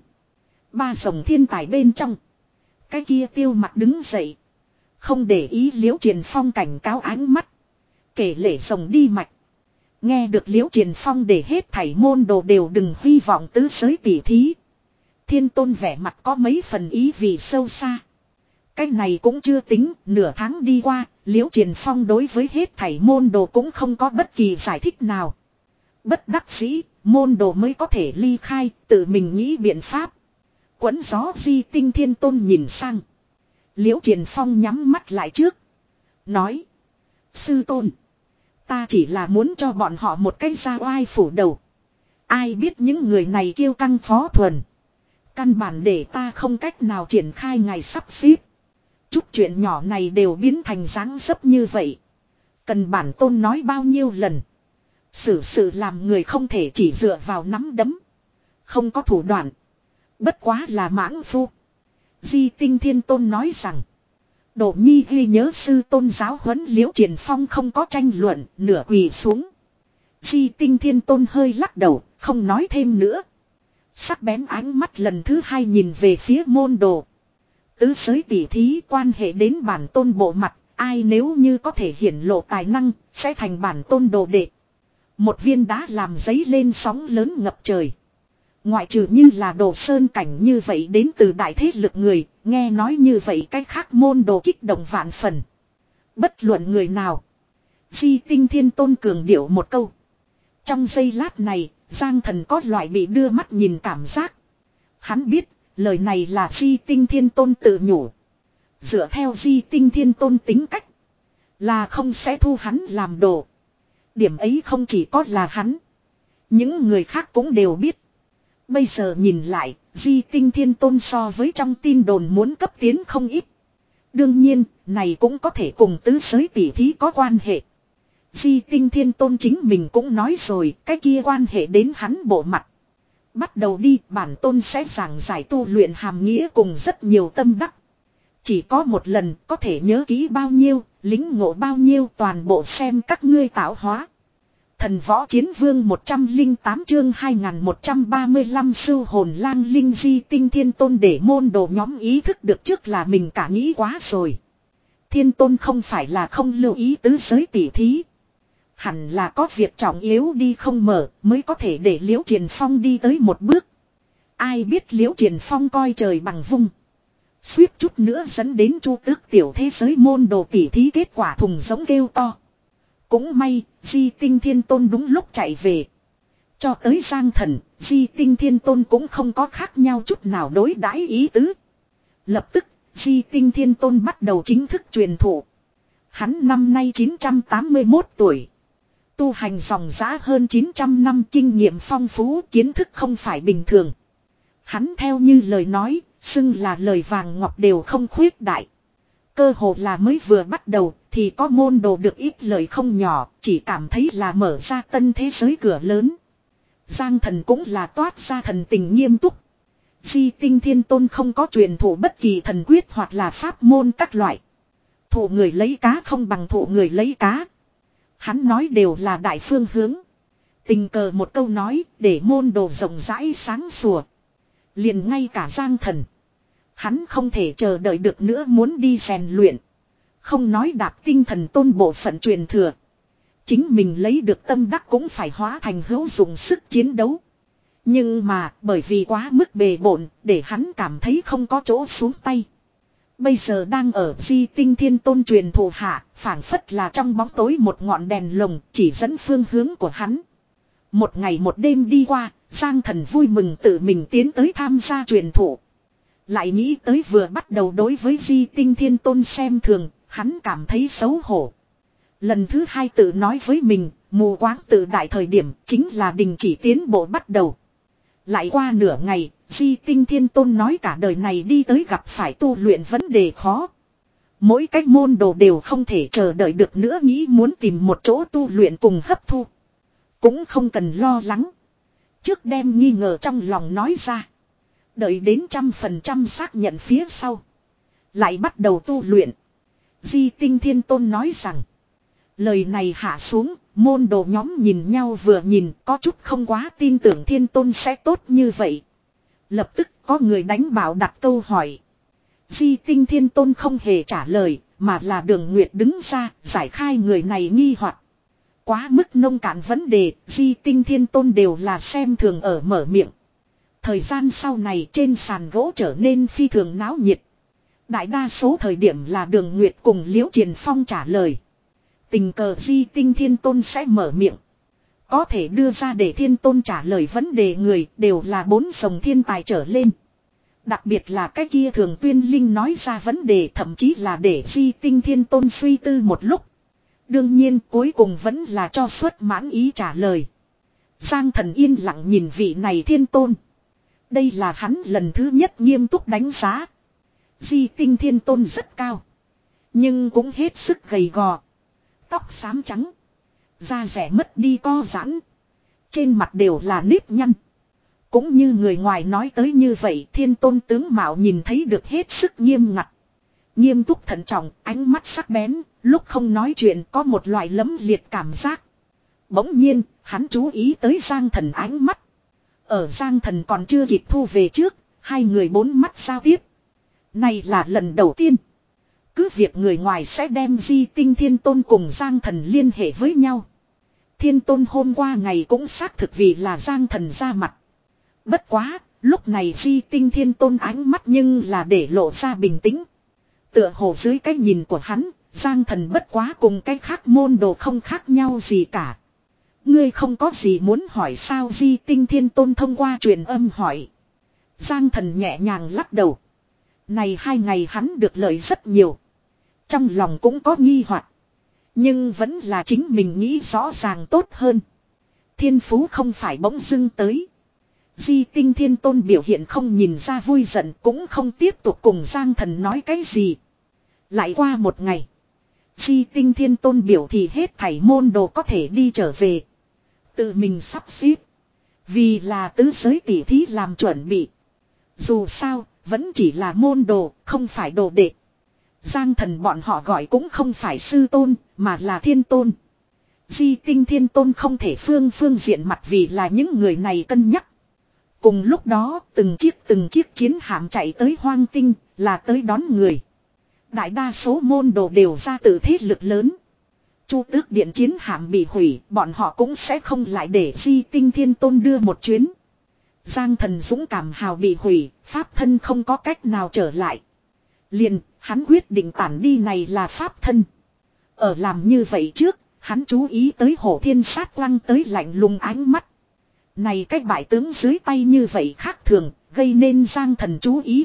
Ba dòng thiên tài bên trong. Cái kia Tiêu Mặc đứng dậy. Không để ý Liễu Triền Phong cảnh cáo ánh mắt. Kể lể rồng đi mạch. Nghe được Liễu Triền Phong để hết thảy môn đồ đều đừng hy vọng tứ giới tỉ thí. Thiên tôn vẻ mặt có mấy phần ý vị sâu xa. Cái này cũng chưa tính, nửa tháng đi qua, Liễu Triền Phong đối với hết thảy môn đồ cũng không có bất kỳ giải thích nào. Bất đắc dĩ, môn đồ mới có thể ly khai, tự mình nghĩ biện pháp. Quẫn gió Di Tinh Thiên Tôn nhìn sang. Liễu Triền Phong nhắm mắt lại trước. Nói. Sư tôn. Ta chỉ là muốn cho bọn họ một cái ra oai phủ đầu. Ai biết những người này kiêu căng phó thuần. Căn bản để ta không cách nào triển khai ngày sắp xếp. Chút chuyện nhỏ này đều biến thành dáng dấp như vậy. Cần bản tôn nói bao nhiêu lần. Xử sự làm người không thể chỉ dựa vào nắm đấm. Không có thủ đoạn. Bất quá là mãng phu. Di Tinh Thiên Tôn nói rằng. Đỗ Nhi ghi nhớ sư tôn giáo huấn Liễu Triền Phong không có tranh luận, nửa quỳ xuống. Di Tinh Thiên Tôn hơi lắc đầu, không nói thêm nữa. Sắc bén ánh mắt lần thứ hai nhìn về phía môn đồ. Tứ giới tỉ thí quan hệ đến bản tôn bộ mặt, ai nếu như có thể hiển lộ tài năng, sẽ thành bản tôn đồ đệ. Một viên đá làm giấy lên sóng lớn ngập trời. Ngoại trừ như là Đồ Sơn cảnh như vậy đến từ đại thế lực người, nghe nói như vậy cách khác môn đồ kích động vạn phần. Bất luận người nào. Di Tinh Thiên Tôn cường điệu một câu. Trong giây lát này, Giang Thần có loại bị đưa mắt nhìn cảm giác. Hắn biết, lời này là Di Tinh Thiên Tôn tự nhủ. Dựa theo Di Tinh Thiên Tôn tính cách, là không sẽ thu hắn làm đồ. Điểm ấy không chỉ có là hắn. Những người khác cũng đều biết. Bây giờ nhìn lại, Di Tinh Thiên Tôn so với trong tin đồn muốn cấp tiến không ít. Đương nhiên, này cũng có thể cùng tứ giới tỉ thí có quan hệ. Di Tinh Thiên Tôn chính mình cũng nói rồi, cái kia quan hệ đến hắn bộ mặt. Bắt đầu đi, bản tôn sẽ giảng giải tu luyện hàm nghĩa cùng rất nhiều tâm đắc. Chỉ có một lần, có thể nhớ kỹ bao nhiêu, lính ngộ bao nhiêu, toàn bộ xem các ngươi tạo hóa. Thần Võ Chiến Vương một trăm lẻ tám chương hai nghìn một trăm ba mươi lăm Sưu Hồn Lang Linh. Di Tinh Thiên Tôn để môn đồ nhóm ý thức được trước là mình cả nghĩ quá rồi. Thiên Tôn không phải là không lưu ý tứ giới tỉ thí. Hẳn là có việc trọng yếu đi không mở mới có thể để Liễu Triền Phong đi tới một bước. Ai biết Liễu Triền Phong coi trời bằng vung. Suýt chút nữa dẫn đến Chu Tước tiểu thế giới môn đồ tỉ thí kết quả thùng giống kêu to. Cũng may, Di Tinh Thiên Tôn đúng lúc chạy về. Cho tới Giang Thần, Di Tinh Thiên Tôn cũng không có khác nhau chút nào đối đãi ý tứ. Lập tức, Di Tinh Thiên Tôn bắt đầu chính thức truyền thụ. Hắn năm nay chín trăm tám mươi mốt tuổi. Tu hành dòng dã hơn chín trăm năm, kinh nghiệm phong phú, kiến thức không phải bình thường. Hắn theo như lời nói, xưng là lời vàng ngọc đều không khuyết đại. Cơ hồ là mới vừa bắt đầu thì có môn đồ được ít lời không nhỏ, chỉ cảm thấy là mở ra tân thế giới cửa lớn. Giang Thần cũng là toát ra thần tình nghiêm túc. Di Tinh Thiên Tôn không có truyền thụ bất kỳ thần quyết hoặc là pháp môn các loại. Thụ người lấy cá không bằng thụ người lấy cá. Hắn nói đều là đại phương hướng. Tình cờ một câu nói để môn đồ rộng rãi sáng sủa. Liền ngay cả Giang Thần. Hắn không thể chờ đợi được nữa muốn đi rèn luyện. Không nói đạp tinh thần tôn bộ phận truyền thừa. Chính mình lấy được tâm đắc cũng phải hóa thành hữu dụng sức chiến đấu. Nhưng mà bởi vì quá mức bề bộn để hắn cảm thấy không có chỗ xuống tay. Bây giờ đang ở Di Tinh Thiên Tôn truyền thụ hạ, phảng phất là trong bóng tối một ngọn đèn lồng chỉ dẫn phương hướng của hắn. Một ngày một đêm đi qua, Giang Thần vui mừng tự mình tiến tới tham gia truyền thụ. Lại nghĩ tới vừa bắt đầu đối với Di Tinh Thiên Tôn xem thường, hắn cảm thấy xấu hổ. Lần thứ hai tự nói với mình, mù quáng tự đại thời điểm chính là đình chỉ tiến bộ bắt đầu. Lại qua nửa ngày, Di Tinh Thiên Tôn nói cả đời này đi tới gặp phải tu luyện vấn đề khó. Mỗi cách môn đồ đều không thể chờ đợi được nữa nghĩ muốn tìm một chỗ tu luyện cùng hấp thu. Cũng không cần lo lắng. Trước đem nghi ngờ trong lòng nói ra. Đợi đến trăm phần trăm xác nhận phía sau. Lại bắt đầu tu luyện. Di Tinh Thiên Tôn nói rằng. Lời này hạ xuống, môn đồ nhóm nhìn nhau vừa nhìn có chút không quá tin tưởng thiên tôn sẽ tốt như vậy. Lập tức có người đánh bảo đặt câu hỏi. Di Tinh Thiên Tôn không hề trả lời, mà là Đường Nguyệt đứng ra giải khai người này nghi hoặc. Quá mức nông cạn vấn đề, Di Tinh Thiên Tôn đều là xem thường ở mở miệng. Thời gian sau này trên sàn gỗ trở nên phi thường náo nhiệt. Đại đa số thời điểm là Đường Nguyệt cùng Liễu Triền Phong trả lời. Tình cờ Di Tinh Thiên Tôn sẽ mở miệng. Có thể đưa ra để Thiên Tôn trả lời vấn đề người đều là bốn dòng thiên tài trở lên. Đặc biệt là cái kia Thường Tuyên Linh nói ra vấn đề thậm chí là để Di Tinh Thiên Tôn suy tư một lúc. Đương nhiên cuối cùng vẫn là cho xuất mãn ý trả lời. Giang Thần yên lặng nhìn vị này Thiên Tôn. Đây là hắn lần thứ nhất nghiêm túc đánh giá. Di Tinh Thiên Tôn rất cao. Nhưng cũng hết sức gầy gò. Tóc xám trắng. Da rẻ mất đi co giãn. Trên mặt đều là nếp nhăn. Cũng như người ngoài nói tới như vậy, Thiên Tôn tướng mạo nhìn thấy được hết sức nghiêm ngặt. Nghiêm túc thận trọng, ánh mắt sắc bén, lúc không nói chuyện có một loại lấm liệt cảm giác. Bỗng nhiên, hắn chú ý tới Giang Thần ánh mắt. Ở Giang Thần còn chưa kịp thu về trước, hai người bốn mắt giao tiếp. Này là lần đầu tiên. Cứ việc người ngoài sẽ đem Di Tinh Thiên Tôn cùng Giang Thần liên hệ với nhau. Thiên Tôn hôm qua ngày cũng xác thực vì là Giang Thần ra mặt. Bất quá, lúc này Di Tinh Thiên Tôn ánh mắt nhưng là để lộ ra bình tĩnh. Tựa hồ dưới cái nhìn của hắn, Giang Thần bất quá cùng cái khác môn đồ không khác nhau gì cả. Ngươi không có gì muốn hỏi sao? Di Tinh Thiên Tôn thông qua truyền âm hỏi. Giang Thần nhẹ nhàng lắc đầu. Này hai ngày hắn được lợi rất nhiều. Trong lòng cũng có nghi hoặc, nhưng vẫn là chính mình nghĩ rõ ràng tốt hơn. Thiên phú không phải bỗng dưng tới. Di Tinh Thiên Tôn biểu hiện không nhìn ra vui giận, cũng không tiếp tục cùng Giang Thần nói cái gì. Lại qua một ngày, Di Tinh Thiên Tôn biểu thì hết thảy môn đồ có thể đi trở về. Tự mình sắp xếp. Vì là tứ giới tỷ thí làm chuẩn bị. Dù sao, vẫn chỉ là môn đồ, không phải đồ đệ. Giang Thần bọn họ gọi cũng không phải sư tôn, mà là Thiên Tôn. Di Tinh Thiên Tôn không thể phương phương diện mặt vì là những người này cân nhắc. Cùng lúc đó, từng chiếc từng chiếc chiến hạm chạy tới Hoang Tinh, là tới đón người. Đại đa số môn đồ đều ra từ thế lực lớn. Chu Tước Điện chiến hạm bị hủy, bọn họ cũng sẽ không lại để Di Tinh Thiên Tôn đưa một chuyến. Giang Thần dũng cảm hào bị hủy, pháp thân không có cách nào trở lại. Liền, hắn quyết định tản đi này là pháp thân. Ở làm như vậy trước, hắn chú ý tới Hổ Thiên Sát Quang tới lạnh lùng ánh mắt. Này cách bại tướng dưới tay như vậy khác thường, gây nên Giang Thần chú ý.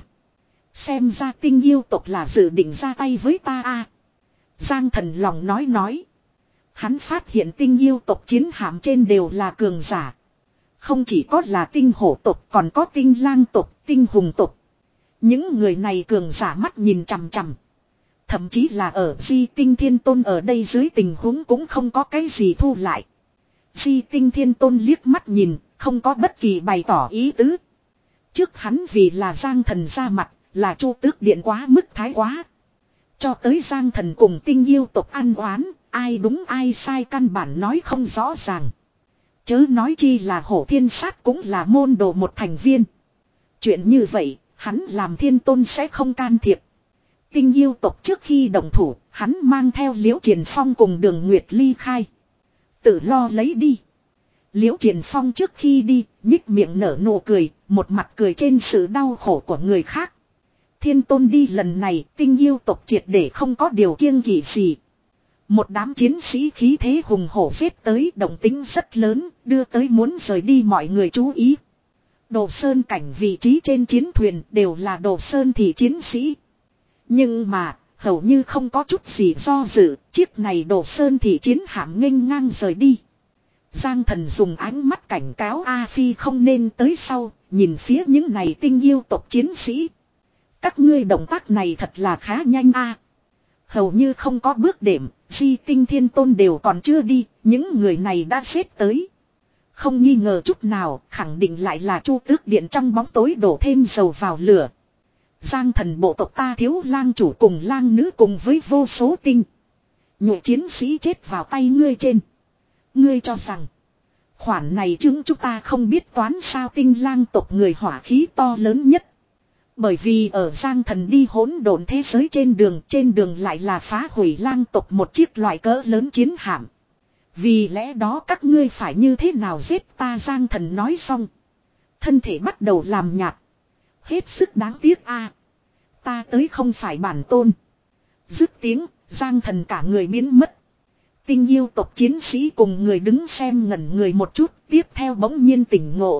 Xem ra Tinh yêu tộc là dự định ra tay với ta a. Giang Thần lòng nói nói. Hắn phát hiện Tinh yêu tộc chiến hạm trên đều là cường giả. Không chỉ có là Tinh hổ tộc, còn có Tinh lang tộc, Tinh hùng tộc. Những người này cường giả mắt nhìn chằm chằm. Thậm chí là ở Di Tinh Thiên Tôn ở đây dưới tình huống cũng không có cái gì thu lại. Di Tinh Thiên Tôn liếc mắt nhìn, không có bất kỳ bày tỏ ý tứ. Trước hắn vì là Giang Thần ra mặt, là Chu Tước Điện quá mức thái quá. Cho tới Giang Thần cùng Tinh yêu tộc ăn oán, ai đúng ai sai căn bản nói không rõ ràng. Chớ nói chi là Hổ Thiên Sát cũng là môn đồ một thành viên. Chuyện như vậy, hắn làm Thiên Tôn sẽ không can thiệp. Tinh yêu tộc trước khi động thủ, hắn mang theo Liễu Triền Phong cùng Đường Nguyệt ly khai. Tự lo lấy đi. Liễu Triền Phong trước khi đi, nhích miệng nở nụ cười, một mặt cười trên sự đau khổ của người khác. Thiên Tôn đi lần này, Tinh yêu tộc triệt để không có điều kiêng kỵ gì. Một đám chiến sĩ khí thế hùng hổ phết tới, động tính rất lớn, đưa tới muốn rời đi mọi người chú ý. Đồ Sơn cảnh vị trí trên chiến thuyền đều là Đồ Sơn thị chiến sĩ. Nhưng mà, hầu như không có chút gì do dự, chiếc này Đồ Sơn thị chiến hạm nghênh ngang rời đi. Giang Thần dùng ánh mắt cảnh cáo A Phi không nên tới sau, nhìn phía những này Tinh yêu tộc chiến sĩ. Các ngươi động tác này thật là khá nhanh a. Hầu như không có bước đệm, Di Tinh Thiên Tôn đều còn chưa đi, những người này đã xếp tới. Không nghi ngờ chút nào, khẳng định lại là Chu Tước Điện trong bóng tối đổ thêm dầu vào lửa. Giang Thần bộ tộc ta thiếu lang chủ cùng lang nữ cùng với vô số tinh Nhộ chiến sĩ chết vào tay ngươi trên. Ngươi cho rằng. Khoản này chứng chúng ta không biết toán sao. Tinh lang tộc người hỏa khí to lớn nhất. Bởi vì ở Giang Thần đi hỗn độn thế giới trên đường. Trên đường lại là phá hủy lang tộc một chiếc loại cỡ lớn chiến hạm. Vì lẽ đó các ngươi phải như thế nào giết ta. Giang Thần nói xong. Thân thể bắt đầu làm nhạt. Hết sức đáng tiếc a. Ta tới không phải bản tôn. Dứt tiếng, Giang Thần cả người biến mất. Tinh yêu tộc chiến sĩ cùng người đứng xem ngẩn người một chút, tiếp theo bỗng nhiên tỉnh ngộ.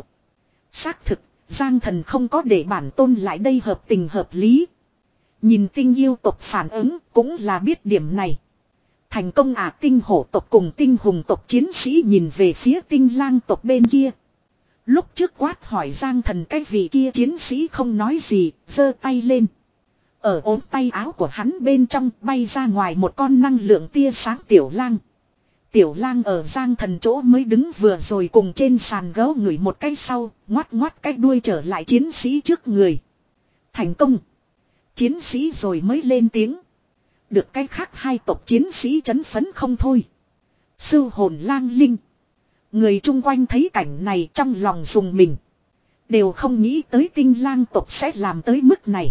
Xác thực, Giang Thần không có để bản tôn lại đây hợp tình hợp lý. Nhìn tinh yêu tộc phản ứng cũng là biết điểm này. Thành công à. Tinh hổ tộc cùng tinh hùng tộc chiến sĩ nhìn về phía tinh lang tộc bên kia. Lúc trước quát hỏi Giang Thần cái vị kia chiến sĩ không nói gì, giơ tay lên. Ở ốm tay áo của hắn bên trong bay ra ngoài một con năng lượng tia sáng tiểu lang. Tiểu lang ở Giang Thần chỗ mới đứng vừa rồi cùng trên sàn gấu người một cái sau, ngoắt ngoắt cái đuôi trở lại chiến sĩ trước người. Thành công. Chiến sĩ rồi mới lên tiếng. Được cái khác hai tộc chiến sĩ chấn phấn không thôi. Sư hồn lang linh. Người chung quanh thấy cảnh này trong lòng dùng mình. Đều không nghĩ tới tinh lang tộc sẽ làm tới mức này.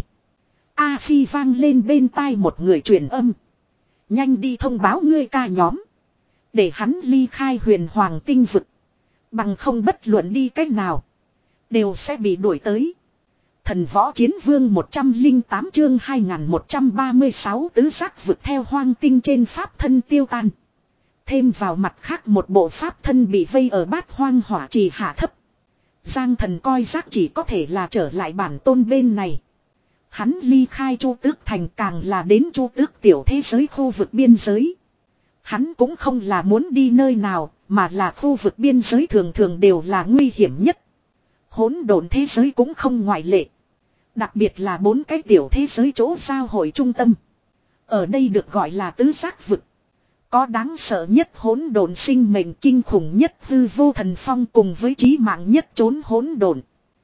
A Phi vang lên bên tai một người truyền âm. Nhanh đi thông báo ngươi ca nhóm. Để hắn ly khai huyền hoàng tinh vực. Bằng không bất luận đi cách nào. Đều sẽ bị đuổi tới. Thần võ chiến vương một trăm lẻ tám chương hai nghìn một trăm ba mươi sáu tứ giác vực theo hoang tinh trên pháp thân tiêu tan. Thêm vào mặt khác một bộ pháp thân bị vây ở bát hoang hỏa trì hạ thấp. Giang Thần coi giác chỉ có thể là trở lại bản tôn bên này. Hắn ly khai Chu Tước thành càng là đến Chu Tước tiểu thế giới khu vực biên giới. Hắn cũng không là muốn đi nơi nào, mà là khu vực biên giới thường thường đều là nguy hiểm nhất. Hỗn độn thế giới cũng không ngoại lệ. Đặc biệt là bốn cái tiểu thế giới chỗ giao hội trung tâm. Ở đây được gọi là tứ giác vực. Có đáng sợ nhất hỗn độn sinh mệnh kinh khủng nhất hư vô thần phong cùng với chí mạng nhất trốn hỗn độn.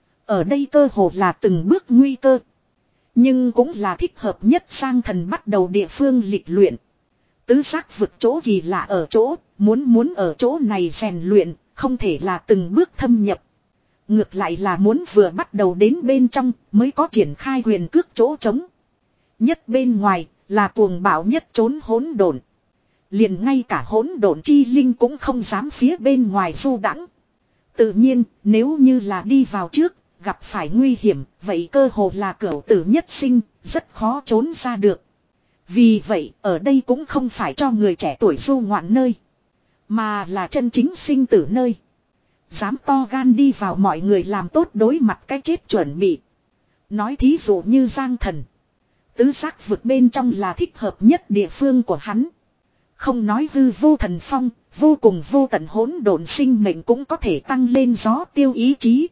Ở đây cơ hồ là từng bước nguy cơ. Nhưng cũng là thích hợp nhất Giang Thần bắt đầu địa phương lịch luyện. Tứ giác vực chỗ kỳ lạ ở chỗ, muốn muốn ở chỗ này rèn luyện, không thể là từng bước thâm nhập. Ngược lại là muốn vừa bắt đầu đến bên trong mới có triển khai quyền cước chỗ trống. Nhất bên ngoài là cuồng bạo nhất trốn hỗn độn. Liền ngay cả hỗn độn chi linh cũng không dám phía bên ngoài du đãng. Tự nhiên nếu như là đi vào trước, gặp phải nguy hiểm, vậy cơ hồ là cửu tử nhất sinh, rất khó trốn ra được. Vì vậy ở đây cũng không phải cho người trẻ tuổi du ngoạn nơi, mà là chân chính sinh tử nơi. Dám to gan đi vào mọi người làm tốt đối mặt cái chết chuẩn bị. Nói thí dụ như Giang Thần. Tứ giác vực bên trong là thích hợp nhất địa phương của hắn. Không nói hư vô thần phong, vô cùng vô tận hỗn độn sinh mệnh cũng có thể tăng lên gió tiêu ý chí.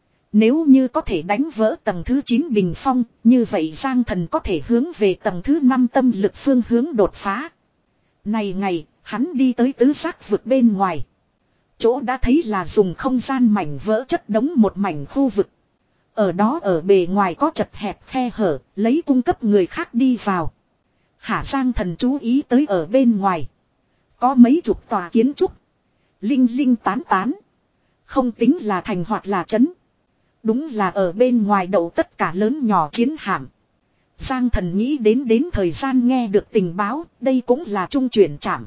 Nếu như có thể đánh vỡ tầng thứ chín bình phong, như vậy Giang Thần có thể hướng về tầng thứ năm tâm lực phương hướng đột phá. Này ngày, hắn đi tới tứ giác vực bên ngoài. Chỗ đã thấy là dùng không gian mảnh vỡ chất đống một mảnh khu vực. Ở đó ở bề ngoài có chật hẹp khe hở, lấy cung cấp người khác đi vào. Hả Giang Thần chú ý tới ở bên ngoài. Có mấy chục tòa kiến trúc. Linh linh tán tán. Không tính là thành hoặc là trấn. Đúng là ở bên ngoài đậu tất cả lớn nhỏ chiến hạm. Giang Thần nghĩ đến đến thời gian nghe được tình báo, đây cũng là trung chuyển trạm.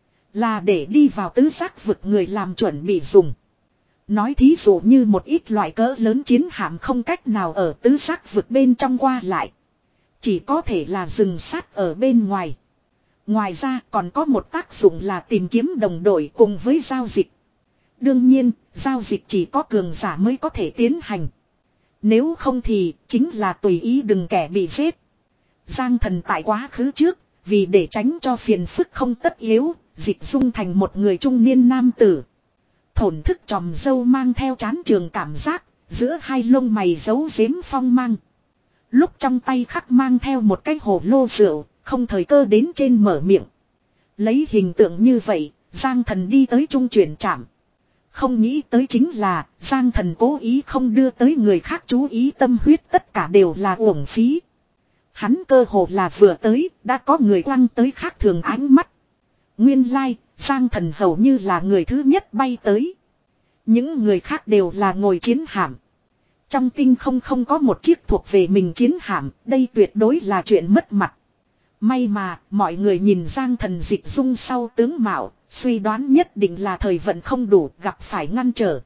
Là để đi vào tứ giác vực người làm chuẩn bị dùng. Nói thí dụ như một ít loại cỡ lớn chiến hạm không cách nào ở tứ giác vực bên trong qua lại. Chỉ có thể là dừng sát ở bên ngoài. Ngoài ra còn có một tác dụng là tìm kiếm đồng đội cùng với giao dịch. Đương nhiên, giao dịch chỉ có cường giả mới có thể tiến hành. Nếu không thì chính là tùy ý đừng kẻ bị giết. Giang Thần tại quá khứ trước, vì để tránh cho phiền phức không tất yếu, dịch dung thành một người trung niên nam tử. Thổn thức tròm dâu mang theo chán trường cảm giác, giữa hai lông mày giấu giếm phong mang. Lúc trong tay khắc mang theo một cái hồ lô rượu, không thời cơ đến trên mở miệng. Lấy hình tượng như vậy, Giang Thần đi tới trung chuyển trạm. Không nghĩ tới chính là, Giang Thần cố ý không đưa tới người khác chú ý tâm huyết tất cả đều là uổng phí. Hắn cơ hồ là vừa tới, đã có người quăng tới khác thường ánh mắt. Nguyên lai, Giang Thần hầu như là người thứ nhất bay tới. Những người khác đều là ngồi chiến hạm. Trong tinh không không có một chiếc thuộc về mình chiến hạm, đây tuyệt đối là chuyện mất mặt. May mà, mọi người nhìn Giang Thần dịch dung sau tướng mạo, suy đoán nhất định là thời vận không đủ, gặp phải ngăn trở.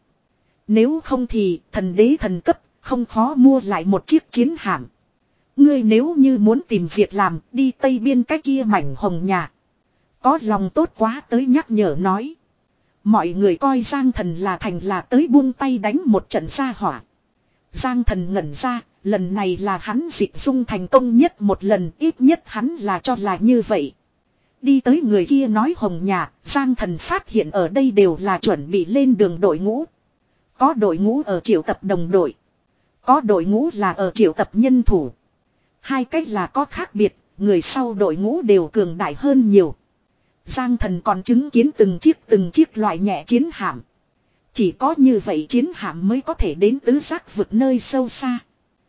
Nếu không thì, thần đế thần cấp, không khó mua lại một chiếc chiến hạm. Ngươi nếu như muốn tìm việc làm, đi Tây Biên cái kia mảnh hồng nhà. Có lòng tốt quá tới nhắc nhở nói. Mọi người coi Giang Thần là thành là tới buông tay đánh một trận gia hỏa. Giang Thần ngẩn ra, lần này là hắn dịch dung thành công nhất một lần, ít nhất hắn là cho là như vậy. Đi tới người kia nói hồng nhà, Giang Thần phát hiện ở đây đều là chuẩn bị lên đường đội ngũ. Có đội ngũ ở triệu tập đồng đội. Có đội ngũ là ở triệu tập nhân thủ. Hai cách là có khác biệt, người sau đội ngũ đều cường đại hơn nhiều. Giang Thần còn chứng kiến từng chiếc từng chiếc loại nhẹ chiến hạm. Chỉ có như vậy chiến hạm mới có thể đến tứ giác vực nơi sâu xa.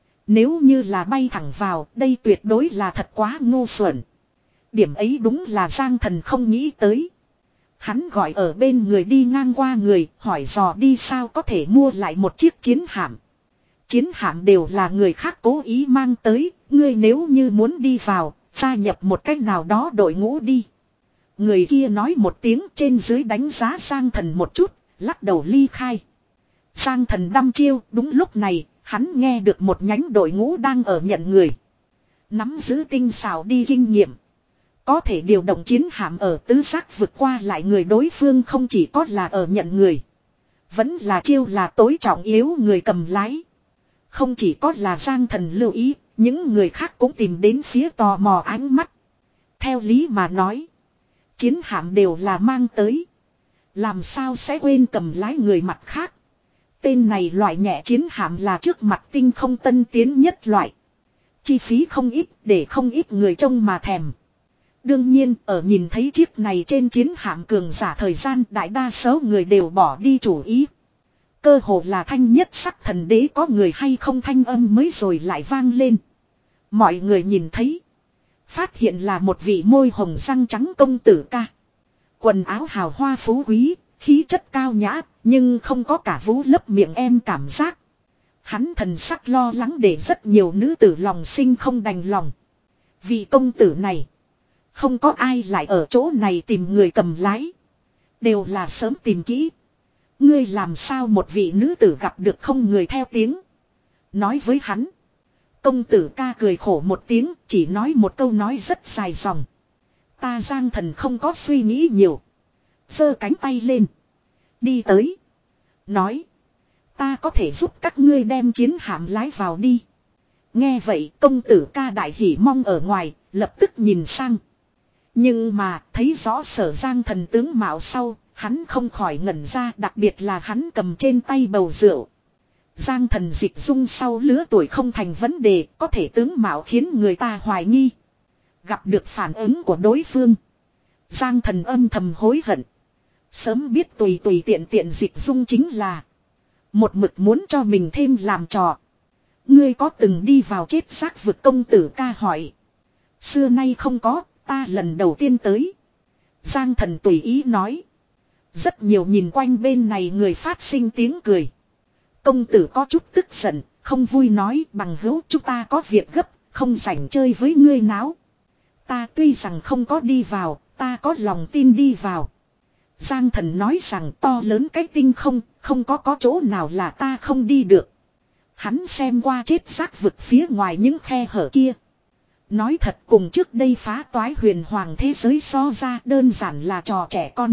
Nếu như là bay thẳng vào, đây tuyệt đối là thật quá ngu xuẩn. Điểm ấy đúng là Giang Thần không nghĩ tới. Hắn gọi ở bên người đi ngang qua người, hỏi dò đi sao có thể mua lại một chiếc chiến hạm. Chiến hạm đều là người khác cố ý mang tới, ngươi nếu như muốn đi vào, gia nhập một cách nào đó đội ngũ đi. Người kia nói một tiếng trên dưới đánh giá Giang Thần một chút, lắc đầu ly khai. Giang Thần đăm chiêu, đúng lúc này, hắn nghe được một nhánh đội ngũ đang ở nhận người. Nắm giữ tinh xảo đi kinh nghiệm. Có thể điều động chiến hạm ở tứ giác vượt qua lại người đối phương không chỉ có là ở nhận người. Vẫn là chiêu là tối trọng yếu người cầm lái. Không chỉ có là Giang Thần lưu ý, những người khác cũng tìm đến phía tò mò ánh mắt. Theo lý mà nói, chiến hạm đều là mang tới. Làm sao sẽ quên cầm lái người mặt khác. Tên này loại nhẹ chiến hạm là trước mặt tinh không tân tiến nhất loại. Chi phí không ít để không ít người trông mà thèm. Đương nhiên ở nhìn thấy chiếc này trên chiến hạm cường giả thời gian đại đa số người đều bỏ đi chủ ý. Cơ hồ là thanh nhất sắc thần đế có người hay không thanh âm mới rồi lại vang lên. Mọi người nhìn thấy. Phát hiện là một vị môi hồng răng trắng công tử ca. Quần áo hào hoa phú quý, khí chất cao nhã, nhưng không có cả vú lấp miệng em cảm giác. Hắn thần sắc lo lắng để rất nhiều nữ tử lòng sinh không đành lòng. Vị công tử này, không có ai lại ở chỗ này tìm người cầm lái. Đều là sớm tìm kỹ. Ngươi làm sao một vị nữ tử gặp được không người theo tiếng. Nói với hắn. Công tử ca cười khổ một tiếng, chỉ nói một câu nói rất dài dòng. Ta Giang Thần không có suy nghĩ nhiều. Giơ cánh tay lên. Đi tới. Nói. Ta có thể giúp các ngươi đem chiến hạm lái vào đi. Nghe vậy công tử ca đại hỉ mong ở ngoài, lập tức nhìn sang. Nhưng mà thấy rõ Sở Giang Thần tướng mạo sau, hắn không khỏi ngẩn ra, đặc biệt là hắn cầm trên tay bầu rượu. Giang Thần dịch dung sau lứa tuổi không thành vấn đề, có thể tướng mạo khiến người ta hoài nghi. Gặp được phản ứng của đối phương, Giang Thần âm thầm hối hận. Sớm biết tùy tùy tiện tiện dịch dung chính là một mực muốn cho mình thêm làm trò. Ngươi có từng đi vào chết xác vực công tử ca hỏi. Xưa nay không có, ta lần đầu tiên tới. Giang Thần tùy ý nói. Rất nhiều nhìn quanh bên này người phát sinh tiếng cười. Công tử có chút tức giận, không vui nói bằng hữu chúng ta có việc gấp, không rảnh chơi với ngươi náo. Ta tuy rằng không có đi vào, ta có lòng tin đi vào. Giang Thần nói rằng to lớn cái tinh không, không có có chỗ nào là ta không đi được. Hắn xem qua chết xác vực phía ngoài những khe hở kia. Nói thật cùng trước đây phá toái huyền hoàng thế giới so ra đơn giản là trò trẻ con.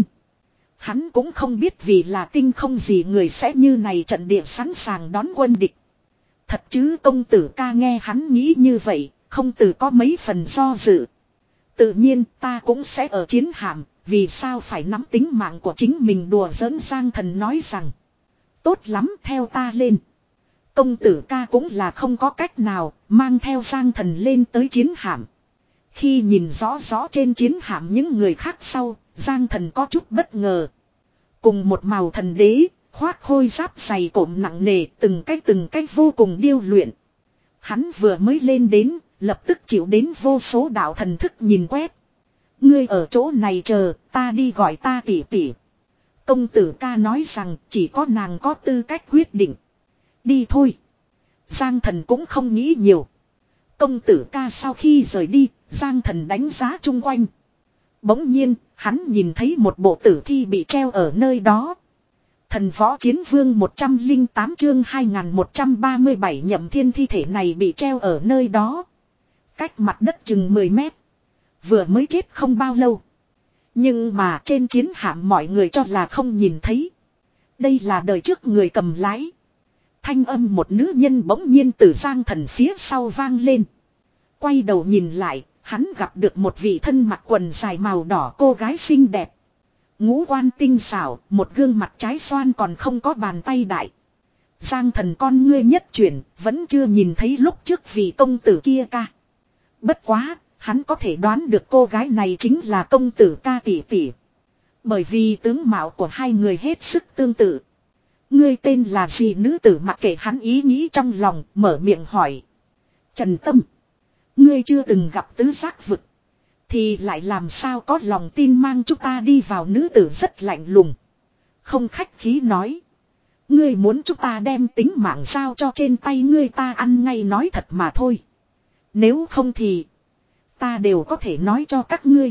Hắn cũng không biết vì là tinh không gì người sẽ như này trận địa sẵn sàng đón quân địch. Thật chứ công tử ca nghe hắn nghĩ như vậy, không từ có mấy phần do dự. Tự nhiên ta cũng sẽ ở chiến hạm, vì sao phải nắm tính mạng của chính mình đùa giỡn. Giang Thần nói rằng. Tốt lắm theo ta lên. Công tử ca cũng là không có cách nào, mang theo Giang Thần lên tới chiến hạm. Khi nhìn rõ rõ trên chiến hạm những người khác sau, Giang Thần có chút bất ngờ. Cùng một màu thần đế, khoác khôi giáp dày cộm nặng nề, từng cái từng cái vô cùng điêu luyện. Hắn vừa mới lên đến, lập tức chịu đến vô số đạo thần thức nhìn quét. Ngươi ở chỗ này chờ, ta đi gọi ta tỷ tỷ. Công tử ca nói rằng chỉ có nàng có tư cách quyết định. Đi thôi. Giang Thần cũng không nghĩ nhiều. Công tử ca sau khi rời đi, Giang Thần đánh giá chung quanh. Bỗng nhiên, hắn nhìn thấy một bộ tử thi bị treo ở nơi đó. Thần võ chiến vương một trăm lẻ tám chương hai nghìn một trăm ba mươi bảy Nhậm Thiên thi thể này bị treo ở nơi đó. Cách mặt đất chừng mười mét. Vừa mới chết không bao lâu. Nhưng mà trên chiến hạm mọi người cho là không nhìn thấy. Đây là đời trước người cầm lái. Thanh âm một nữ nhân bỗng nhiên từ Giang Thần phía sau vang lên. Quay đầu nhìn lại, hắn gặp được một vị thân mặc quần dài màu đỏ cô gái xinh đẹp. Ngũ quan tinh xảo, một gương mặt trái xoan còn không có bàn tay đại. Giang Thần con ngươi nhất chuyển, vẫn chưa nhìn thấy lúc trước vị công tử kia ca. Bất quá, hắn có thể đoán được cô gái này chính là công tử ca tỷ tỷ. Bởi vì tướng mạo của hai người hết sức tương tự. Ngươi tên là gì? Nữ tử mặc kệ hắn ý nghĩ trong lòng, mở miệng hỏi. Trần Tâm. Ngươi chưa từng gặp tứ giác vực. Thì lại làm sao có lòng tin mang chúng ta đi vào? Nữ tử rất lạnh lùng. Không khách khí nói. Ngươi muốn chúng ta đem tính mạng giao cho trên tay ngươi, ta ăn ngay nói thật mà thôi. Nếu không thì ta đều có thể nói cho các ngươi.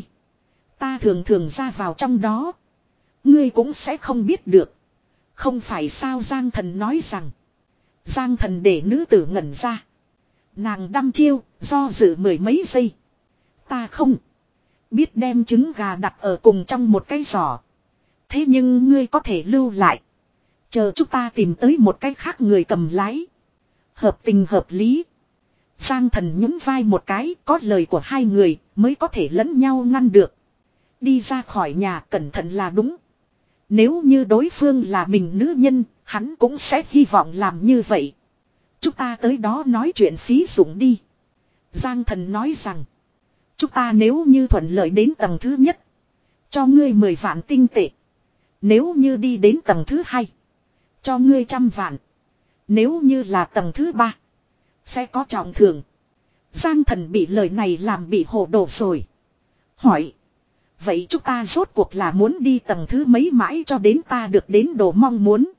Ta thường thường ra vào trong đó. Ngươi cũng sẽ không biết được. Không phải sao? Giang Thần nói rằng. Giang Thần để nữ tử ngẩn ra. Nàng đăm chiêu, do dự mười mấy giây. Ta không biết đem trứng gà đặt ở cùng trong một cái giỏ. Thế nhưng ngươi có thể lưu lại. Chờ chúng ta tìm tới một cái khác người cầm lái. Hợp tình hợp lý. Giang Thần nhún vai một cái, có lời của hai người mới có thể lẫn nhau ngăn được. Đi ra khỏi nhà cẩn thận là đúng. Nếu như đối phương là mình nữ nhân, hắn cũng sẽ hy vọng làm như vậy. Chúng ta tới đó nói chuyện phí dụng đi. Giang Thần nói rằng. Chúng ta nếu như thuận lợi đến tầng thứ nhất. Cho ngươi mười vạn tinh tệ. Nếu như đi đến tầng thứ hai. Cho ngươi trăm vạn. Nếu như là tầng thứ ba. Sẽ có trọng thưởng. Giang Thần bị lời này làm bị hồ đồ rồi. Hỏi. Vậy chúng ta rốt cuộc là muốn đi tầng thứ mấy mãi cho đến ta được đến đồ mong muốn?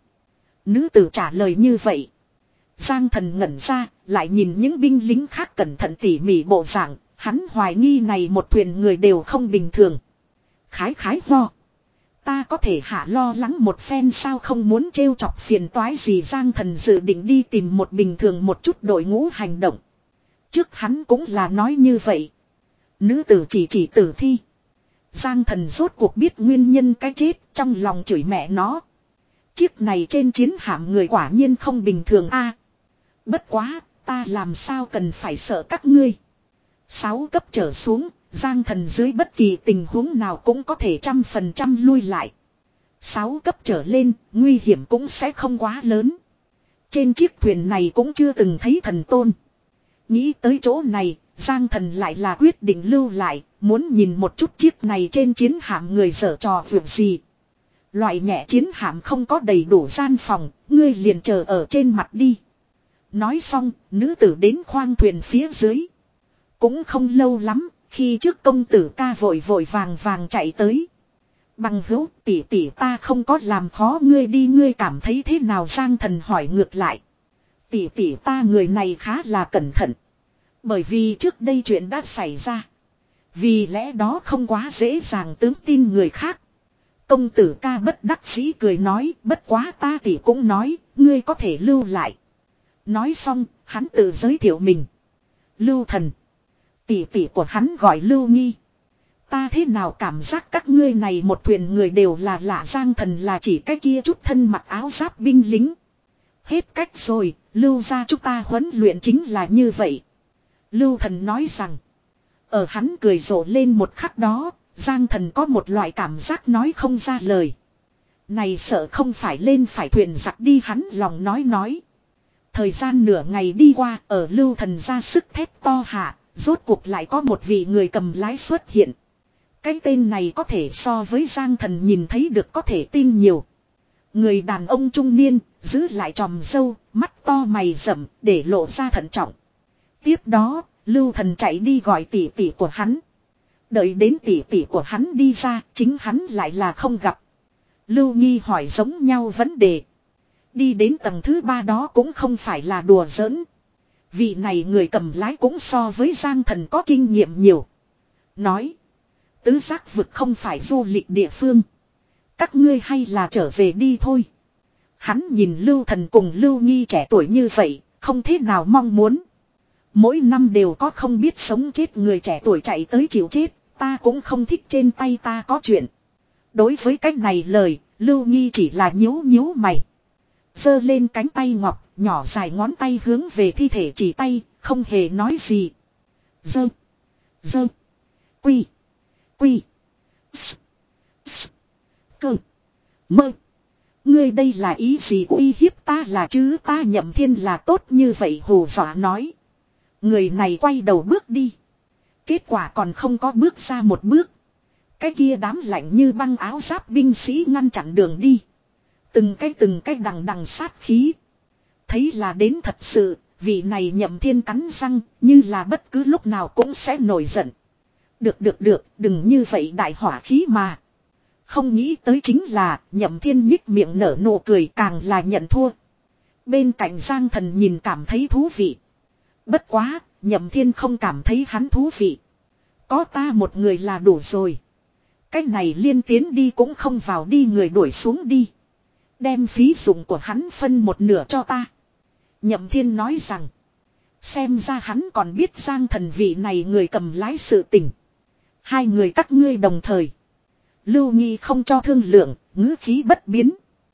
Nữ tử trả lời như vậy. Giang Thần ngẩn ra, lại nhìn những binh lính khác cẩn thận tỉ mỉ bộ dạng, hắn hoài nghi này một thuyền người đều không bình thường. Khái khái ho. Ta có thể hạ lo lắng một phen sao? Không muốn trêu chọc phiền toái gì? Giang Thần dự định đi tìm một bình thường một chút đội ngũ hành động. Trước hắn cũng là nói như vậy. Nữ tử chỉ chỉ tử thi. Giang Thần rốt cuộc biết nguyên nhân cái chết, trong lòng chửi mẹ nó. Chiếc này trên chiến hạm người quả nhiên không bình thường a. Bất quá, ta làm sao cần phải sợ các ngươi. Sáu cấp trở xuống, Giang Thần dưới bất kỳ tình huống nào cũng có thể trăm phần trăm lui lại. Sáu cấp trở lên, nguy hiểm cũng sẽ không quá lớn. Trên chiếc thuyền này cũng chưa từng thấy thần tôn. Nghĩ tới chỗ này, Giang Thần lại là quyết định lưu lại, muốn nhìn một chút chiếc này trên chiến hạm người giở trò việc gì. Loại nhẹ chiến hạm không có đầy đủ gian phòng, ngươi liền chờ ở trên mặt đi. Nói xong, nữ tử đến khoang thuyền phía dưới. Cũng không lâu lắm, khi trước công tử ca vội vội vàng vàng chạy tới. Bằng hữu, tỷ tỷ ta không có làm khó ngươi đi, ngươi cảm thấy thế nào? Giang Thần hỏi ngược lại. Tỷ tỷ ta người này khá là cẩn thận. Bởi vì trước đây chuyện đã xảy ra. Vì lẽ đó không quá dễ dàng tướng tin người khác. Công tử ca bất đắc dĩ cười nói, bất quá ta tỷ cũng nói, ngươi có thể lưu lại. Nói xong, hắn tự giới thiệu mình. Lưu Thần. Tỷ tỷ của hắn gọi Lưu Nghi. Ta thế nào cảm giác các ngươi này một thuyền người đều là lạ? Giang Thần là chỉ cái kia chút thân mặc áo giáp binh lính. Hết cách rồi, Lưu gia chúng ta huấn luyện chính là như vậy. Lưu Thần nói rằng. Ở hắn cười rộ lên một khắc đó, Giang Thần có một loại cảm giác nói không ra lời. Này sợ không phải lên phải thuyền giặc đi, hắn lòng nói nói. Thời gian nửa ngày đi qua, ở Lưu Thần ra sức thét to hạ, rốt cuộc lại có một vị người cầm lái xuất hiện. Cái tên này có thể so với Giang Thần nhìn thấy được có thể tin nhiều. Người đàn ông trung niên, giữ lại tròm râu, mắt to mày rậm, để lộ ra thận trọng. Tiếp đó, Lưu Thần chạy đi gọi tỷ tỷ của hắn. Đợi đến tỷ tỷ của hắn đi ra, chính hắn lại là không gặp. Lưu Nghi hỏi giống nhau vấn đề. Đi đến tầng thứ ba đó cũng không phải là đùa giỡn. Vị này người cầm lái cũng so với Giang Thần có kinh nghiệm nhiều. Nói. Tứ giác vực không phải du lịch địa phương. Các ngươi hay là trở về đi thôi. Hắn nhìn Lưu Thần cùng Lưu Nghi trẻ tuổi như vậy, không thế nào mong muốn. Mỗi năm đều có không biết sống chết người trẻ tuổi chạy tới chịu chết, ta cũng không thích trên tay ta có chuyện. Đối với cách này lời, Lưu Nghi chỉ là nhíu nhíu mày. Giơ lên cánh tay ngọc, nhỏ dài ngón tay hướng về thi thể chỉ tay, không hề nói gì. Dơ, dơ, quy, quy, s, s, cơ, mơ. Ngươi đây là ý gì uy hiếp ta là chứ, ta Nhậm Thiên là tốt như vậy hù dọa nói. Người này quay đầu bước đi. Kết quả còn không có bước ra một bước. Cái kia đám lạnh như băng áo giáp binh sĩ ngăn chặn đường đi. Từng cái từng cái đằng đằng sát khí. Thấy là đến thật sự, vị này Nhậm Thiên cắn răng, như là bất cứ lúc nào cũng sẽ nổi giận. Được được được, đừng như vậy đại hỏa khí mà. Không nghĩ tới chính là Nhậm Thiên nhích miệng nở nụ cười, càng là nhận thua. Bên cạnh Giang Thần nhìn cảm thấy thú vị. Bất quá, Nhậm Thiên không cảm thấy hắn thú vị. Có ta một người là đủ rồi. Cái này liên tiến đi cũng không vào đi, người đuổi xuống đi. Đem phí dụng của hắn phân một nửa cho ta. Nhậm Thiên nói rằng. Xem ra hắn còn biết Giang Thần vị này người cầm lái sự tình. Hai người các ngươi đồng thời. Lưu Nghi không cho thương lượng, ngữ khí bất biến.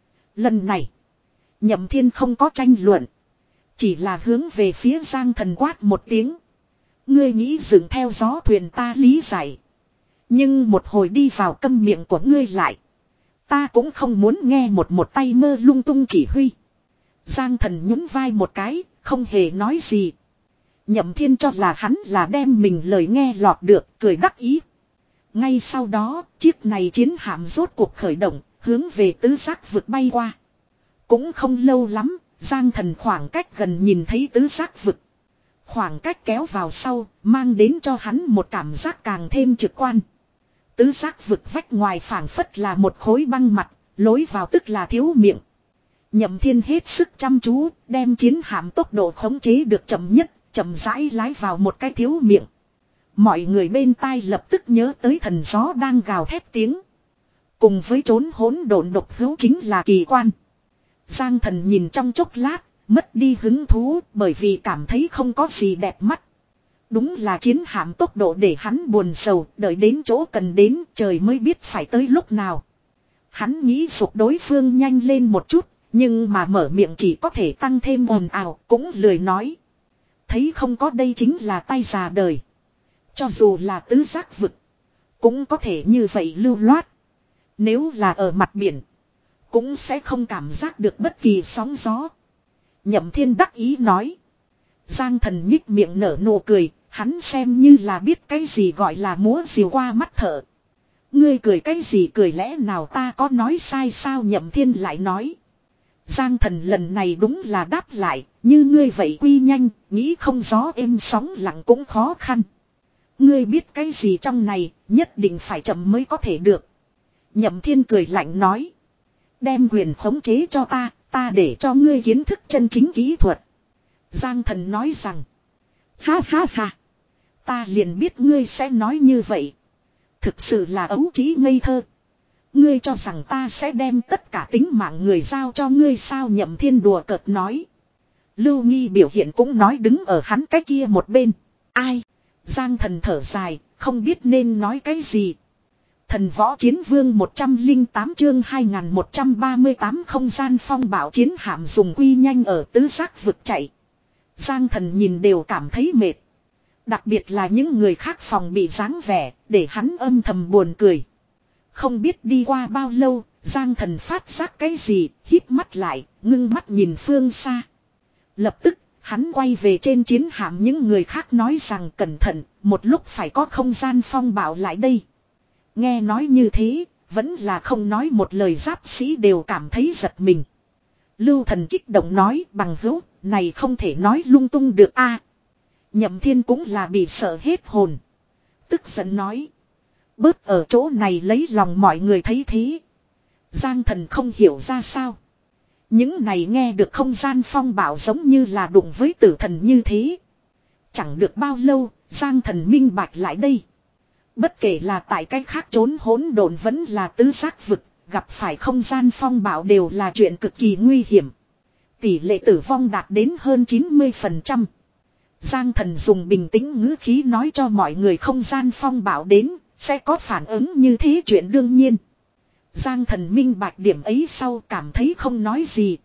Lần này, Nhậm Thiên không có tranh luận. Chỉ là hướng về phía Giang Thần quát một tiếng. Ngươi nghĩ dừng theo gió thuyền ta lý giải. Nhưng một hồi đi vào câm miệng của ngươi lại. Ta cũng không muốn nghe một một tay mơ lung tung chỉ huy. Giang Thần nhún vai một cái, không hề nói gì. Nhậm Thiên cho là hắn là đem mình lời nghe lọt được, cười đắc ý. Ngay sau đó, chiếc này chiến hạm rốt cuộc khởi động, hướng về tứ giác vực bay qua. Cũng không lâu lắm, Giang Thần khoảng cách gần nhìn thấy tứ giác vực. Khoảng cách kéo vào sau, mang đến cho hắn một cảm giác càng thêm trực quan. Tứ giác vực vách ngoài phảng phất là một khối băng mặt, lối vào tức là thiếu miệng. Nhậm Thiên hết sức chăm chú, đem chiến hạm tốc độ khống chế được chậm nhất, chậm rãi lái vào một cái thiếu miệng. Mọi người bên tai lập tức nhớ tới thần gió đang gào thét tiếng. Cùng với trốn hỗn độn độc hữu chính là kỳ quan. Giang Thần nhìn trong chốc lát, mất đi hứng thú bởi vì cảm thấy không có gì đẹp mắt. Đúng là chiến hạm tốc độ để hắn buồn sầu, đợi đến chỗ cần đến trời mới biết phải tới lúc nào. Hắn nghĩ dục đối phương nhanh lên một chút, nhưng mà mở miệng chỉ có thể tăng thêm ồn ào, cũng lười nói. Thấy không có đây chính là tay già đời. Cho dù là tứ giác vực, cũng có thể như vậy lưu loát. Nếu là ở mặt biển, cũng sẽ không cảm giác được bất kỳ sóng gió. Nhậm Thiên đắc ý nói. Giang Thần nhích miệng nở nụ cười, hắn xem như là biết cái gì gọi là múa diều qua mắt thợ. Ngươi cười cái gì cười, lẽ nào ta có nói sai sao? Nhậm Thiên lại nói. Giang Thần lần này đúng là đáp lại, như ngươi vậy quy nhanh, nghĩ không gió êm sóng lặng cũng khó khăn. Ngươi biết cái gì trong này, nhất định phải chậm mới có thể được. Nhậm Thiên cười lạnh nói. Đem quyền khống chế cho ta, ta để cho ngươi kiến thức chân chính kỹ thuật. Giang Thần nói rằng. Ha ha ha. Ta liền biết ngươi sẽ nói như vậy. Thực sự là ấu trí ngây thơ. Ngươi cho rằng ta sẽ đem tất cả tính mạng người giao cho ngươi sao? Nhậm Thiên đùa cợt nói. Lưu Nghi biểu hiện cũng nói đứng ở hắn cái kia một bên. Ai? Giang Thần thở dài, không biết nên nói cái gì. Thần võ chiến vương một trăm lẻ tám chương hai nghìn một trăm ba mươi tám không gian phong bạo chiến hạm dùng quy nhanh ở tứ giác vực chạy. Giang Thần nhìn đều cảm thấy mệt. Đặc biệt là những người khác phòng bị dáng vẻ, để hắn âm thầm buồn cười. Không biết đi qua bao lâu, Giang Thần phát giác cái gì, híp mắt lại, ngưng mắt nhìn phương xa. Lập tức, hắn quay về trên chiến hạm những người khác nói rằng cẩn thận, một lúc phải có không gian phong bạo lại đây. Nghe nói như thế, vẫn là không nói một lời giáp sĩ đều cảm thấy giật mình. Lưu Thần kích động nói bằng hữu, này không thể nói lung tung được a. Nhậm Thiên cũng là bị sợ hết hồn. Tức giận nói. Bớt ở chỗ này lấy lòng mọi người thấy thế. Giang Thần không hiểu ra sao. Những này nghe được không gian phong bảo giống như là đụng với tử thần như thế. Chẳng được bao lâu, Giang Thần minh bạch lại đây. Bất kể là tại cách khác trốn hỗn độn vẫn là tứ giác vực, gặp phải không gian phong bảo đều là chuyện cực kỳ nguy hiểm. Tỷ lệ tử vong đạt đến hơn chín mươi phần trăm. Giang Thần dùng bình tĩnh ngữ khí nói cho mọi người không gian phong bảo đến, sẽ có phản ứng như thế chuyện đương nhiên. Giang Thần minh bạch điểm ấy sau cảm thấy không nói gì.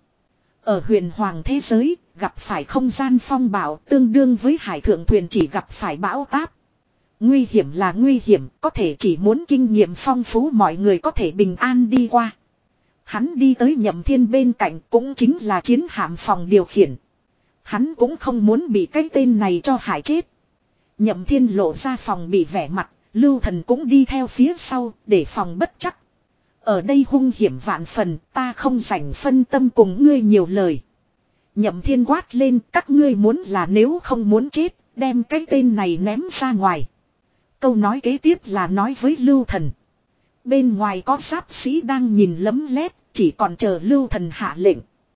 Ở huyền hoàng thế giới, gặp phải không gian phong bảo tương đương với hải thượng thuyền chỉ gặp phải bão táp. Nguy hiểm là nguy hiểm, có thể chỉ muốn kinh nghiệm phong phú mọi người có thể bình an đi qua. Hắn đi tới Nhậm Thiên bên cạnh cũng chính là chiến hạm phòng điều khiển. Hắn cũng không muốn bị cái tên này cho hại chết. Nhậm Thiên lộ ra phòng bị vẻ mặt, Lưu Thần cũng đi theo phía sau để phòng bất chắc. Ở đây hung hiểm vạn phần, ta không rảnh phân tâm cùng ngươi nhiều lời. Nhậm Thiên quát lên, các ngươi muốn là nếu không muốn chết, đem cái tên này ném ra ngoài. Câu nói kế tiếp là nói với Lưu Thần. Bên ngoài có giáp sĩ đang nhìn lấm lét, chỉ còn chờ Lưu Thần hạ lệnh.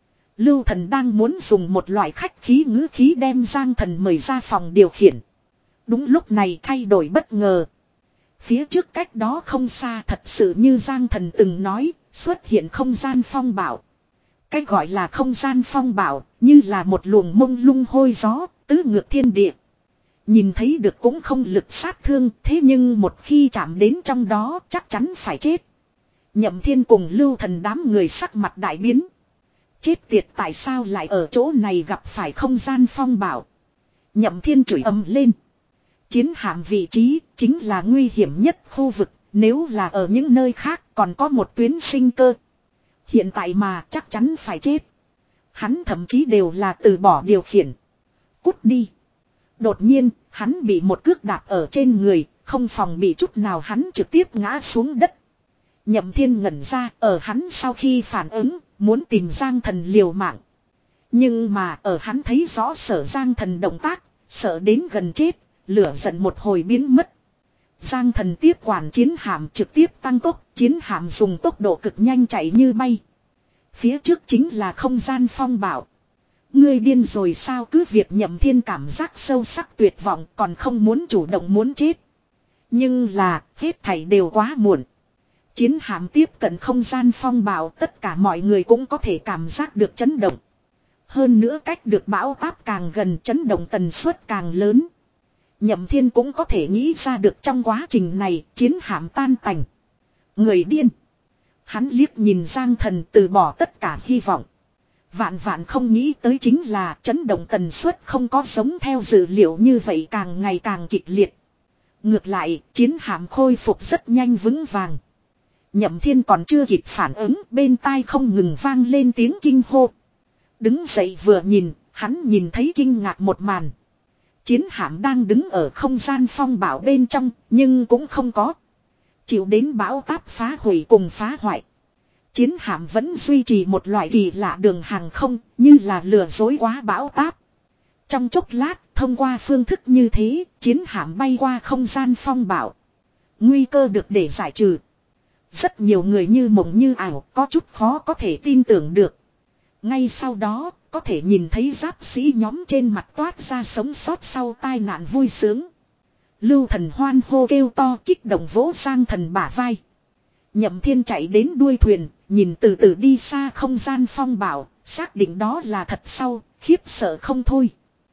Lưu Thần đang muốn dùng một loại khách khí ngữ khí đem Giang Thần mời ra phòng điều khiển. Đúng lúc này thay đổi bất ngờ. Phía trước cách đó không xa thật sự như Giang Thần từng nói, xuất hiện không gian phong bảo. Cách gọi là không gian phong bảo, như là một luồng mông lung hôi gió, tứ ngược thiên địa. Nhìn thấy được cũng không lực sát thương, thế nhưng một khi chạm đến trong đó chắc chắn phải chết. Nhậm Thiên cùng Lưu Thần đám người sắc mặt đại biến. Chết tiệt, tại sao lại ở chỗ này gặp phải không gian phong bảo? Nhậm Thiên chửi ầm lên. Chiến hạm vị trí chính là nguy hiểm nhất khu vực, nếu là ở những nơi khác còn có một tuyến sinh cơ. Hiện tại mà chắc chắn phải chết. Hắn thậm chí đều là từ bỏ điều khiển. Cút đi. Đột nhiên, hắn bị một cước đạp ở trên người, không phòng bị chút nào hắn trực tiếp ngã xuống đất. Nhậm Thiên ngẩn ra, ở hắn sau khi phản ứng, muốn tìm Giang Thần liều mạng. Nhưng mà ở hắn thấy rõ Sở Giang Thần động tác, sợ đến gần chết, lửa giận một hồi biến mất. Giang Thần tiếp quản chiến hạm trực tiếp tăng tốc, chiến hạm dùng tốc độ cực nhanh chạy như bay. Phía trước chính là không gian phong bảo. Ngươi điên rồi sao? Cứ việc Nhậm Thiên cảm giác sâu sắc tuyệt vọng còn không muốn chủ động muốn chết. Nhưng là hết thảy đều quá muộn. Chiến hạm tiếp cận không gian phong bảo, tất cả mọi người cũng có thể cảm giác được chấn động. Hơn nữa cách được bão táp càng gần chấn động tần suất càng lớn. Nhậm Thiên cũng có thể nghĩ ra được trong quá trình này chiến hạm tan tành. Người điên. Hắn liếc nhìn Giang Thần từ bỏ tất cả hy vọng. Vạn vạn không nghĩ tới chính là chấn động tần suất không có giống theo dữ liệu như vậy càng ngày càng kịch liệt. Ngược lại, chiến hạm khôi phục rất nhanh vững vàng. Nhậm Thiên còn chưa kịp phản ứng, bên tai không ngừng vang lên tiếng kinh hô. Đứng dậy vừa nhìn, hắn nhìn thấy kinh ngạc một màn. Chiến hạm đang đứng ở không gian phong bảo bên trong, nhưng cũng không có chịu đến bão táp phá hủy cùng phá hoại. Chiến hạm vẫn duy trì một loại kỳ lạ đường hàng không, như là lừa dối quá bão táp. Trong chốc lát, thông qua phương thức như thế, chiến hạm bay qua không gian phong bảo. Nguy cơ được để giải trừ. Rất nhiều người như mộng như ảo, có chút khó có thể tin tưởng được. Ngay sau đó, có thể nhìn thấy giáp sĩ nhóm trên mặt toát ra sống sót sau tai nạn vui sướng. Lưu Thần hoan hô kêu to kích động vỗ Giang Thần bả vai. Nhậm Thiên chạy đến đuôi thuyền, nhìn từ từ đi xa không gian phong bảo, xác định đó là thật sau, khiếp sợ không thôi.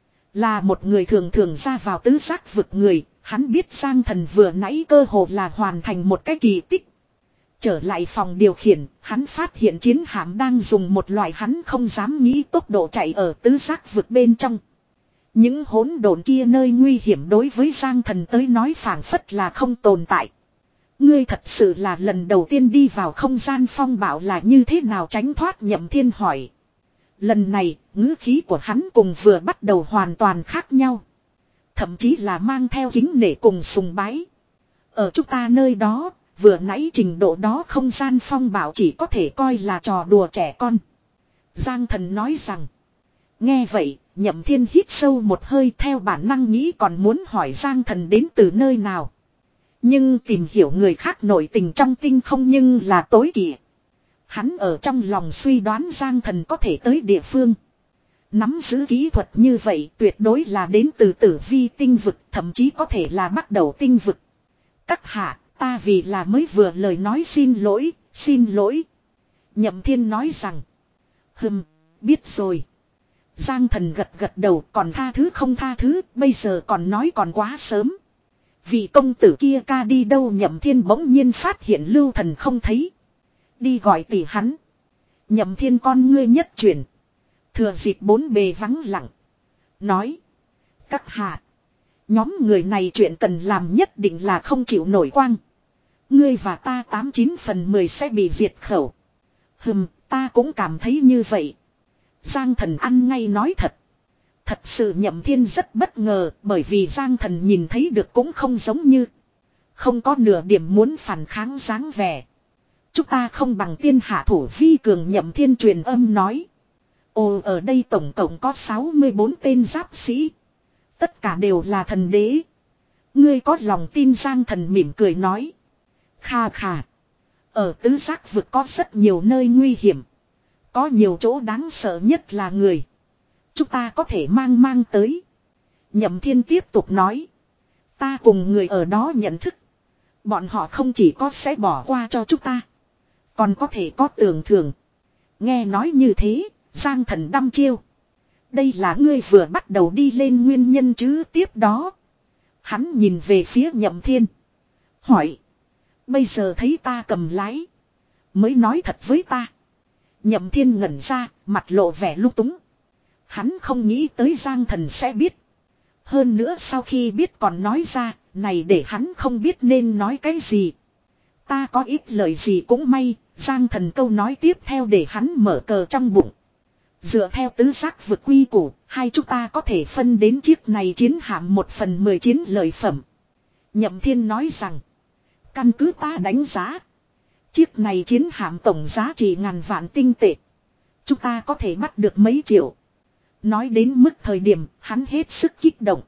Là một người thường thường ra vào tứ giác vực người, hắn biết Giang Thần vừa nãy cơ hồ là hoàn thành một cái kỳ tích. Trở lại phòng điều khiển, hắn phát hiện chiến hạm đang dùng một loại hắn không dám nghĩ tốc độ chạy ở tứ giác vực bên trong. Những hỗn độn kia nơi nguy hiểm đối với Giang Thần tới nói phảng phất là không tồn tại. Ngươi thật sự là lần đầu tiên đi vào không gian phong bảo là như thế nào tránh thoát? Nhậm Thiên hỏi. Lần này, ngữ khí của hắn cùng vừa bắt đầu hoàn toàn khác nhau. Thậm chí là mang theo kính nể cùng sùng bái. Ở chúng ta nơi đó, vừa nãy trình độ đó không gian phong bảo chỉ có thể coi là trò đùa trẻ con. Giang Thần nói rằng. Nghe vậy, Nhậm Thiên hít sâu một hơi theo bản năng nghĩ còn muốn hỏi Giang Thần đến từ nơi nào. Nhưng tìm hiểu người khác nội tình trong tinh không nhưng là tối kỵ. Hắn ở trong lòng suy đoán Giang Thần có thể tới địa phương. Nắm giữ kỹ thuật như vậy tuyệt đối là đến từ tử vi tinh vực, thậm chí có thể là bắt đầu tinh vực. Các hạ, ta vì là mới vừa lời nói xin lỗi, xin lỗi. Nhậm Thiên nói rằng. Hừm, biết rồi. Giang Thần gật gật đầu, còn tha thứ không tha thứ, bây giờ còn nói còn quá sớm. Vị công tử kia ca đi đâu? Nhậm Thiên bỗng nhiên phát hiện Lưu Thần không thấy. Đi gọi tỷ hắn. Nhậm Thiên con ngươi nhất chuyển. Thừa dịp bốn bề vắng lặng. Nói. Các hạ. Nhóm người này chuyện cần làm nhất định là không chịu nổi quang. Ngươi và ta tám chín phần mười sẽ bị diệt khẩu. Hừm, ta cũng cảm thấy như vậy. Giang Thần ăn ngay nói thật. Thật sự Nhậm Thiên rất bất ngờ, bởi vì Giang Thần nhìn thấy được cũng không giống như. Không có nửa điểm muốn phản kháng dáng vẻ. Chúng ta không bằng tiên hạ thủ vi cường. Nhậm Thiên truyền âm nói. Ồ, ở đây tổng cộng có sáu mươi bốn tên giáp sĩ. Tất cả đều là thần đế. Ngươi có lòng tin? Giang Thần mỉm cười nói. Kha kha. Ở tứ giác vực có rất nhiều nơi nguy hiểm. Có nhiều chỗ đáng sợ nhất là người. Chúng ta có thể mang mang tới. Nhậm Thiên tiếp tục nói. Ta cùng người ở đó nhận thức. Bọn họ không chỉ có sẽ bỏ qua cho chúng ta. Còn có thể có tưởng thưởng. Nghe nói như thế, Giang Thần đăm chiêu. Đây là ngươi vừa bắt đầu đi lên nguyên nhân chứ? Tiếp đó. Hắn nhìn về phía Nhậm Thiên. Hỏi. Bây giờ thấy ta cầm lái. Mới nói thật với ta. Nhậm Thiên ngẩn ra, mặt lộ vẻ lung túng. Hắn không nghĩ tới Giang Thần sẽ biết. Hơn nữa sau khi biết còn nói ra, này để hắn không biết nên nói cái gì. Ta có ít lời gì cũng may, Giang Thần câu nói tiếp theo để hắn mở cờ trong bụng. Dựa theo tứ giác vực quy củ, hai chúng ta có thể phân đến chiếc này chiến hạm một phần mười chiến lợi phẩm. Nhậm Thiên nói rằng, căn cứ ta đánh giá. Chiếc này chiến hạm tổng giá trị ngàn vạn tinh tệ. Chúng ta có thể bắt được mấy triệu. Nói đến mức thời điểm, hắn hết sức kích động.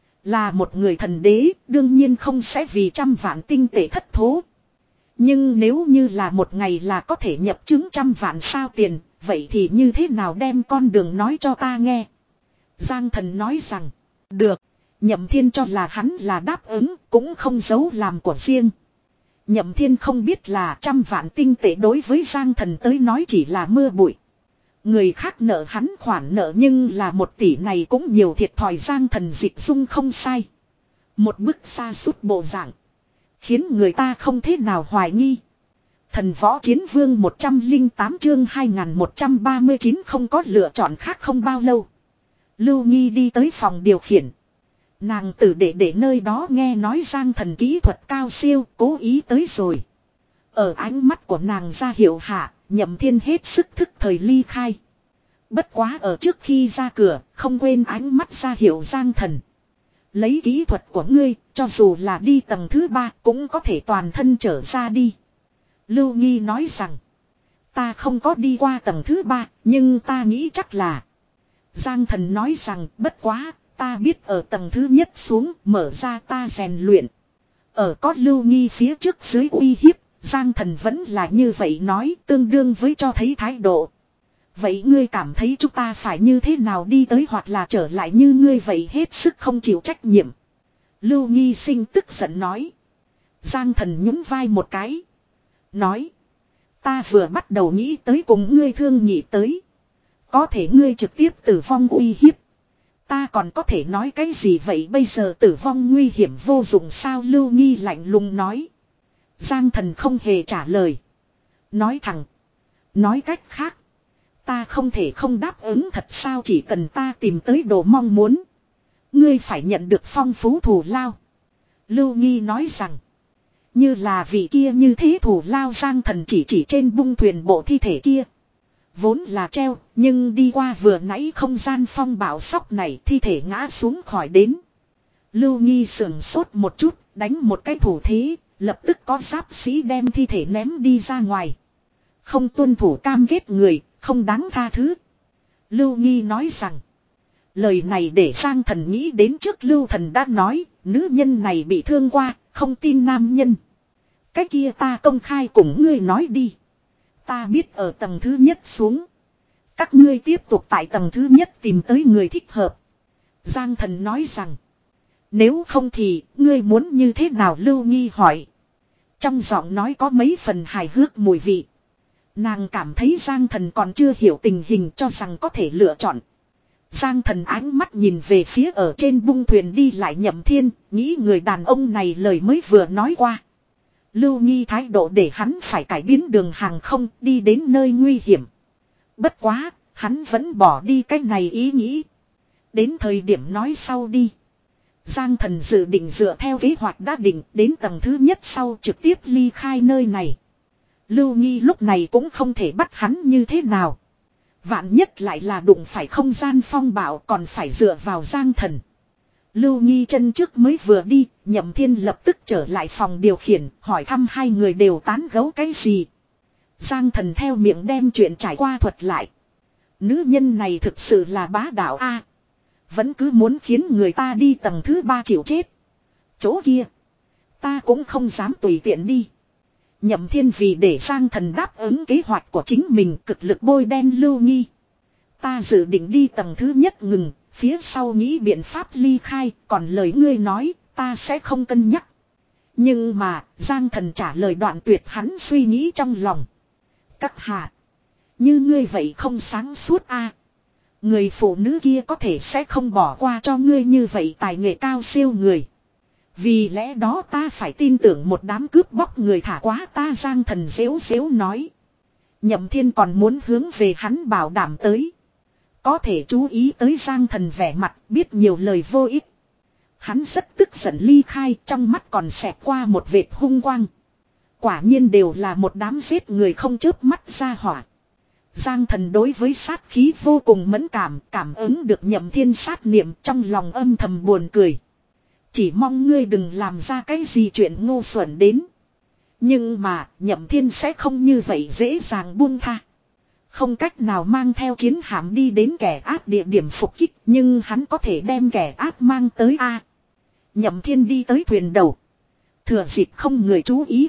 Là một người thần đế, đương nhiên không sẽ vì trăm vạn tinh tệ thất thố. Nhưng nếu như là một ngày là có thể nhập chứng trăm vạn sao tiền, vậy thì như thế nào? Đem con đường nói cho ta nghe. Giang Thần nói rằng, được. Nhậm Thiên cho là hắn là đáp ứng, cũng không giấu làm của riêng. Nhậm Thiên không biết là trăm vạn tinh tệ đối với Giang Thần tới nói chỉ là mưa bụi. Người khác nợ hắn khoản nợ nhưng là một tỷ này cũng nhiều thiệt thòi. Giang Thần dịch dung không sai. Một bức xa sút bộ dạng. Khiến người ta không thế nào hoài nghi. Thần võ chiến vương một trăm lẻ tám chương hai nghìn một trăm ba mươi chín không có lựa chọn khác. Không bao lâu. Lưu Nghi đi tới phòng điều khiển. Nàng tử đệ để nơi đó nghe nói Giang Thần kỹ thuật cao siêu, cố ý tới rồi. Ở ánh mắt của nàng ra hiệu hạ, Nhậm Thiên hết sức thức thời ly khai. Bất quá ở trước khi ra cửa, không quên ánh mắt ra hiệu Giang Thần. Lấy kỹ thuật của ngươi, cho dù là đi tầng thứ ba cũng có thể toàn thân trở ra đi. Lưu Nghi nói rằng, ta không có đi qua tầng thứ ba, nhưng ta nghĩ chắc là. Giang Thần nói rằng, bất quá, ta biết ở tầng thứ nhất xuống, mở ra ta rèn luyện. Ở có Lưu Nghi phía trước dưới uy hiếp, Giang Thần vẫn là như vậy nói, tương đương với cho thấy thái độ. Vậy ngươi cảm thấy chúng ta phải như thế nào đi tới hoặc là trở lại như ngươi vậy? Hết sức không chịu trách nhiệm. Lưu Nghi sinh tức giận nói. Giang Thần nhún vai một cái. Nói. Ta vừa bắt đầu nghĩ tới cùng ngươi thương nghị tới. Có thể ngươi trực tiếp tử vong uy hiếp. Ta còn có thể nói cái gì vậy? Bây giờ tử vong nguy hiểm vô dụng sao? Lưu Nghi lạnh lùng nói. Giang Thần không hề trả lời. Nói thẳng. Nói cách khác. Ta không thể không đáp ứng thật sao? Chỉ cần ta tìm tới đồ mong muốn. Ngươi phải nhận được phong phú thù lao. Lưu Nghi nói rằng. Như là vị kia như thế thù lao? Giang Thần chỉ chỉ trên bung thuyền bộ thi thể kia. Vốn là treo, nhưng đi qua vừa nãy không gian phong bạo sóc này thi thể ngã xuống khỏi đến. Lưu Nghi sườn sốt một chút, đánh một cái thủ thế, lập tức có giáp sĩ đem thi thể ném đi ra ngoài. Không tuân thủ cam kết người, không đáng tha thứ. Lưu Nghi nói rằng, lời này để Giang Thần nghĩ đến trước Lưu Thần đã nói, nữ nhân này bị thương qua, không tin nam nhân. Cái kia ta công khai cùng ngươi nói đi. Ta biết ở tầng thứ nhất xuống. Các ngươi tiếp tục tại tầng thứ nhất tìm tới người thích hợp. Giang Thần nói rằng. Nếu không thì ngươi muốn như thế nào, Lưu Nghi hỏi. Trong giọng nói có mấy phần hài hước mùi vị. Nàng cảm thấy Giang Thần còn chưa hiểu tình hình, cho rằng có thể lựa chọn. Giang Thần ánh mắt nhìn về phía ở trên bung thuyền đi lại Nhậm Thiên, nghĩ người đàn ông này lời mới vừa nói qua. Lưu Nghi thái độ để hắn phải cải biến đường hàng không, đi đến nơi nguy hiểm. Bất quá, hắn vẫn bỏ đi cái này ý nghĩ. Đến thời điểm nói sau đi. Giang Thần dự định dựa theo kế hoạch đã định, đến tầng thứ nhất sau trực tiếp ly khai nơi này. Lưu Nghi lúc này cũng không thể bắt hắn như thế nào. Vạn nhất lại là đụng phải không gian phong bạo, còn phải dựa vào Giang Thần. Lưu Nghi chân trước mới vừa đi, Nhậm Thiên lập tức trở lại phòng điều khiển, hỏi thăm hai người đều tán gẫu cái gì. Giang Thần theo miệng đem chuyện trải qua thuật lại. Nữ nhân này thực sự là bá đạo a, vẫn cứ muốn khiến người ta đi tầng thứ ba chịu chết. Chỗ kia, ta cũng không dám tùy tiện đi. Nhậm Thiên vì để Giang Thần đáp ứng kế hoạch của chính mình, cực lực bôi đen Lưu Nghi. Ta dự định đi tầng thứ nhất ngừng, phía sau nghĩ biện pháp ly khai, còn lời ngươi nói, ta sẽ không cân nhắc. Nhưng mà, Giang Thần trả lời đoạn tuyệt hắn suy nghĩ trong lòng. Các hạ, như ngươi vậy không sáng suốt a. Người phụ nữ kia có thể sẽ không bỏ qua cho ngươi như vậy tài nghệ cao siêu người. Vì lẽ đó ta phải tin tưởng một đám cướp bóc người thả quá ta. Giang Thần xếu xếu nói. Nhậm Thiên còn muốn hướng về hắn bảo đảm tới. Có thể chú ý tới Giang Thần vẻ mặt, biết nhiều lời vô ích. Hắn rất tức giận ly khai, trong mắt còn xẹt qua một vệt hung quang. Quả nhiên đều là một đám giết người không chớp mắt ra hỏa. Giang Thần đối với sát khí vô cùng mẫn cảm, cảm ứng được Nhậm Thiên sát niệm, trong lòng âm thầm buồn cười. Chỉ mong ngươi đừng làm ra cái gì chuyện ngu xuẩn đến. Nhưng mà, Nhậm Thiên sẽ không như vậy dễ dàng buông tha. Không cách nào mang theo chiến hạm đi đến kẻ ác địa điểm phục kích, nhưng hắn có thể đem kẻ ác mang tới a. Nhậm Thiên đi tới thuyền đầu. Thừa dịp không người chú ý.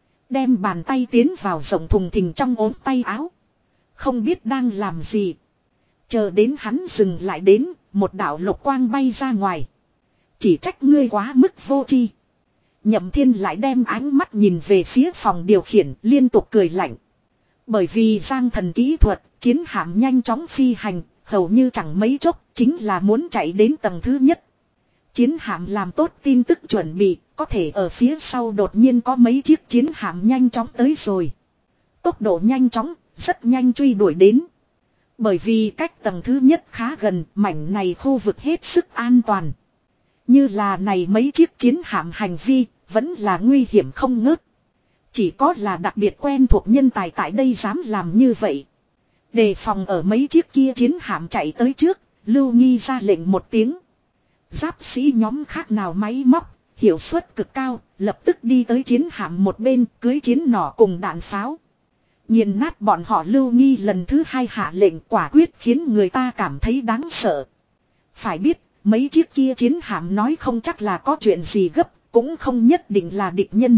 Đem bàn tay tiến vào rộng thùng thình trong ốm tay áo. Không biết đang làm gì. Chờ đến hắn dừng lại đến, một đạo lục quang bay ra ngoài. Chỉ trách ngươi quá mức vô tri. Nhậm Thiên lại đem ánh mắt nhìn về phía phòng điều khiển, liên tục cười lạnh. Bởi vì Giang Thần kỹ thuật, chiến hạm nhanh chóng phi hành, hầu như chẳng mấy chốc, chính là muốn chạy đến tầng thứ nhất. Chiến hạm làm tốt tin tức chuẩn bị, có thể ở phía sau đột nhiên có mấy chiếc chiến hạm nhanh chóng tới rồi. Tốc độ nhanh chóng, rất nhanh truy đuổi đến. Bởi vì cách tầng thứ nhất khá gần, mảnh này khu vực hết sức an toàn. Như là này mấy chiếc chiến hạm hành vi, vẫn là nguy hiểm không ngớt. Chỉ có là đặc biệt quen thuộc nhân tài tại đây dám làm như vậy. Đề phòng ở mấy chiếc kia chiến hạm chạy tới trước, Lưu Nghi ra lệnh một tiếng. Giáp sĩ nhóm khác nào máy móc, hiệu suất cực cao, lập tức đi tới chiến hạm một bên, cưới chiến nỏ cùng đạn pháo. Nghiền nát bọn họ. Lưu Nghi lần thứ hai hạ lệnh quả quyết khiến người ta cảm thấy đáng sợ. Phải biết, mấy chiếc kia chiến hạm nói không chắc là có chuyện gì gấp, cũng không nhất định là địch nhân.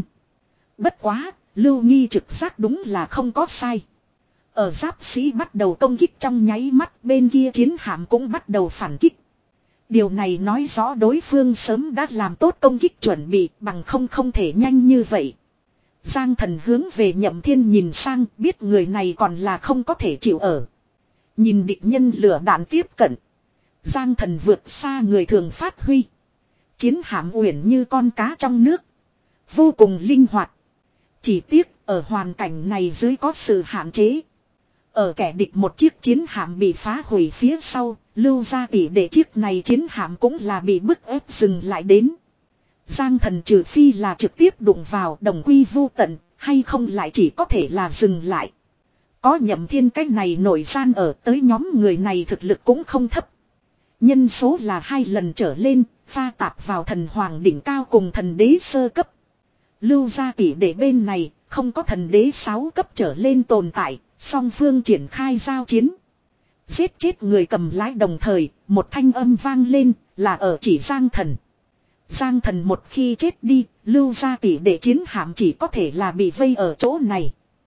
Bất quá, Lưu Nghi trực giác đúng là không có sai. Ở giáp sĩ bắt đầu công kích trong nháy mắt, bên kia chiến hạm cũng bắt đầu phản kích. Điều này nói rõ đối phương sớm đã làm tốt công kích chuẩn bị, bằng không không thể nhanh như vậy. Giang Thần hướng về Nhậm Thiên nhìn sang, biết người này còn là không có thể chịu ở. Nhìn địch nhân lửa đạn tiếp cận. Giang Thần vượt xa người thường phát huy. Chiến hạm uyển như con cá trong nước. Vô cùng linh hoạt. Chỉ tiếc, ở hoàn cảnh này dưới có sự hạn chế. Ở kẻ địch một chiếc chiến hạm bị phá hủy phía sau, Lưu gia tỷ để chiếc này chiến hạm cũng là bị bức ép dừng lại đến. Giang Thần trừ phi là trực tiếp đụng vào đồng quy vu tận, hay không lại chỉ có thể là dừng lại. Có Nhậm Thiên cách này nổi gian ở, tới nhóm người này thực lực cũng không thấp. Nhân số là hai lần trở lên, pha tạp vào thần hoàng đỉnh cao cùng thần đế sơ cấp. Lưu gia tỷ để bên này, không có thần đế sáu cấp trở lên tồn tại, song phương triển khai giao chiến. Giết chết người cầm lái đồng thời, một thanh âm vang lên, là ở chỉ Giang Thần. Giang Thần một khi chết đi, Lưu gia tỷ đệ chiến hạm chỉ có thể là bị vây ở chỗ này.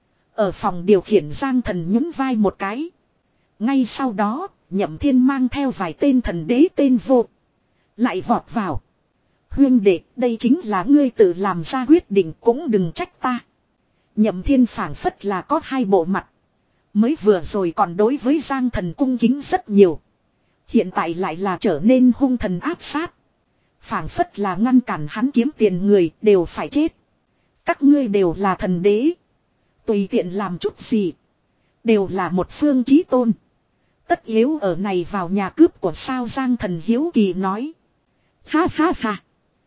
Ở phòng điều khiển Giang Thần nhún vai một cái. Ngay sau đó, Nhậm Thiên mang theo vài tên thần đế tên vô. Lại vọt vào. Huyên đệ, đây chính là ngươi tự làm ra quyết định, cũng đừng trách ta. Nhậm Thiên phảng phất là có hai bộ mặt. Mới vừa rồi còn đối với Giang Thần cung kính rất nhiều. Hiện tại lại là trở nên hung thần áp sát. Phảng phất là ngăn cản hắn kiếm tiền người đều phải chết. Các ngươi đều là thần đế. Tùy tiện làm chút gì. Đều là một phương chí tôn. Tất yếu ở này vào nhà cướp của sao Giang Thần hiếu kỳ nói. Ha ha ha.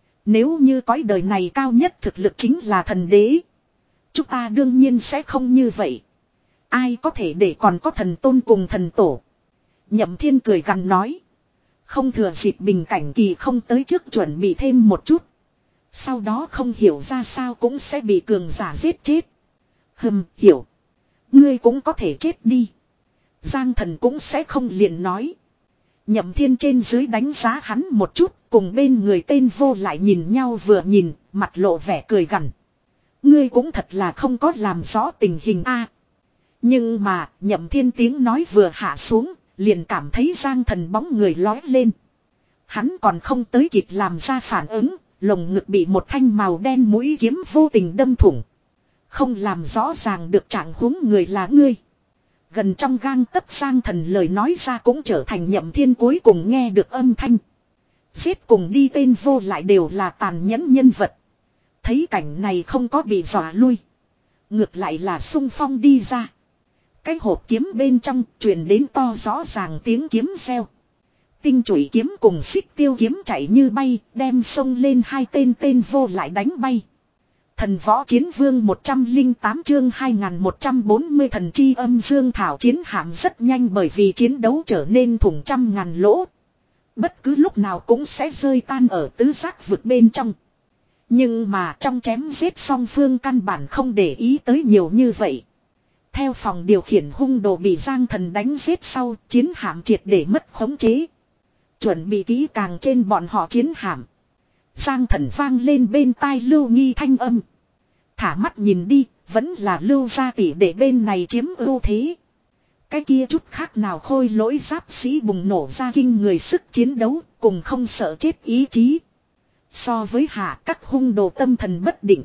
Nếu như cõi đời này cao nhất thực lực chính là thần đế. Chúng ta đương nhiên sẽ không như vậy. Ai có thể để còn có thần tôn cùng thần tổ. Nhậm Thiên cười gằn nói. Không thừa dịp bình cảnh kỳ không tới trước chuẩn bị thêm một chút. Sau đó không hiểu ra sao cũng sẽ bị cường giả giết chết. Hừm, hiểu. Ngươi cũng có thể chết đi. Giang Thần cũng sẽ không liền nói. Nhậm Thiên trên dưới đánh giá hắn một chút, cùng bên người tên vô lại nhìn nhau vừa nhìn, mặt lộ vẻ cười gằn. Ngươi cũng thật là không có làm rõ tình hình a. Nhưng mà, Nhậm Thiên tiếng nói vừa hạ xuống, liền cảm thấy Giang Thần bóng người lói lên. Hắn còn không tới kịp làm ra phản ứng, lồng ngực bị một thanh màu đen mũi kiếm vô tình đâm thủng. Không làm rõ ràng được trạng huống người là ngươi. Gần trong gang tấc Giang Thần lời nói ra cũng trở thành Nhậm Thiên cuối cùng nghe được âm thanh. Giết cùng đi tên vô lại đều là tàn nhẫn nhân vật. Thấy cảnh này không có bị dọa lui. Ngược lại là sung phong đi ra. Cái hộp kiếm bên trong truyền đến to rõ ràng tiếng kiếm reo. Tinh chủy kiếm cùng xích tiêu kiếm chạy như bay, đem xông lên hai tên tên vô lại đánh bay. Thần võ chiến vương một trăm lẻ tám chương hai nghìn một trăm bốn mươi thần chi âm dương thảo chiến hạm rất nhanh bởi vì chiến đấu trở nên thủng trăm ngàn lỗ. Bất cứ lúc nào cũng sẽ rơi tan ở tứ giác vực bên trong. Nhưng mà trong chém giết song phương căn bản không để ý tới nhiều như vậy. Theo phòng điều khiển hung đồ bị Giang Thần đánh giết sau, chiến hạm triệt để mất khống chế. Chuẩn bị kỹ càng trên bọn họ chiến hạm. Giang Thần vang lên bên tai Lưu Nghi thanh âm. Thả mắt nhìn đi, vẫn là Lưu gia tỷ để bên này chiếm ưu thế. Cái kia chút khác nào khôi lỗi giáp sĩ bùng nổ ra kinh người sức chiến đấu, cùng không sợ chết ý chí. So với hạ các hung đồ tâm thần bất định.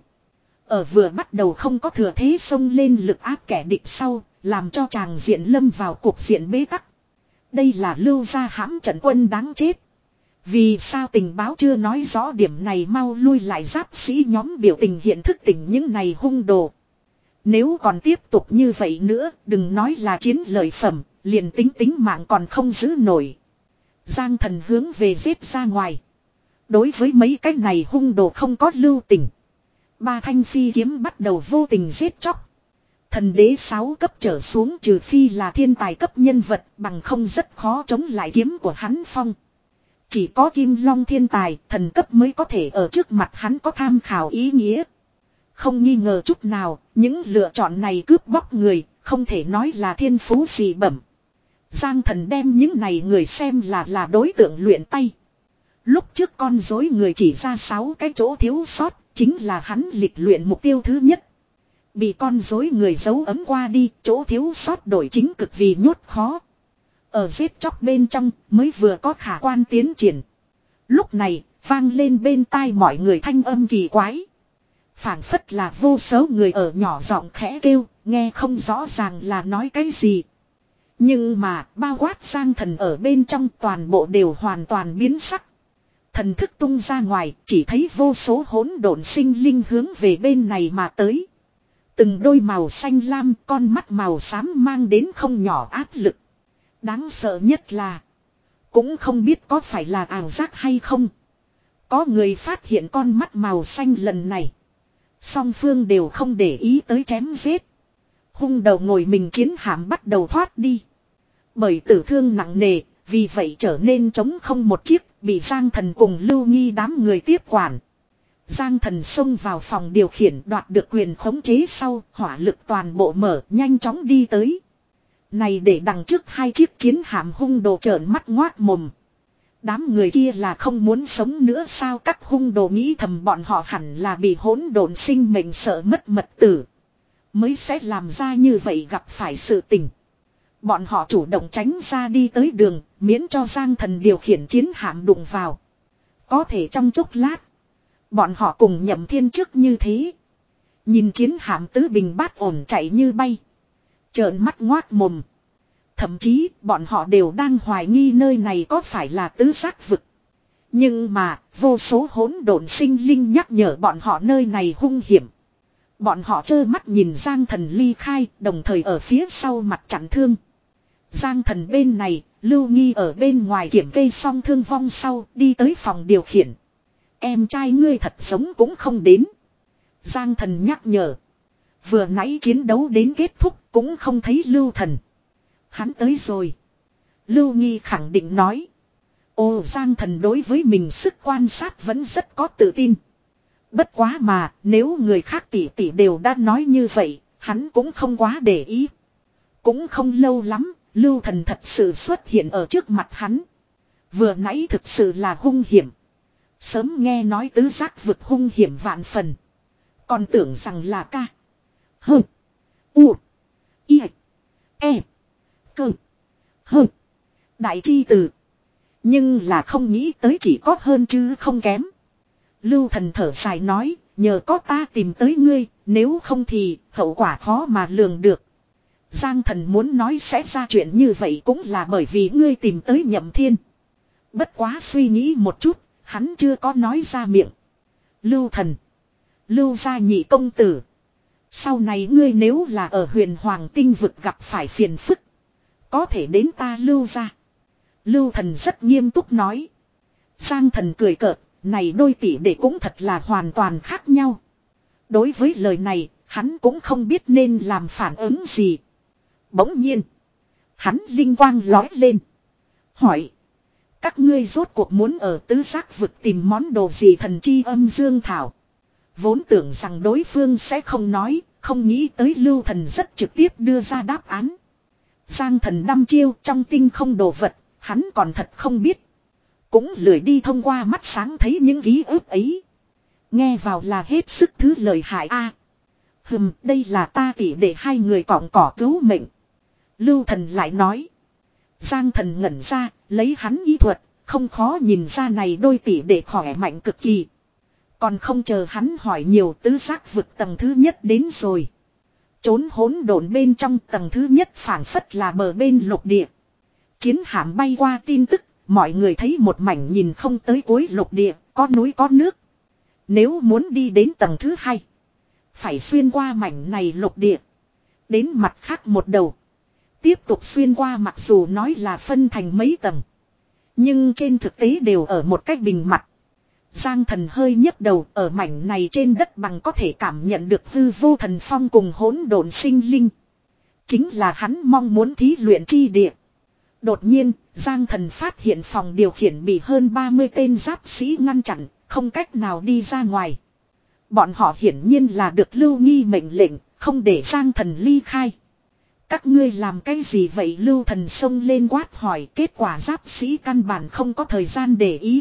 Ở vừa bắt đầu không có thừa thế xông lên lực áp kẻ địch sau, làm cho chàng diện lâm vào cuộc diện bế tắc. Đây là Lưu gia hãm trận quân đáng chết. Vì sao tình báo chưa nói rõ điểm này mau lui lại giáp sĩ nhóm biểu tình hiện thức tỉnh những này hung đồ. Nếu còn tiếp tục như vậy nữa, đừng nói là chiến lợi phẩm, liền tính tính mạng còn không giữ nổi. Giang Thần hướng về giết ra ngoài. Đối với mấy cái này hung đồ không có lưu tình. Ba thanh phi kiếm bắt đầu vô tình giết chóc. Thần đế sáu cấp trở xuống trừ phi là thiên tài cấp nhân vật bằng không rất khó chống lại kiếm của hắn phong. Chỉ có Kim Long thiên tài, thần cấp mới có thể ở trước mặt hắn có tham khảo ý nghĩa. Không nghi ngờ chút nào, những lựa chọn này cướp bóc người, không thể nói là thiên phú dị bẩm. Giang Thần đem những này người xem là là đối tượng luyện tay. Lúc trước con rối người chỉ ra sáu cái chỗ thiếu sót, chính là hắn lịch luyện mục tiêu thứ nhất. Bị con rối người giấu ấm qua đi, chỗ thiếu sót đổi chính cực vì nhốt khó. Ở giết chóc bên trong mới vừa có khả quan tiến triển. Lúc này vang lên bên tai mọi người thanh âm kỳ quái. Phảng phất là vô số người ở nhỏ giọng khẽ kêu, nghe không rõ ràng là nói cái gì. Nhưng mà bao quát Giang Thần ở bên trong toàn bộ đều hoàn toàn biến sắc. Thần thức tung ra ngoài, chỉ thấy vô số hỗn độn sinh linh hướng về bên này mà tới. Từng đôi màu xanh lam, con mắt màu xám mang đến không nhỏ áp lực. Đáng sợ nhất là, cũng không biết có phải là ảo giác hay không. Có người phát hiện con mắt màu xanh lần này. Song phương đều không để ý tới chém giết. Hung đầu ngồi mình chiến hạm bắt đầu thoát đi. Bởi tử thương nặng nề, vì vậy trở nên trống không một chiếc, bị Giang Thần cùng Lưu Nghi đám người tiếp quản. Giang Thần xông vào phòng điều khiển đoạt được quyền khống chế sau, hỏa lực toàn bộ mở, nhanh chóng đi tới. Này để đằng trước hai chiếc chiến hạm hung đồ trợn mắt ngoác mồm. Đám người kia là không muốn sống nữa sao, các hung đồ nghĩ thầm bọn họ hẳn là bị hỗn độn sinh mệnh sợ mất mật tử. Mới sẽ làm ra như vậy gặp phải sự tình. Bọn họ chủ động tránh ra đi tới đường, miễn cho Giang Thần điều khiển chiến hạm đụng vào. Có thể trong chốc lát, bọn họ cùng Nhậm Thiên trước như thế. Nhìn chiến hạm tứ bình bát ổn chạy như bay. Trợn mắt ngoác mồm. Thậm chí bọn họ đều đang hoài nghi nơi này có phải là tứ giác vực. Nhưng mà vô số hỗn độn sinh linh nhắc nhở bọn họ nơi này hung hiểm. Bọn họ trơ mắt nhìn Giang Thần ly khai, đồng thời ở phía sau mặt chặn thương. Giang Thần bên này, Lưu Nghi ở bên ngoài kiểm kê xong thương vong sau, đi tới phòng điều khiển. Em trai ngươi thật giống cũng không đến. Giang Thần nhắc nhở. Vừa nãy chiến đấu đến kết thúc cũng không thấy Lưu Thần. Hắn tới rồi. Lưu Nghi khẳng định nói. Ồ, Giang Thần đối với mình sức quan sát vẫn rất có tự tin. Bất quá mà, nếu người khác tỷ tỷ đều đã nói như vậy, hắn cũng không quá để ý. Cũng không lâu lắm, Lưu Thần thật sự xuất hiện ở trước mặt hắn. Vừa nãy thực sự là hung hiểm. Sớm nghe nói tứ giác vực hung hiểm vạn phần. Còn tưởng rằng là ca. Hơ. U. I. E. Cơ. Hơ. Đại chi từ. Nhưng là không nghĩ tới chỉ có hơn chứ không kém. Lưu Thần thở dài nói, nhờ có ta tìm tới ngươi, nếu không thì hậu quả khó mà lường được. Giang Thần muốn nói sẽ ra chuyện như vậy cũng là bởi vì ngươi tìm tới Nhậm Thiên. Bất quá suy nghĩ một chút, hắn chưa có nói ra miệng. Lưu Thần. Lưu gia nhị công tử. Sau này ngươi nếu là ở Huyền Hoàng tinh vực gặp phải phiền phức, có thể đến ta Lưu gia. Lưu Thần rất nghiêm túc nói. Giang Thần cười cợt, này đôi tỷ đệ cũng thật là hoàn toàn khác nhau. Đối với lời này, hắn cũng không biết nên làm phản ứng gì. Bỗng nhiên, hắn linh quang lói lên. Hỏi, các ngươi rốt cuộc muốn ở tứ giác vực tìm món đồ gì thần chi âm dương thảo. Vốn tưởng rằng đối phương sẽ không nói, không nghĩ tới Lưu Thần rất trực tiếp đưa ra đáp án. Giang Thần đăm chiêu trong tinh không đồ vật, hắn còn thật không biết. Cũng lười đi thông qua mắt sáng thấy những ký ức ấy. Nghe vào là hết sức thứ lợi hại a. À, hừm, đây là ta tỉ để hai người cỏng cỏ cứu mệnh. Lưu Thần lại nói. Giang Thần ngẩn ra, lấy hắn y thuật, không khó nhìn ra này đôi tỷ để khỏe mạnh cực kỳ. Còn không chờ hắn hỏi nhiều, tứ giác vực tầng thứ nhất đến rồi. Trốn hỗn độn bên trong tầng thứ nhất phảng phất là bờ bên lục địa. Chiến hạm bay qua tin tức, mọi người thấy một mảnh nhìn không tới cuối lục địa, có núi có nước. Nếu muốn đi đến tầng thứ hai, phải xuyên qua mảnh này lục địa. Đến mặt khác một đầu. Tiếp tục xuyên qua, mặc dù nói là phân thành mấy tầng, nhưng trên thực tế đều ở một cách bình mặt. Giang Thần hơi nhấc đầu, ở mảnh này trên đất bằng có thể cảm nhận được hư vô thần phong cùng hỗn độn sinh linh. Chính là hắn mong muốn thí luyện chi địa. Đột nhiên, Giang Thần phát hiện phòng điều khiển bị hơn ba mươi tên giáp sĩ ngăn chặn, không cách nào đi ra ngoài. Bọn họ hiển nhiên là được Lưu Nghi mệnh lệnh, không để Giang Thần ly khai. Các ngươi làm cái gì vậy? Lưu Thần xông lên quát hỏi, kết quả giáp sĩ căn bản không có thời gian để ý.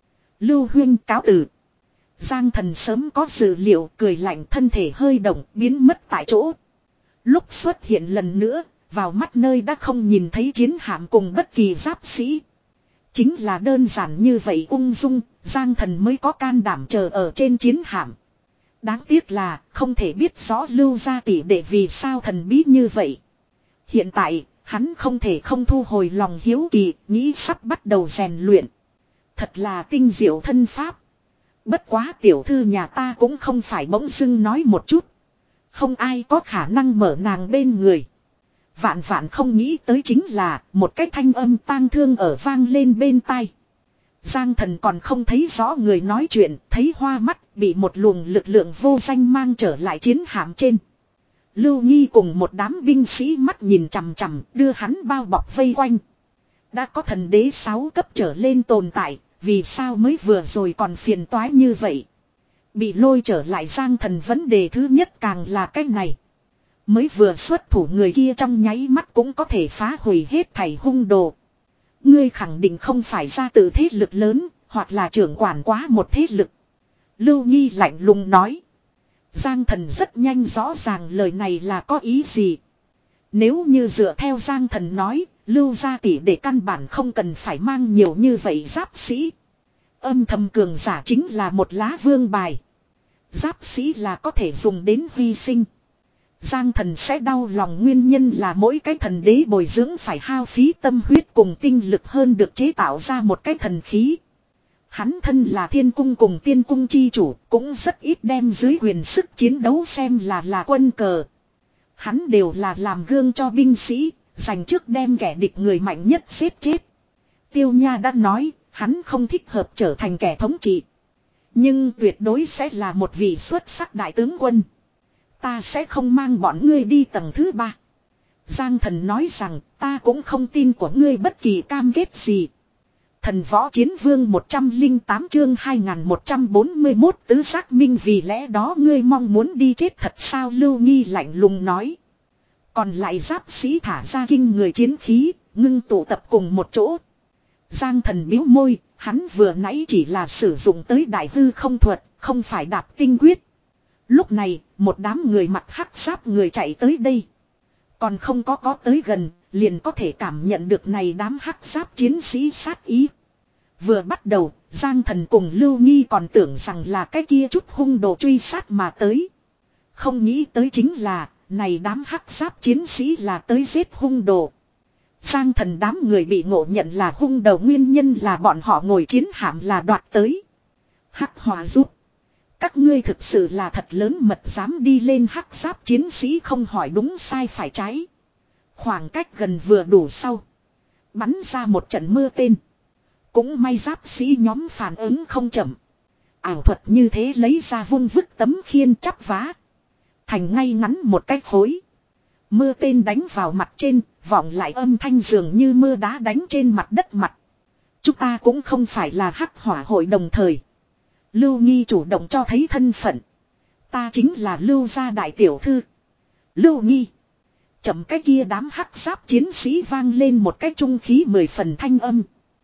Lưu huynh cáo từ. Giang Thần sớm có dự liệu, cười lạnh, thân thể hơi động, biến mất tại chỗ. Lúc xuất hiện lần nữa, vào mắt nơi đã không nhìn thấy chiến hạm cùng bất kỳ giáp sĩ. Chính là đơn giản như vậy ung dung, Giang Thần mới có can đảm chờ ở trên chiến hạm. Đáng tiếc là không thể biết rõ Lưu gia tỷ đệ vì sao thần bí như vậy. Hiện tại, hắn không thể không thu hồi lòng hiếu kỳ, nghĩ sắp bắt đầu rèn luyện. Thật là tinh diệu thân pháp. Bất quá tiểu thư nhà ta cũng không phải bỗng dưng nói một chút. Không ai có khả năng mở nàng bên người. Vạn vạn không nghĩ tới chính là một cái thanh âm tang thương ở vang lên bên tai. Giang Thần còn không thấy rõ người nói chuyện, thấy hoa mắt, bị một luồng lực lượng vô danh mang trở lại chiến hạm trên. Lưu Nghi cùng một đám binh sĩ mắt nhìn chằm chằm, đưa hắn bao bọc vây quanh. Đã có thần đế sáu cấp trở lên tồn tại, vì sao mới vừa rồi còn phiền toái như vậy? Bị lôi trở lại Giang Thần vấn đề thứ nhất càng là cái này. Mới vừa xuất thủ người kia trong nháy mắt cũng có thể phá hủy hết thảy hung đồ. Ngươi khẳng định không phải ra từ thế lực lớn, hoặc là trưởng quản quá một thế lực. Lưu Nghi lạnh lùng nói. Giang Thần rất nhanh rõ ràng lời này là có ý gì. Nếu như dựa theo Giang Thần nói, Lưu gia tỷ để căn bản không cần phải mang nhiều như vậy giáp sĩ. Âm thầm cường giả chính là một lá vương bài. Giáp sĩ là có thể dùng đến hy sinh. Giang Thần sẽ đau lòng nguyên nhân là mỗi cái thần đế bồi dưỡng phải hao phí tâm huyết cùng tinh lực hơn được chế tạo ra một cái thần khí. Hắn thân là thiên cung cùng tiên cung chi chủ, cũng rất ít đem dưới quyền sức chiến đấu xem là là quân cờ. Hắn đều là làm gương cho binh sĩ, dành trước đem kẻ địch người mạnh nhất giết chết. Tiêu Nha đã nói, hắn không thích hợp trở thành kẻ thống trị. Nhưng tuyệt đối sẽ là một vị xuất sắc đại tướng quân. Ta sẽ không mang bọn ngươi đi tầng thứ ba. Giang Thần nói rằng, ta cũng không tin của ngươi bất kỳ cam kết gì. Thần võ chiến vương một trăm lẻ tám chương hai nghìn một trăm bốn mươi mốt tứ giác minh, vì lẽ đó ngươi mong muốn đi chết thật sao? Lưu Nghi lạnh lùng nói. Còn lại giáp sĩ thả ra kinh người chiến khí, ngưng tụ tập cùng một chỗ. Giang Thần bĩu môi, hắn vừa nãy chỉ là sử dụng tới đại hư không thuật, không phải đạp tinh quyết. Lúc này, một đám người mặc hắc giáp người chạy tới đây. Còn không có có tới gần, liền có thể cảm nhận được này đám hắc giáp chiến sĩ sát ý. Vừa bắt đầu, Giang Thần cùng Lưu Nghi còn tưởng rằng là cái kia chút hung đồ truy sát mà tới. Không nghĩ tới chính là, này đám hắc giáp chiến sĩ là tới giết hung đồ. Giang Thần đám người bị ngộ nhận là hung đầu nguyên nhân là bọn họ ngồi chiến hạm là đoạt tới. Hắc Hòa giúp. Các ngươi thực sự là thật lớn mật dám đi lên hắc giáp chiến sĩ không hỏi đúng sai phải trái. Khoảng cách gần vừa đủ sau. Bắn ra một trận mưa tên. Cũng may giáp sĩ nhóm phản ứng không chậm. Ảo thuật như thế lấy ra vung vứt tấm khiên chắp vá. Thành ngay ngắn một cái khối. Mưa tên đánh vào mặt trên, vọng lại âm thanh dường như mưa đá đánh trên mặt đất mặt. Chúng ta cũng không phải là hắc hỏa hội đồng thời. Lưu Nghi chủ động cho thấy thân phận. Ta chính là Lưu gia đại tiểu thư. Lưu Nghi. Chậm cái kia đám hắc giáp chiến sĩ vang lên một cái trung khí mười phần thanh âm.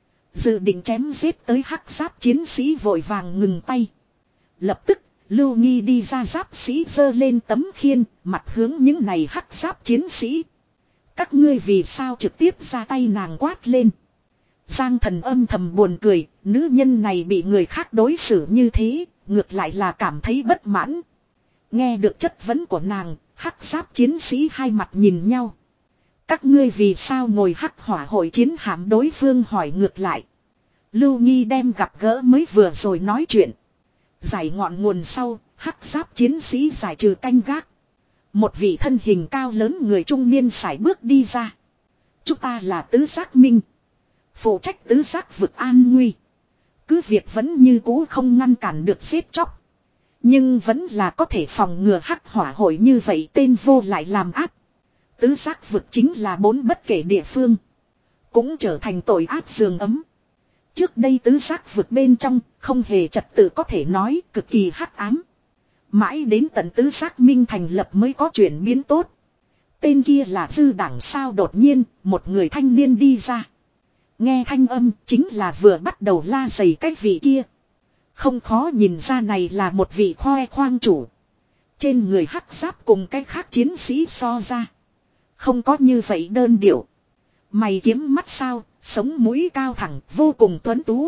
Dự định chém giết tới hắc giáp chiến sĩ vội vàng ngừng tay. Lập tức, Lưu Nghi đi ra giáp sĩ giơ lên tấm khiên, mặt hướng những này hắc giáp chiến sĩ. Các ngươi vì sao trực tiếp ra tay nàng quát lên. Giang Thần âm thầm buồn cười, nữ nhân này bị người khác đối xử như thế, ngược lại là cảm thấy bất mãn. Nghe được chất vấn của nàng, hắc giáp chiến sĩ hai mặt nhìn nhau. Các ngươi vì sao ngồi hắc hỏa hội chiến hạm? Đối phương hỏi ngược lại. Lưu Nghi đem gặp gỡ mới vừa rồi nói chuyện. Giải ngọn nguồn sau, hắc giáp chiến sĩ giải trừ canh gác. Một vị thân hình cao lớn người trung niên sải bước đi ra. Chúng ta là tứ giác minh. Phụ trách tứ giác vực an nguy. Cứ việc vẫn như cũ không ngăn cản được giết chóc. Nhưng vẫn là có thể phòng ngừa hắc hỏa hội như vậy tên vô lại làm ác. Tứ giác vực chính là bốn bất kể địa phương. Cũng trở thành tội ác giường ấm. Trước đây tứ giác vực bên trong không hề trật tự có thể nói cực kỳ hắc ám. Mãi đến tận tứ giác minh thành lập mới có chuyển biến tốt. Tên kia là dư đảng sao? Đột nhiên một người thanh niên đi ra. Nghe thanh âm chính là vừa bắt đầu la giày cái vị kia. Không khó nhìn ra này là một vị khoe khoang chủ. Trên người hắc giáp cùng cái khác chiến sĩ so ra. Không có như vậy đơn điệu. Mày kiếm mắt sao, sống mũi cao thẳng, vô cùng tuấn tú.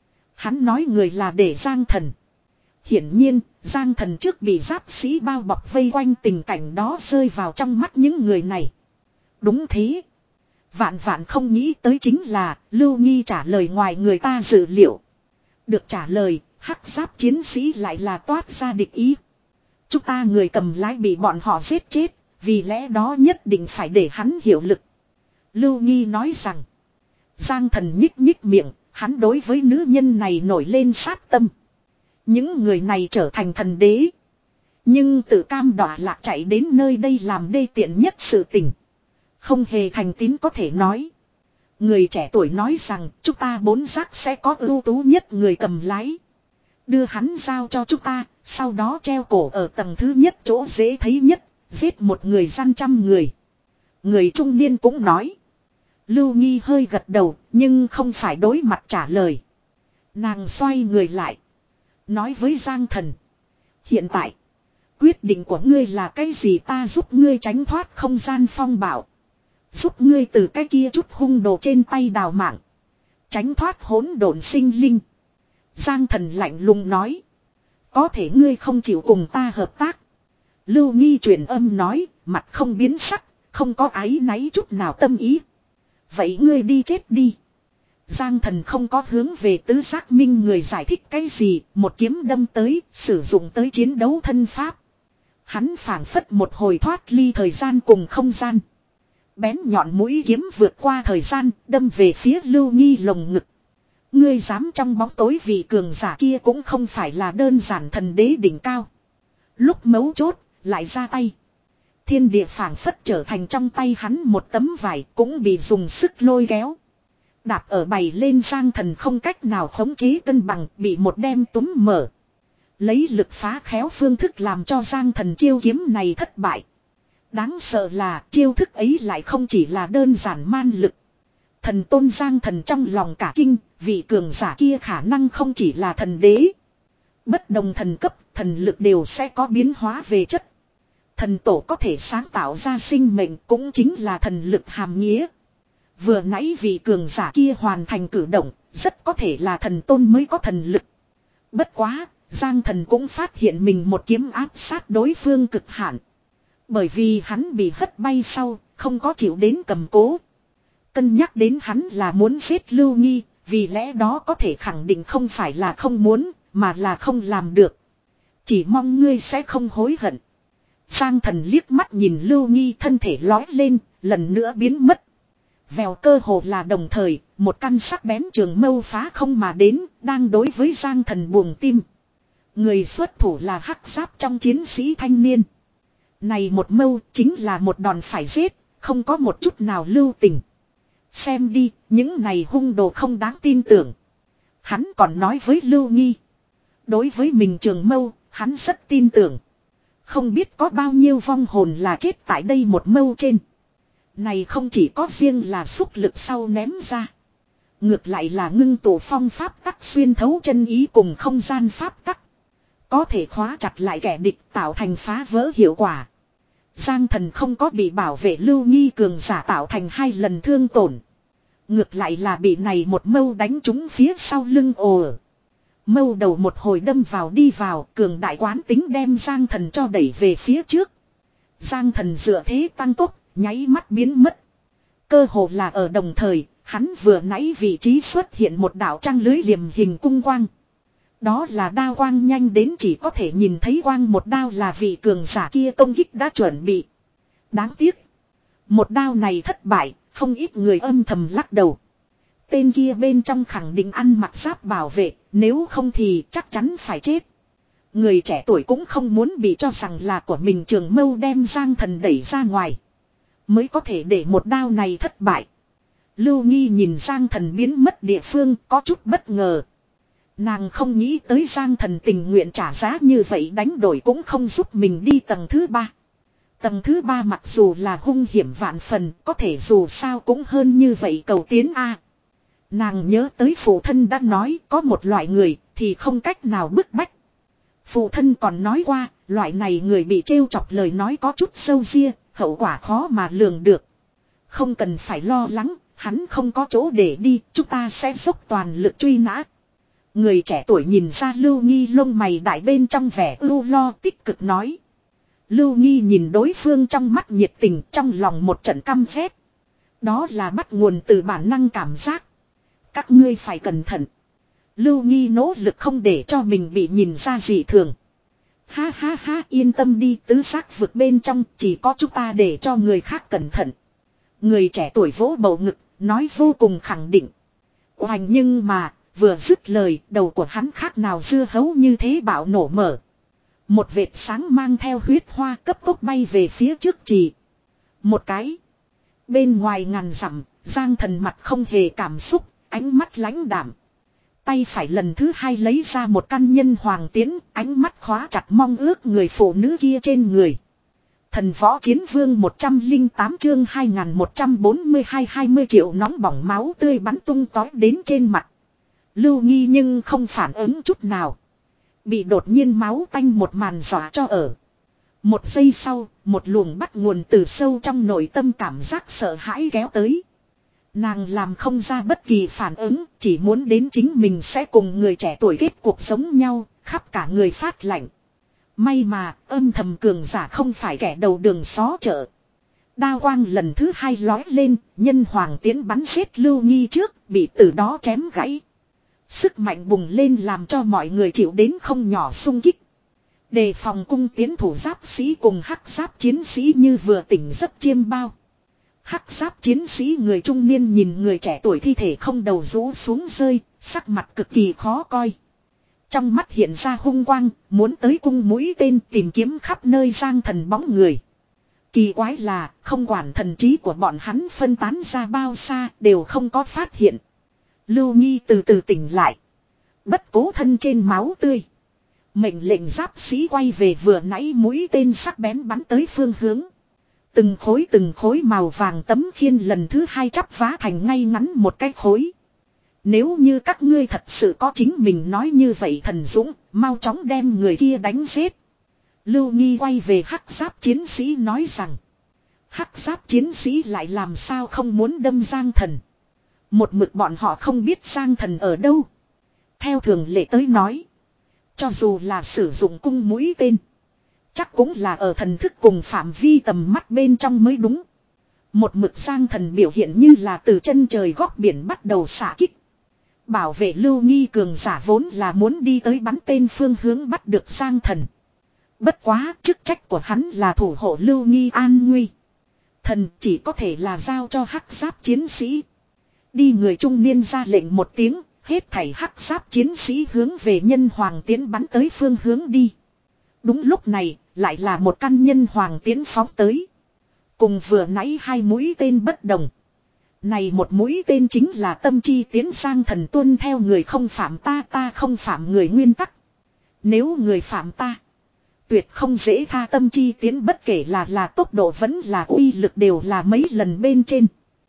Hắn nói người là để Giang Thần. Hiển nhiên, Giang Thần trước bị giáp sĩ bao bọc vây quanh, tình cảnh đó rơi vào trong mắt những người này. Đúng thế. Vạn vạn không nghĩ tới chính là Lưu Nghi trả lời ngoài người ta dự liệu. Được trả lời, hắc giáp chiến sĩ lại là toát ra địch ý. Chúng ta người cầm lái bị bọn họ giết chết, vì lẽ đó nhất định phải để hắn hiệu lực. Lưu Nghi nói rằng. Giang Thần nhích nhích miệng, hắn đối với nữ nhân này nổi lên sát tâm. Những người này trở thành thần đế. Nhưng tự cam đọa lạc chạy đến nơi đây làm đê tiện nhất sự tình. Không hề thành tín có thể nói. Người trẻ tuổi nói rằng chúng ta bốn giác sẽ có ưu tú nhất người cầm lái. Đưa hắn giao cho chúng ta, sau đó treo cổ ở tầng thứ nhất chỗ dễ thấy nhất, giết một người gian trăm người. Người trung niên cũng nói. Lưu Nghi hơi gật đầu, nhưng không phải đối mặt trả lời. Nàng xoay người lại. Nói với Giang Thần. Hiện tại, quyết định của ngươi là cái gì, ta giúp ngươi tránh thoát không gian phong bạo. Giúp ngươi từ cái kia chút hung đồ trên tay đào mạng. Tránh thoát hỗn độn sinh linh. Giang Thần lạnh lùng nói. Có thể ngươi không chịu cùng ta hợp tác. Lưu Nghi truyền âm nói, mặt không biến sắc, không có áy náy chút nào tâm ý. Vậy ngươi đi chết đi. Giang Thần không có hướng về tứ giác minh người giải thích cái gì, một kiếm đâm tới, sử dụng tới chiến đấu thân pháp. Hắn phảng phất một hồi thoát ly thời gian cùng không gian. Bén nhọn mũi kiếm vượt qua thời gian, đâm về phía Lưu Nghi lồng ngực. Ngươi dám trong bóng tối vị cường giả kia cũng không phải là đơn giản thần đế đỉnh cao. Lúc mấu chốt, lại ra tay. Thiên địa phảng phất trở thành trong tay hắn một tấm vải cũng bị dùng sức lôi kéo. Đạp ở bày lên Giang Thần không cách nào khống chế cân bằng, bị một đem túm mở. Lấy lực phá khéo phương thức làm cho Giang Thần chiêu kiếm này thất bại. Đáng sợ là chiêu thức ấy lại không chỉ là đơn giản man lực. Thần tôn Giang Thần trong lòng cả kinh, vị cường giả kia khả năng không chỉ là thần đế. Bất đồng thần cấp, thần lực đều sẽ có biến hóa về chất. Thần tổ có thể sáng tạo ra sinh mệnh cũng chính là thần lực hàm nghĩa. Vừa nãy vị cường giả kia hoàn thành cử động, rất có thể là thần tôn mới có thần lực. Bất quá, Giang Thần cũng phát hiện mình một kiếm áp sát đối phương cực hạn. Bởi vì hắn bị hất bay sau, không có chịu đến cầm cố. Cân nhắc đến hắn là muốn giết Lưu Nghi, vì lẽ đó có thể khẳng định không phải là không muốn, mà là không làm được. Chỉ mong ngươi sẽ không hối hận. Giang Thần liếc mắt nhìn Lưu Nghi thân thể lói lên, lần nữa biến mất. Vèo cơ hồ là đồng thời, một căn sắc bén trường mâu phá không mà đến, đang đối với Giang Thần buồng tim. Người xuất thủ là hắc giáp trong chiến sĩ thanh niên. Này một mâu chính là một đòn phải giết, không có một chút nào lưu tình. Xem đi, những này hung đồ không đáng tin tưởng. Hắn còn nói với Lưu Nghi. Đối với mình trường mâu, hắn rất tin tưởng. Không biết có bao nhiêu vong hồn là chết tại đây một mâu trên. Này không chỉ có riêng là xúc lực sau ném ra. Ngược lại là ngưng tụ phong pháp tắc xuyên thấu chân ý cùng không gian pháp tắc. Có thể khóa chặt lại kẻ địch tạo thành phá vỡ hiệu quả. Giang Thần không có bị bảo vệ Lưu Nghi cường giả tạo thành hai lần thương tổn. Ngược lại là bị này một mâu đánh trúng phía sau lưng ồ. Mâu đầu một hồi đâm vào đi vào, cường đại quán tính đem Giang Thần cho đẩy về phía trước. Giang Thần dựa thế tăng tốc, nháy mắt biến mất. Cơ hồ là ở đồng thời, hắn vừa nãy vị trí xuất hiện một đạo trăng lưới liềm hình cung quang. Đó là đao quang nhanh đến chỉ có thể nhìn thấy quang một đao là vị cường giả kia công kích đã chuẩn bị. Đáng tiếc. Một đao này thất bại, không ít người âm thầm lắc đầu. Tên kia bên trong khẳng định ăn mặc giáp bảo vệ, nếu không thì chắc chắn phải chết. Người trẻ tuổi cũng không muốn bị cho rằng là của mình trường mâu đem Giang Thần đẩy ra ngoài. Mới có thể để một đao này thất bại. Lưu Nghi nhìn Giang Thần biến mất địa phương có chút bất ngờ. Nàng không nghĩ tới Giang Thần tình nguyện trả giá như vậy đánh đổi cũng không giúp mình đi tầng thứ ba. Tầng thứ ba mặc dù là hung hiểm vạn phần, có thể dù sao cũng hơn như vậy cầu tiến a. Nàng nhớ tới phụ thân đã nói có một loại người thì không cách nào bức bách. Phụ thân còn nói qua, loại này người bị trêu chọc lời nói có chút sâu ria, hậu quả khó mà lường được. Không cần phải lo lắng, hắn không có chỗ để đi, chúng ta sẽ dốc toàn lực truy nã. Người trẻ tuổi nhìn ra Lưu Nghi lông mày đại bên trong vẻ ưu lo tích cực nói. Lưu Nghi nhìn đối phương trong mắt nhiệt tình, trong lòng một trận căm ghét. Đó là bắt nguồn từ bản năng cảm giác. Các ngươi phải cẩn thận. Lưu Nghi nỗ lực không để cho mình bị nhìn ra dị thường. Ha ha ha, yên tâm đi, tứ giác vực bên trong chỉ có chúng ta để cho người khác cẩn thận. Người trẻ tuổi vỗ bầu ngực, nói vô cùng khẳng định. Oành nhưng mà, vừa dứt lời, đầu của hắn khác nào dưa hấu như thế bạo nổ mở. Một vệt sáng mang theo huyết hoa cấp tốc bay về phía trước trì. Một cái. Bên ngoài ngàn dặm, Giang Thần mặt không hề cảm xúc, ánh mắt lãnh đạm. Tay phải lần thứ hai lấy ra một căn nhân hoàng tiến, ánh mắt khóa chặt mong ước người phụ nữ kia trên người. Thần võ chiến vương một trăm lẻ tám chương hai nghìn một trăm bốn mươi hai hai mươi triệu nóng bỏng máu tươi bắn tung tóe đến trên mặt. Lưu Nghi nhưng không phản ứng chút nào. Bị đột nhiên máu tanh một màn dọa cho ở. Một giây sau, một luồng bắt nguồn từ sâu trong nội tâm cảm giác sợ hãi kéo tới. Nàng làm không ra bất kỳ phản ứng, chỉ muốn đến chính mình sẽ cùng người trẻ tuổi kết cuộc giống nhau, khắp cả người phát lạnh. May mà, âm thầm cường giả không phải kẻ đầu đường xó chợ. Đao quang lần thứ hai lói lên, nhân hoàng tiến bắn giết Lưu Nghi trước, bị từ đó chém gãy. Sức mạnh bùng lên làm cho mọi người chịu đến không nhỏ xung kích. Đề phòng cung tiến thủ giáp sĩ cùng hắc giáp chiến sĩ như vừa tỉnh giấc chiêm bao. Hắc giáp chiến sĩ người trung niên nhìn người trẻ tuổi thi thể không đầu rũ xuống rơi, sắc mặt cực kỳ khó coi. Trong mắt hiện ra hung quang, muốn tới cung mũi tên tìm kiếm khắp nơi Giang Thần bóng người. Kỳ quái là, không quản thần trí của bọn hắn phân tán ra bao xa, đều không có phát hiện. Lưu Nghi từ từ tỉnh lại. Bất cố thân trên máu tươi. Mệnh lệnh giáp sĩ quay về vừa nãy mũi tên sắc bén bắn tới phương hướng. Từng khối từng khối màu vàng tấm khiên lần thứ hai chắp vá thành ngay ngắn một cái khối. Nếu như các ngươi thật sự có chính mình nói như vậy thần dũng, mau chóng đem người kia đánh giết. Lưu Nghi quay về hắc giáp chiến sĩ nói rằng. Hắc giáp chiến sĩ lại làm sao không muốn đâm Giang Thần. Một mực bọn họ không biết Giang Thần ở đâu. Theo thường lệ tới nói. Cho dù là sử dụng cung mũi tên. Chắc cũng là ở thần thức cùng phạm vi tầm mắt bên trong mới đúng. Một mực Giang Thần biểu hiện như là từ chân trời góc biển bắt đầu xả kích. Bảo vệ Lưu Nghi cường giả vốn là muốn đi tới bắn tên phương hướng bắt được Giang Thần. Bất quá chức trách của hắn là thủ hộ Lưu Nghi an nguy. Thần chỉ có thể là giao cho hắc giáp chiến sĩ. Đi người trung niên ra lệnh một tiếng, hết thảy hắc giáp chiến sĩ hướng về nhân hoàng tiến bắn tới phương hướng đi. Đúng lúc này, lại là một căn nhân hoàng tiến phóng tới. Cùng vừa nãy hai mũi tên bất đồng. Này một mũi tên chính là tâm chi tiến sang thần tuân theo người không phạm ta ta không phạm người nguyên tắc. Nếu người phạm ta, tuyệt không dễ tha tâm chi tiến bất kể là là tốc độ vẫn là uy lực đều là mấy lần bên trên.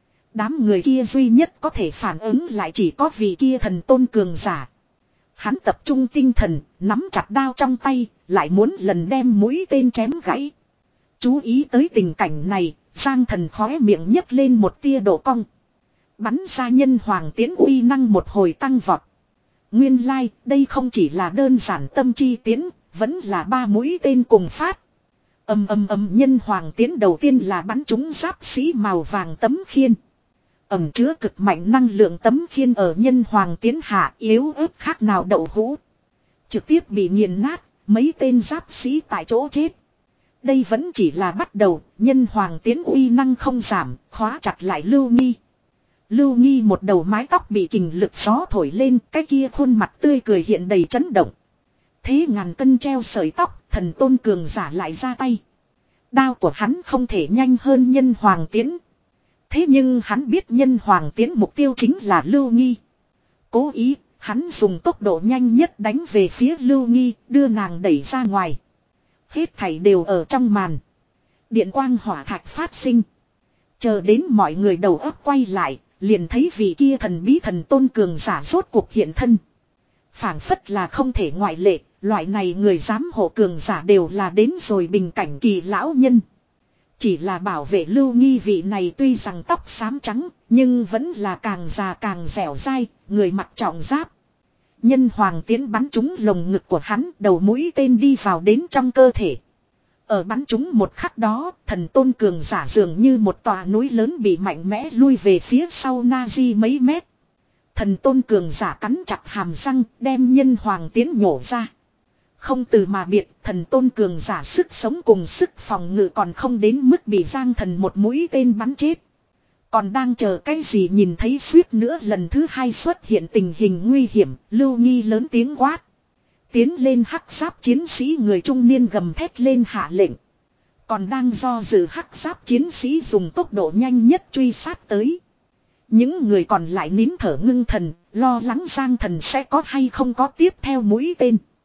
Đám người kia duy nhất có thể phản ứng lại chỉ có vị kia thần tôn cường giả. Hắn tập trung tinh thần, nắm chặt đao trong tay, lại muốn lần đem mũi tên chém gãy. Chú ý tới tình cảnh này, Giang Thần khóe miệng nhấc lên một tia độ cong. Bắn ra nhân hoàng tiến uy năng một hồi tăng vọt. Nguyên lai, like, đây không chỉ là đơn giản tâm chi tiến, vẫn là ba mũi tên cùng phát. Âm âm âm nhân hoàng tiến đầu tiên là bắn trúng giáp sĩ màu vàng tấm khiên. Ẩm chứa cực mạnh năng lượng tấm khiên ở nhân hoàng tiến hạ yếu ớt khác nào đậu hũ. Trực tiếp bị nghiền nát, mấy tên giáp sĩ tại chỗ chết. Đây vẫn chỉ là bắt đầu, nhân hoàng tiến uy năng không giảm, khóa chặt lại Lưu Nghi. Lưu Nghi một đầu mái tóc bị kình lực gió thổi lên, cái kia khuôn mặt tươi cười hiện đầy chấn động. Thế ngàn cân treo sợi tóc, thần tôn cường giả lại ra tay. Đao của hắn không thể nhanh hơn nhân hoàng tiến. Thế nhưng hắn biết nhân hoàng tiến mục tiêu chính là Lưu Nghi. Cố ý, hắn dùng tốc độ nhanh nhất đánh về phía Lưu Nghi, đưa nàng đẩy ra ngoài. Hết thảy đều ở trong màn. Điện quang hỏa thạch phát sinh. Chờ đến mọi người đầu óc quay lại, liền thấy vị kia thần bí thần tôn cường giả rốt cuộc hiện thân. Phảng phất là không thể ngoại lệ, loại này người dám hộ cường giả đều là đến rồi bình cảnh kỳ lão nhân. Chỉ là bảo vệ Lưu Nghi vị này tuy rằng tóc xám trắng, nhưng vẫn là càng già càng dẻo dai, người mặc trọng giáp. Nhân hoàng tiến bắn trúng lồng ngực của hắn, đầu mũi tên đi vào đến trong cơ thể. Ở bắn trúng một khắc đó, thần tôn cường giả dường như một tòa núi lớn bị mạnh mẽ lui về phía sau Nazi mấy mét. Thần tôn cường giả cắn chặt hàm răng, đem nhân hoàng tiến nhổ ra. Không từ mà biệt, thần tôn cường giả sức sống cùng sức phòng ngự còn không đến mức bị Giang Thần một mũi tên bắn chết. Còn đang chờ cái gì nhìn thấy suýt nữa lần thứ hai xuất hiện tình hình nguy hiểm, Lưu Nghi lớn tiếng quát. Tiến lên hắc giáp chiến sĩ người trung niên gầm thét lên hạ lệnh. Còn đang do dự hắc giáp chiến sĩ dùng tốc độ nhanh nhất truy sát tới. Những người còn lại nín thở ngưng thần, lo lắng Giang Thần sẽ có hay không có tiếp theo mũi tên.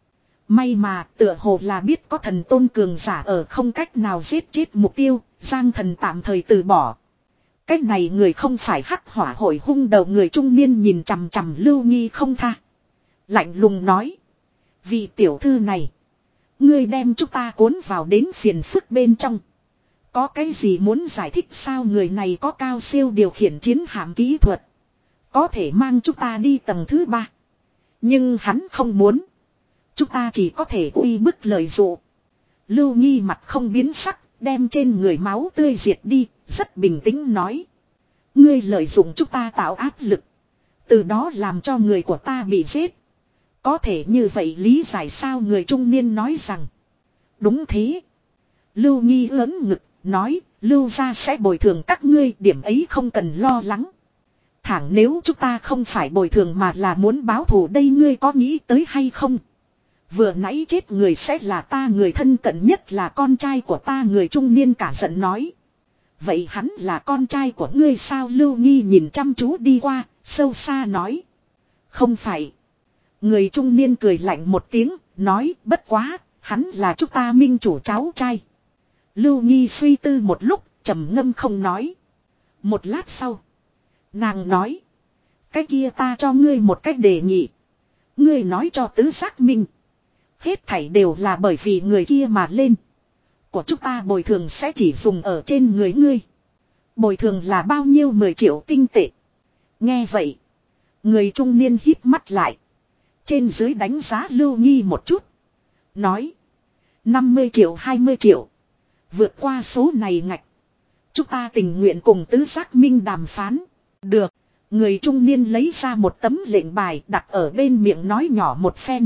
May mà tựa hồ là biết có thần tôn cường giả ở không cách nào giết chết mục tiêu, Giang Thần tạm thời từ bỏ. Cách này người không phải hắc hỏa hội hung đầu người trung niên nhìn chằm chằm Lưu Nghi không tha. Lạnh lùng nói. Vị tiểu thư này. Ngươi đem chúng ta cuốn vào đến phiền phức bên trong. Có cái gì muốn giải thích sao người này có cao siêu điều khiển chiến hạm kỹ thuật. Có thể mang chúng ta đi tầng thứ ba. Nhưng hắn không muốn. Chúng ta chỉ có thể uy bức lời dụ. Lưu Nghi mặt không biến sắc, đem trên người máu tươi diệt đi, rất bình tĩnh nói. Ngươi lợi dụng chúng ta tạo áp lực. Từ đó làm cho người của ta bị giết. Có thể như vậy lý giải sao người trung niên nói rằng. Đúng thế. Lưu Nghi ớn ngực, nói, Lưu gia sẽ bồi thường các ngươi, điểm ấy không cần lo lắng. Thẳng nếu chúng ta không phải bồi thường mà là muốn báo thù đây ngươi có nghĩ tới hay không? Vừa nãy chết người sẽ là ta, người thân cận nhất là con trai của ta, người trung niên cả giận nói. Vậy hắn là con trai của ngươi sao? Lưu Nghi nhìn chăm chú đi qua, sâu xa nói. Không phải. Người trung niên cười lạnh một tiếng, nói bất quá, hắn là chúng ta minh chủ cháu trai. Lưu Nghi suy tư một lúc, trầm ngâm không nói. Một lát sau, nàng nói. Cái kia ta cho ngươi một cách đề nghị. Ngươi nói cho tứ giác minh. Hết thảy đều là bởi vì người kia mà lên. Của chúng ta bồi thường sẽ chỉ dùng ở trên người ngươi. Bồi thường là bao nhiêu? mười triệu tinh tệ. Nghe vậy. Người trung niên híp mắt lại. Trên dưới đánh giá Lưu Nghi một chút. Nói. năm mươi triệu hai mươi triệu. Vượt qua số này ngạch. Chúng ta tình nguyện cùng tứ giác minh đàm phán. Được. Người trung niên lấy ra một tấm lệnh bài đặt ở bên miệng nói nhỏ một phen.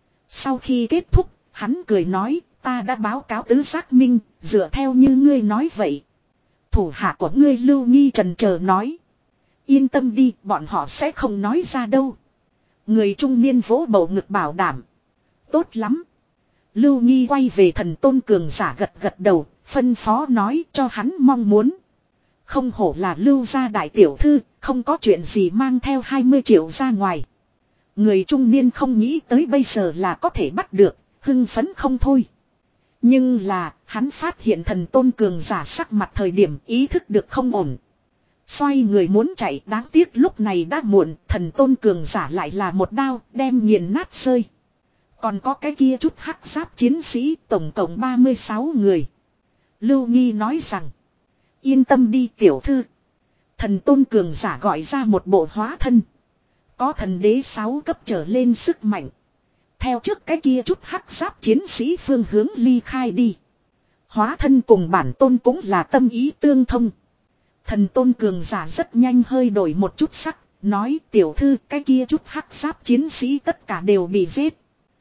Sau khi kết thúc, hắn cười nói, ta đã báo cáo tứ giác minh, dựa theo như ngươi nói vậy. Thủ hạ của ngươi Lưu Nghi trần chờ nói. Yên tâm đi, bọn họ sẽ không nói ra đâu. Người trung niên vỗ bầu ngực bảo đảm. Tốt lắm. Lưu Nghi quay về thần tôn cường giả gật gật đầu, phân phó nói cho hắn mong muốn. Không hổ là Lưu gia đại tiểu thư, không có chuyện gì mang theo hai mươi triệu ra ngoài. Người trung niên không nghĩ tới bây giờ là có thể bắt được, hưng phấn không thôi. Nhưng là, hắn phát hiện thần tôn cường giả sắc mặt thời điểm ý thức được không ổn. Xoay người muốn chạy, đáng tiếc lúc này đã muộn, thần tôn cường giả lại là một đao, đem nghiền nát rơi. Còn có cái kia chút hắc giáp chiến sĩ, tổng cộng ba mươi sáu người. Lưu Nghi nói rằng, yên tâm đi tiểu thư. Thần tôn cường giả gọi ra một bộ hóa thân. Có thần đế sáu cấp trở lên sức mạnh. Theo trước cái kia chút hắc giáp chiến sĩ phương hướng ly khai đi. Hóa thân cùng bản tôn cũng là tâm ý tương thông. Thần tôn cường giả rất nhanh hơi đổi một chút sắc. Nói tiểu thư cái kia chút hắc giáp chiến sĩ tất cả đều bị giết.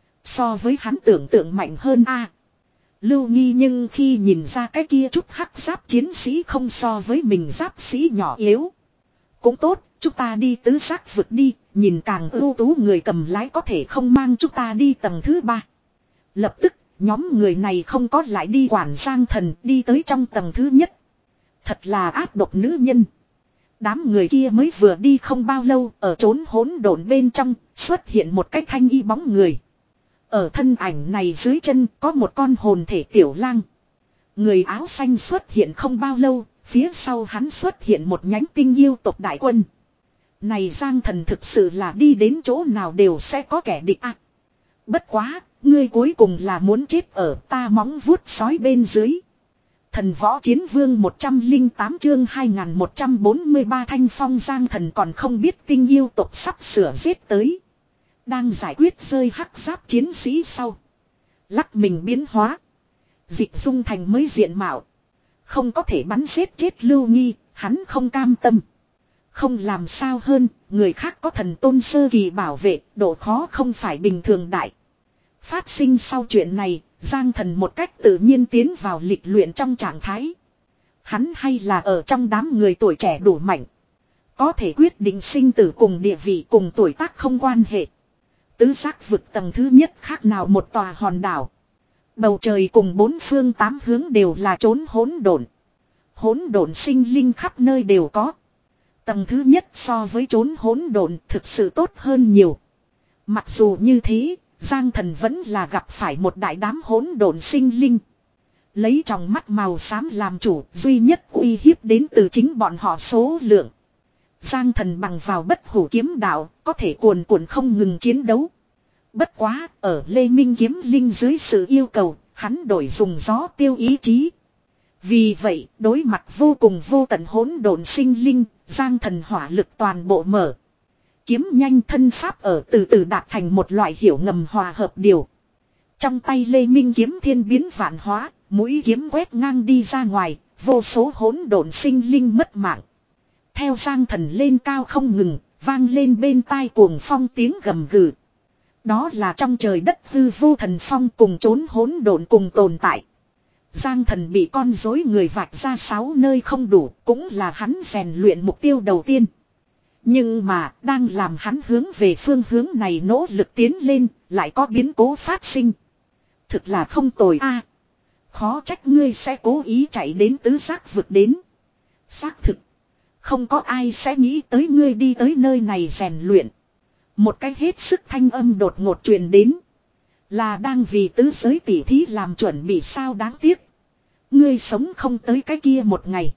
So với hắn tưởng tượng mạnh hơn a. Lưu Nghi nhưng khi nhìn ra cái kia chút hắc giáp chiến sĩ không so với mình giáp sĩ nhỏ yếu. Cũng tốt, chúng ta đi tứ giác vực đi, nhìn càng ưu tú người cầm lái có thể không mang chúng ta đi tầng thứ ba. Lập tức, nhóm người này không có lại đi quản Giang Thần, đi tới trong tầng thứ nhất. Thật là ác độc nữ nhân. Đám người kia mới vừa đi không bao lâu, ở trốn hỗn độn bên trong, xuất hiện một cái thanh y bóng người. Ở thân ảnh này dưới chân có một con hồn thể tiểu lang. Người áo xanh xuất hiện không bao lâu, phía sau hắn xuất hiện một nhánh tinh yêu tộc đại quân. Này Giang Thần thực sự là đi đến chỗ nào đều sẽ có kẻ địch à. Bất quá, ngươi cuối cùng là muốn chết ở ta móng vuốt sói bên dưới. Thần võ chiến vương một trăm lẻ tám chương hai nghìn một trăm bốn mươi ba Thanh Phong. Giang Thần còn không biết tinh yêu tộc sắp sửa giết tới. Đang giải quyết rơi hắc giáp chiến sĩ sau. Lắc mình biến hóa. Dịch dung thành mới diện mạo. Không có thể bắn giết chết Lưu Nghi, hắn không cam tâm. Không làm sao hơn, người khác có thần tôn sơ kỳ bảo vệ, độ khó không phải bình thường đại. Phát sinh sau chuyện này, Giang Thần một cách tự nhiên tiến vào lịch luyện trong trạng thái. Hắn hay là ở trong đám người tuổi trẻ đủ mạnh. Có thể quyết định sinh tử cùng địa vị cùng tuổi tác không quan hệ. Tứ giác vực tầng thứ nhất khác nào một tòa hòn đảo. Bầu trời cùng bốn phương tám hướng đều là chốn hỗn độn. Hỗn độn sinh linh khắp nơi đều có. Tầng thứ nhất so với chốn hỗn độn thực sự tốt hơn nhiều. Mặc dù như thế, Giang Thần vẫn là gặp phải một đại đám hỗn độn sinh linh. Lấy trong mắt màu xám làm chủ, duy nhất uy hiếp đến từ chính bọn họ số lượng. Giang Thần bằng vào bất hủ kiếm đạo, có thể cuồn cuộn không ngừng chiến đấu. Bất quá, ở Lê Minh kiếm linh dưới sự yêu cầu, hắn đổi dùng gió tiêu ý chí. Vì vậy, đối mặt vô cùng vô tận hỗn độn sinh linh, Giang Thần hỏa lực toàn bộ mở. Kiếm nhanh thân pháp ở từ từ đạt thành một loại hiểu ngầm hòa hợp điều. Trong tay Lê Minh kiếm thiên biến vạn hóa, mũi kiếm quét ngang đi ra ngoài, vô số hỗn độn sinh linh mất mạng. Theo Giang Thần lên cao không ngừng, vang lên bên tai cuồng phong tiếng gầm gừ. Đó là trong trời đất hư vô thần phong cùng trốn hỗn độn cùng tồn tại. Giang Thần bị con rối người vạch ra sáu nơi không đủ, cũng là hắn rèn luyện mục tiêu đầu tiên. Nhưng mà, đang làm hắn hướng về phương hướng này nỗ lực tiến lên, lại có biến cố phát sinh. Thực là không tồi a. Khó trách ngươi sẽ cố ý chạy đến tứ giác vực đến. Xác thực. Không có ai sẽ nghĩ tới ngươi đi tới nơi này rèn luyện. Một cái hết sức thanh âm đột ngột truyền đến. Là đang vì tứ giới tỉ thí làm chuẩn bị sao đáng tiếc. Ngươi sống không tới cái kia một ngày.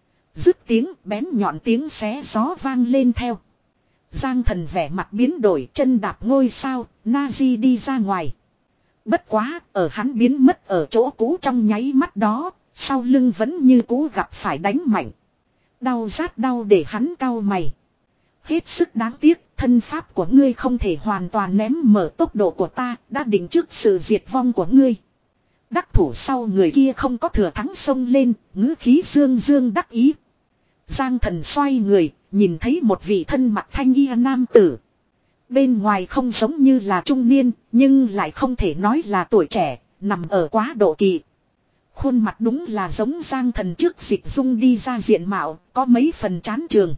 Dứt tiếng bén nhọn tiếng xé gió vang lên theo. Giang Thần vẻ mặt biến đổi, chân đạp ngôi sao, Nazi đi ra ngoài. Bất quá, ở hắn biến mất ở chỗ cũ trong nháy mắt đó, sau lưng vẫn như cũ gặp phải đánh mạnh. Đau rát đau để hắn cau mày. Hết sức đáng tiếc, thân pháp của ngươi không thể hoàn toàn ném mở tốc độ của ta, đã định trước sự diệt vong của ngươi. Đắc thủ sau người kia không có thừa thắng xông lên, ngữ khí dương dương đắc ý. Giang Thần xoay người, nhìn thấy một vị thân mặc thanh y nam tử. Bên ngoài không giống như là trung niên, nhưng lại không thể nói là tuổi trẻ, nằm ở quá độ kỳ. Khuôn mặt đúng là giống Giang Thần trước dịch dung đi ra diện mạo, có mấy phần chán trường.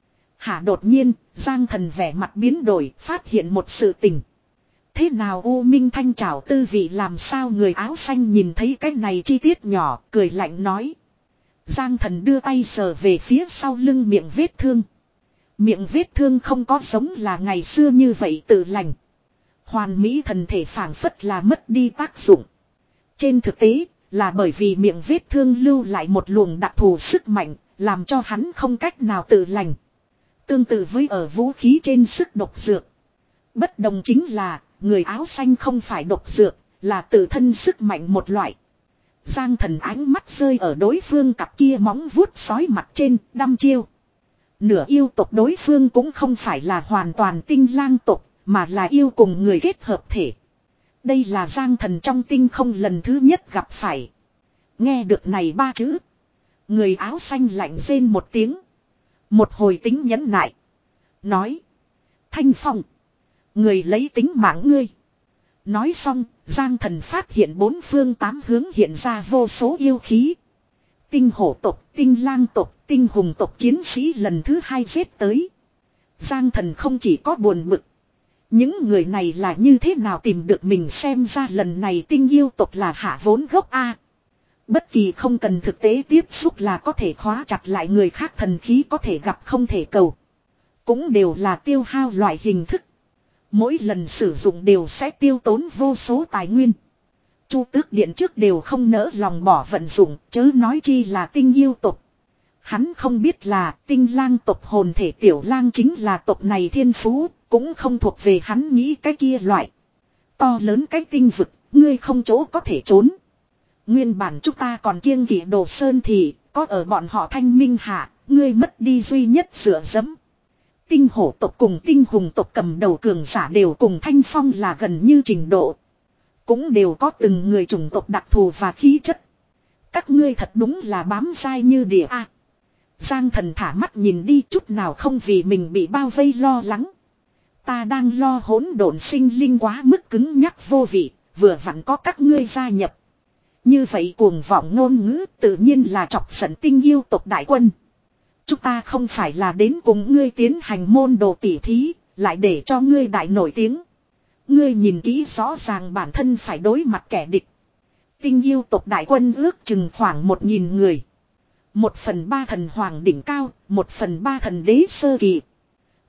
Hả đột nhiên, Giang Thần vẻ mặt biến đổi, phát hiện một sự tình. Thế nào U Minh Thanh trảo tư vị làm sao người áo xanh nhìn thấy cái này chi tiết nhỏ, cười lạnh nói. Giang Thần đưa tay sờ về phía sau lưng miệng vết thương. Miệng vết thương không có giống là ngày xưa như vậy tự lành. Hoàn mỹ thần thể phảng phất là mất đi tác dụng. Trên thực tế, là bởi vì miệng vết thương lưu lại một luồng đặc thù sức mạnh, làm cho hắn không cách nào tự lành. Tương tự với ở vũ khí trên sức độc dược. Bất đồng chính là, người áo xanh không phải độc dược, là tự thân sức mạnh một loại. Giang Thần ánh mắt rơi ở đối phương cặp kia móng vuốt sói mặt trên, đăm chiêu. Nửa yêu tộc đối phương cũng không phải là hoàn toàn tinh lang tộc, mà là yêu cùng người kết hợp thể. Đây là Giang Thần trong tinh không lần thứ nhất gặp phải. Nghe được này ba chữ. Người áo xanh lạnh rên một tiếng. Một hồi tính nhẫn nại. Nói. Thanh Phong. Người lấy tính mạng ngươi. Nói xong, Giang Thần phát hiện bốn phương tám hướng hiện ra vô số yêu khí. Tinh hổ tộc, tinh lang tộc, tinh hùng tộc chiến sĩ lần thứ hai giết tới. Giang Thần không chỉ có buồn bực. Những người này là như thế nào tìm được mình xem ra lần này tinh yêu tộc là hạ vốn gốc A. Bất kỳ không cần thực tế tiếp xúc là có thể khóa chặt lại người khác thần khí có thể gặp không thể cầu. Cũng đều là tiêu hao loại hình thức. Mỗi lần sử dụng đều sẽ tiêu tốn vô số tài nguyên. Chu Tước Điện trước đều không nỡ lòng bỏ vận dụng, chớ nói chi là tinh yêu tộc. Hắn không biết là tinh lang tộc hồn thể tiểu lang chính là tộc này thiên phú, cũng không thuộc về hắn nghĩ cái kia loại. To lớn cái tinh vực, ngươi không chỗ có thể trốn. Nguyên bản chúng ta còn kiêng kỵ Đồ Sơn thì, có ở bọn họ thanh minh hạ, ngươi mất đi duy nhất dựa dẫm. Tinh hổ tộc cùng tinh hùng tộc cầm đầu cường giả đều cùng Thanh Phong là gần như trình độ. Cũng đều có từng người chủng tộc đặc thù và khí chất. Các ngươi thật đúng là bám dai như địa a. Giang Thần thả mắt nhìn đi chút nào không vì mình bị bao vây lo lắng. Ta đang lo hỗn độn sinh linh quá mức cứng nhắc vô vị, vừa vặn có các ngươi gia nhập. Như vậy cuồng vọng ngôn ngữ tự nhiên là chọc giận tinh yêu tộc đại quân. Chúng ta không phải là đến cùng ngươi tiến hành môn đồ tỉ thí, lại để cho ngươi đại nổi tiếng. Ngươi nhìn kỹ rõ ràng bản thân phải đối mặt kẻ địch. Tinh yêu tộc đại quân ước chừng khoảng một nghìn người. Một phần ba thần hoàng đỉnh cao, một phần ba thần đế sơ kỳ.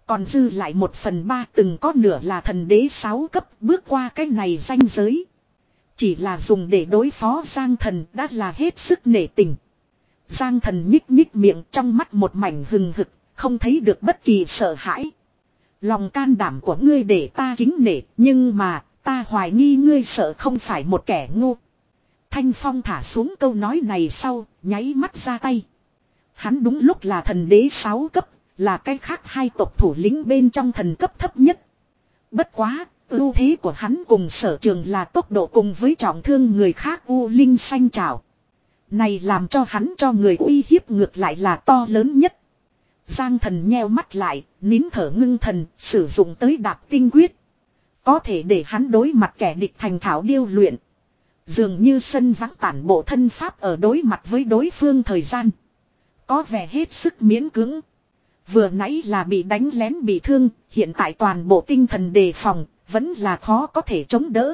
Còn dư lại một phần ba từng có nửa là thần đế sáu cấp bước qua cái này ranh giới. Chỉ là dùng để đối phó Giang Thần đã là hết sức nể tình. Giang Thần nhích nhích miệng trong mắt một mảnh hừng hực, không thấy được bất kỳ sợ hãi. Lòng can đảm của ngươi để ta kính nể, nhưng mà ta hoài nghi ngươi sợ không phải một kẻ ngu. Thanh Phong thả xuống câu nói này sau, nháy mắt ra tay. Hắn đúng lúc là thần đế sáu cấp, là cái khác hai tộc thủ lĩnh bên trong thần cấp thấp nhất. Bất quá, ưu thế của hắn cùng Sở Trường là tốc độ cùng với trọng thương người khác u linh xanh trảo. Này làm cho hắn cho người uy hiếp ngược lại là to lớn nhất. Giang Thần nheo mắt lại, nín thở ngưng thần, sử dụng tới đạp tinh quyết. Có thể để hắn đối mặt kẻ địch thành thạo điêu luyện. Dường như sân vắng tản bộ thân pháp ở đối mặt với đối phương thời gian. Có vẻ hết sức miễn cưỡng. Vừa nãy là bị đánh lén bị thương, hiện tại toàn bộ tinh thần đề phòng, vẫn là khó có thể chống đỡ.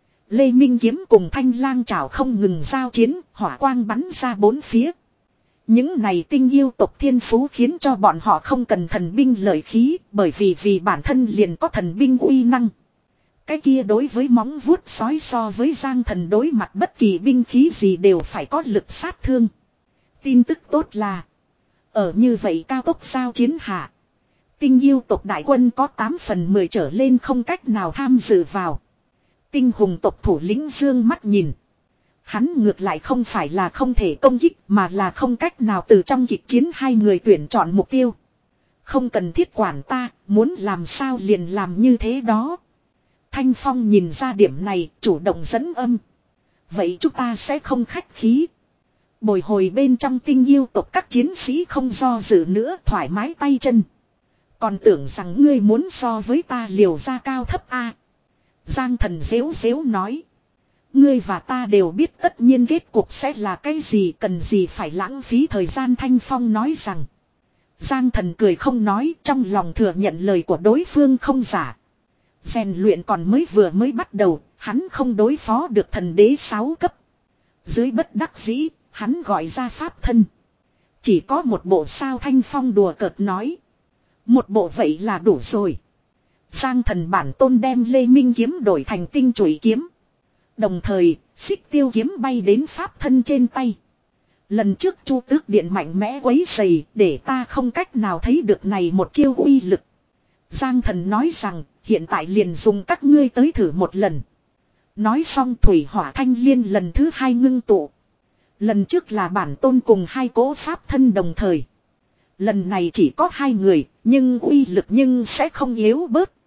Lê Minh kiếm cùng Thanh Lang chảo không ngừng giao chiến, hỏa quang bắn ra bốn phía. Những này tinh yêu tộc thiên phú khiến cho bọn họ không cần thần binh lợi khí, bởi vì vì bản thân liền có thần binh uy năng. Cái kia đối với móng vuốt sói so với Giang Thần đối mặt bất kỳ binh khí gì đều phải có lực sát thương. Tin tức tốt là, ở như vậy cao tốc giao chiến hạ, tinh yêu tộc đại quân có tám phần mười trở lên không cách nào tham dự vào. Tinh hùng tộc thủ lĩnh dương mắt nhìn. Hắn ngược lại không phải là không thể công kích mà là không cách nào từ trong kịch chiến hai người tuyển chọn mục tiêu. Không cần thiết quản ta, muốn làm sao liền làm như thế đó. Thanh Phong nhìn ra điểm này, chủ động dẫn âm. Vậy chúng ta sẽ không khách khí. Bồi hồi bên trong tinh yêu tộc các chiến sĩ không do dự nữa, thoải mái tay chân. Còn tưởng rằng ngươi muốn so với ta liều ra cao thấp a? Giang Thần dễu dễu nói. Ngươi và ta đều biết tất nhiên kết cục sẽ là cái gì, cần gì phải lãng phí thời gian. Thanh Phong nói rằng. Giang Thần cười không nói, trong lòng thừa nhận lời của đối phương không giả. Rèn luyện còn mới vừa mới bắt đầu, hắn không đối phó được thần đế sáu cấp. Dưới bất đắc dĩ, hắn gọi ra pháp thân. Chỉ có một bộ sao? Thanh Phong đùa cợt nói. Một bộ vậy là đủ rồi. Giang Thần bản tôn đem Lê Minh kiếm đổi thành tinh chủy kiếm. Đồng thời, xích tiêu kiếm bay đến pháp thân trên tay. Lần trước Chu Tước Điện mạnh mẽ quấy rầy, để ta không cách nào thấy được này một chiêu uy lực. Giang Thần nói rằng, hiện tại liền dùng các ngươi tới thử một lần. Nói xong thủy hỏa thanh liên lần thứ hai ngưng tụ. Lần trước là bản tôn cùng hai cỗ pháp thân đồng thời. Lần này chỉ có hai người, nhưng uy lực nhưng sẽ không yếu bớt.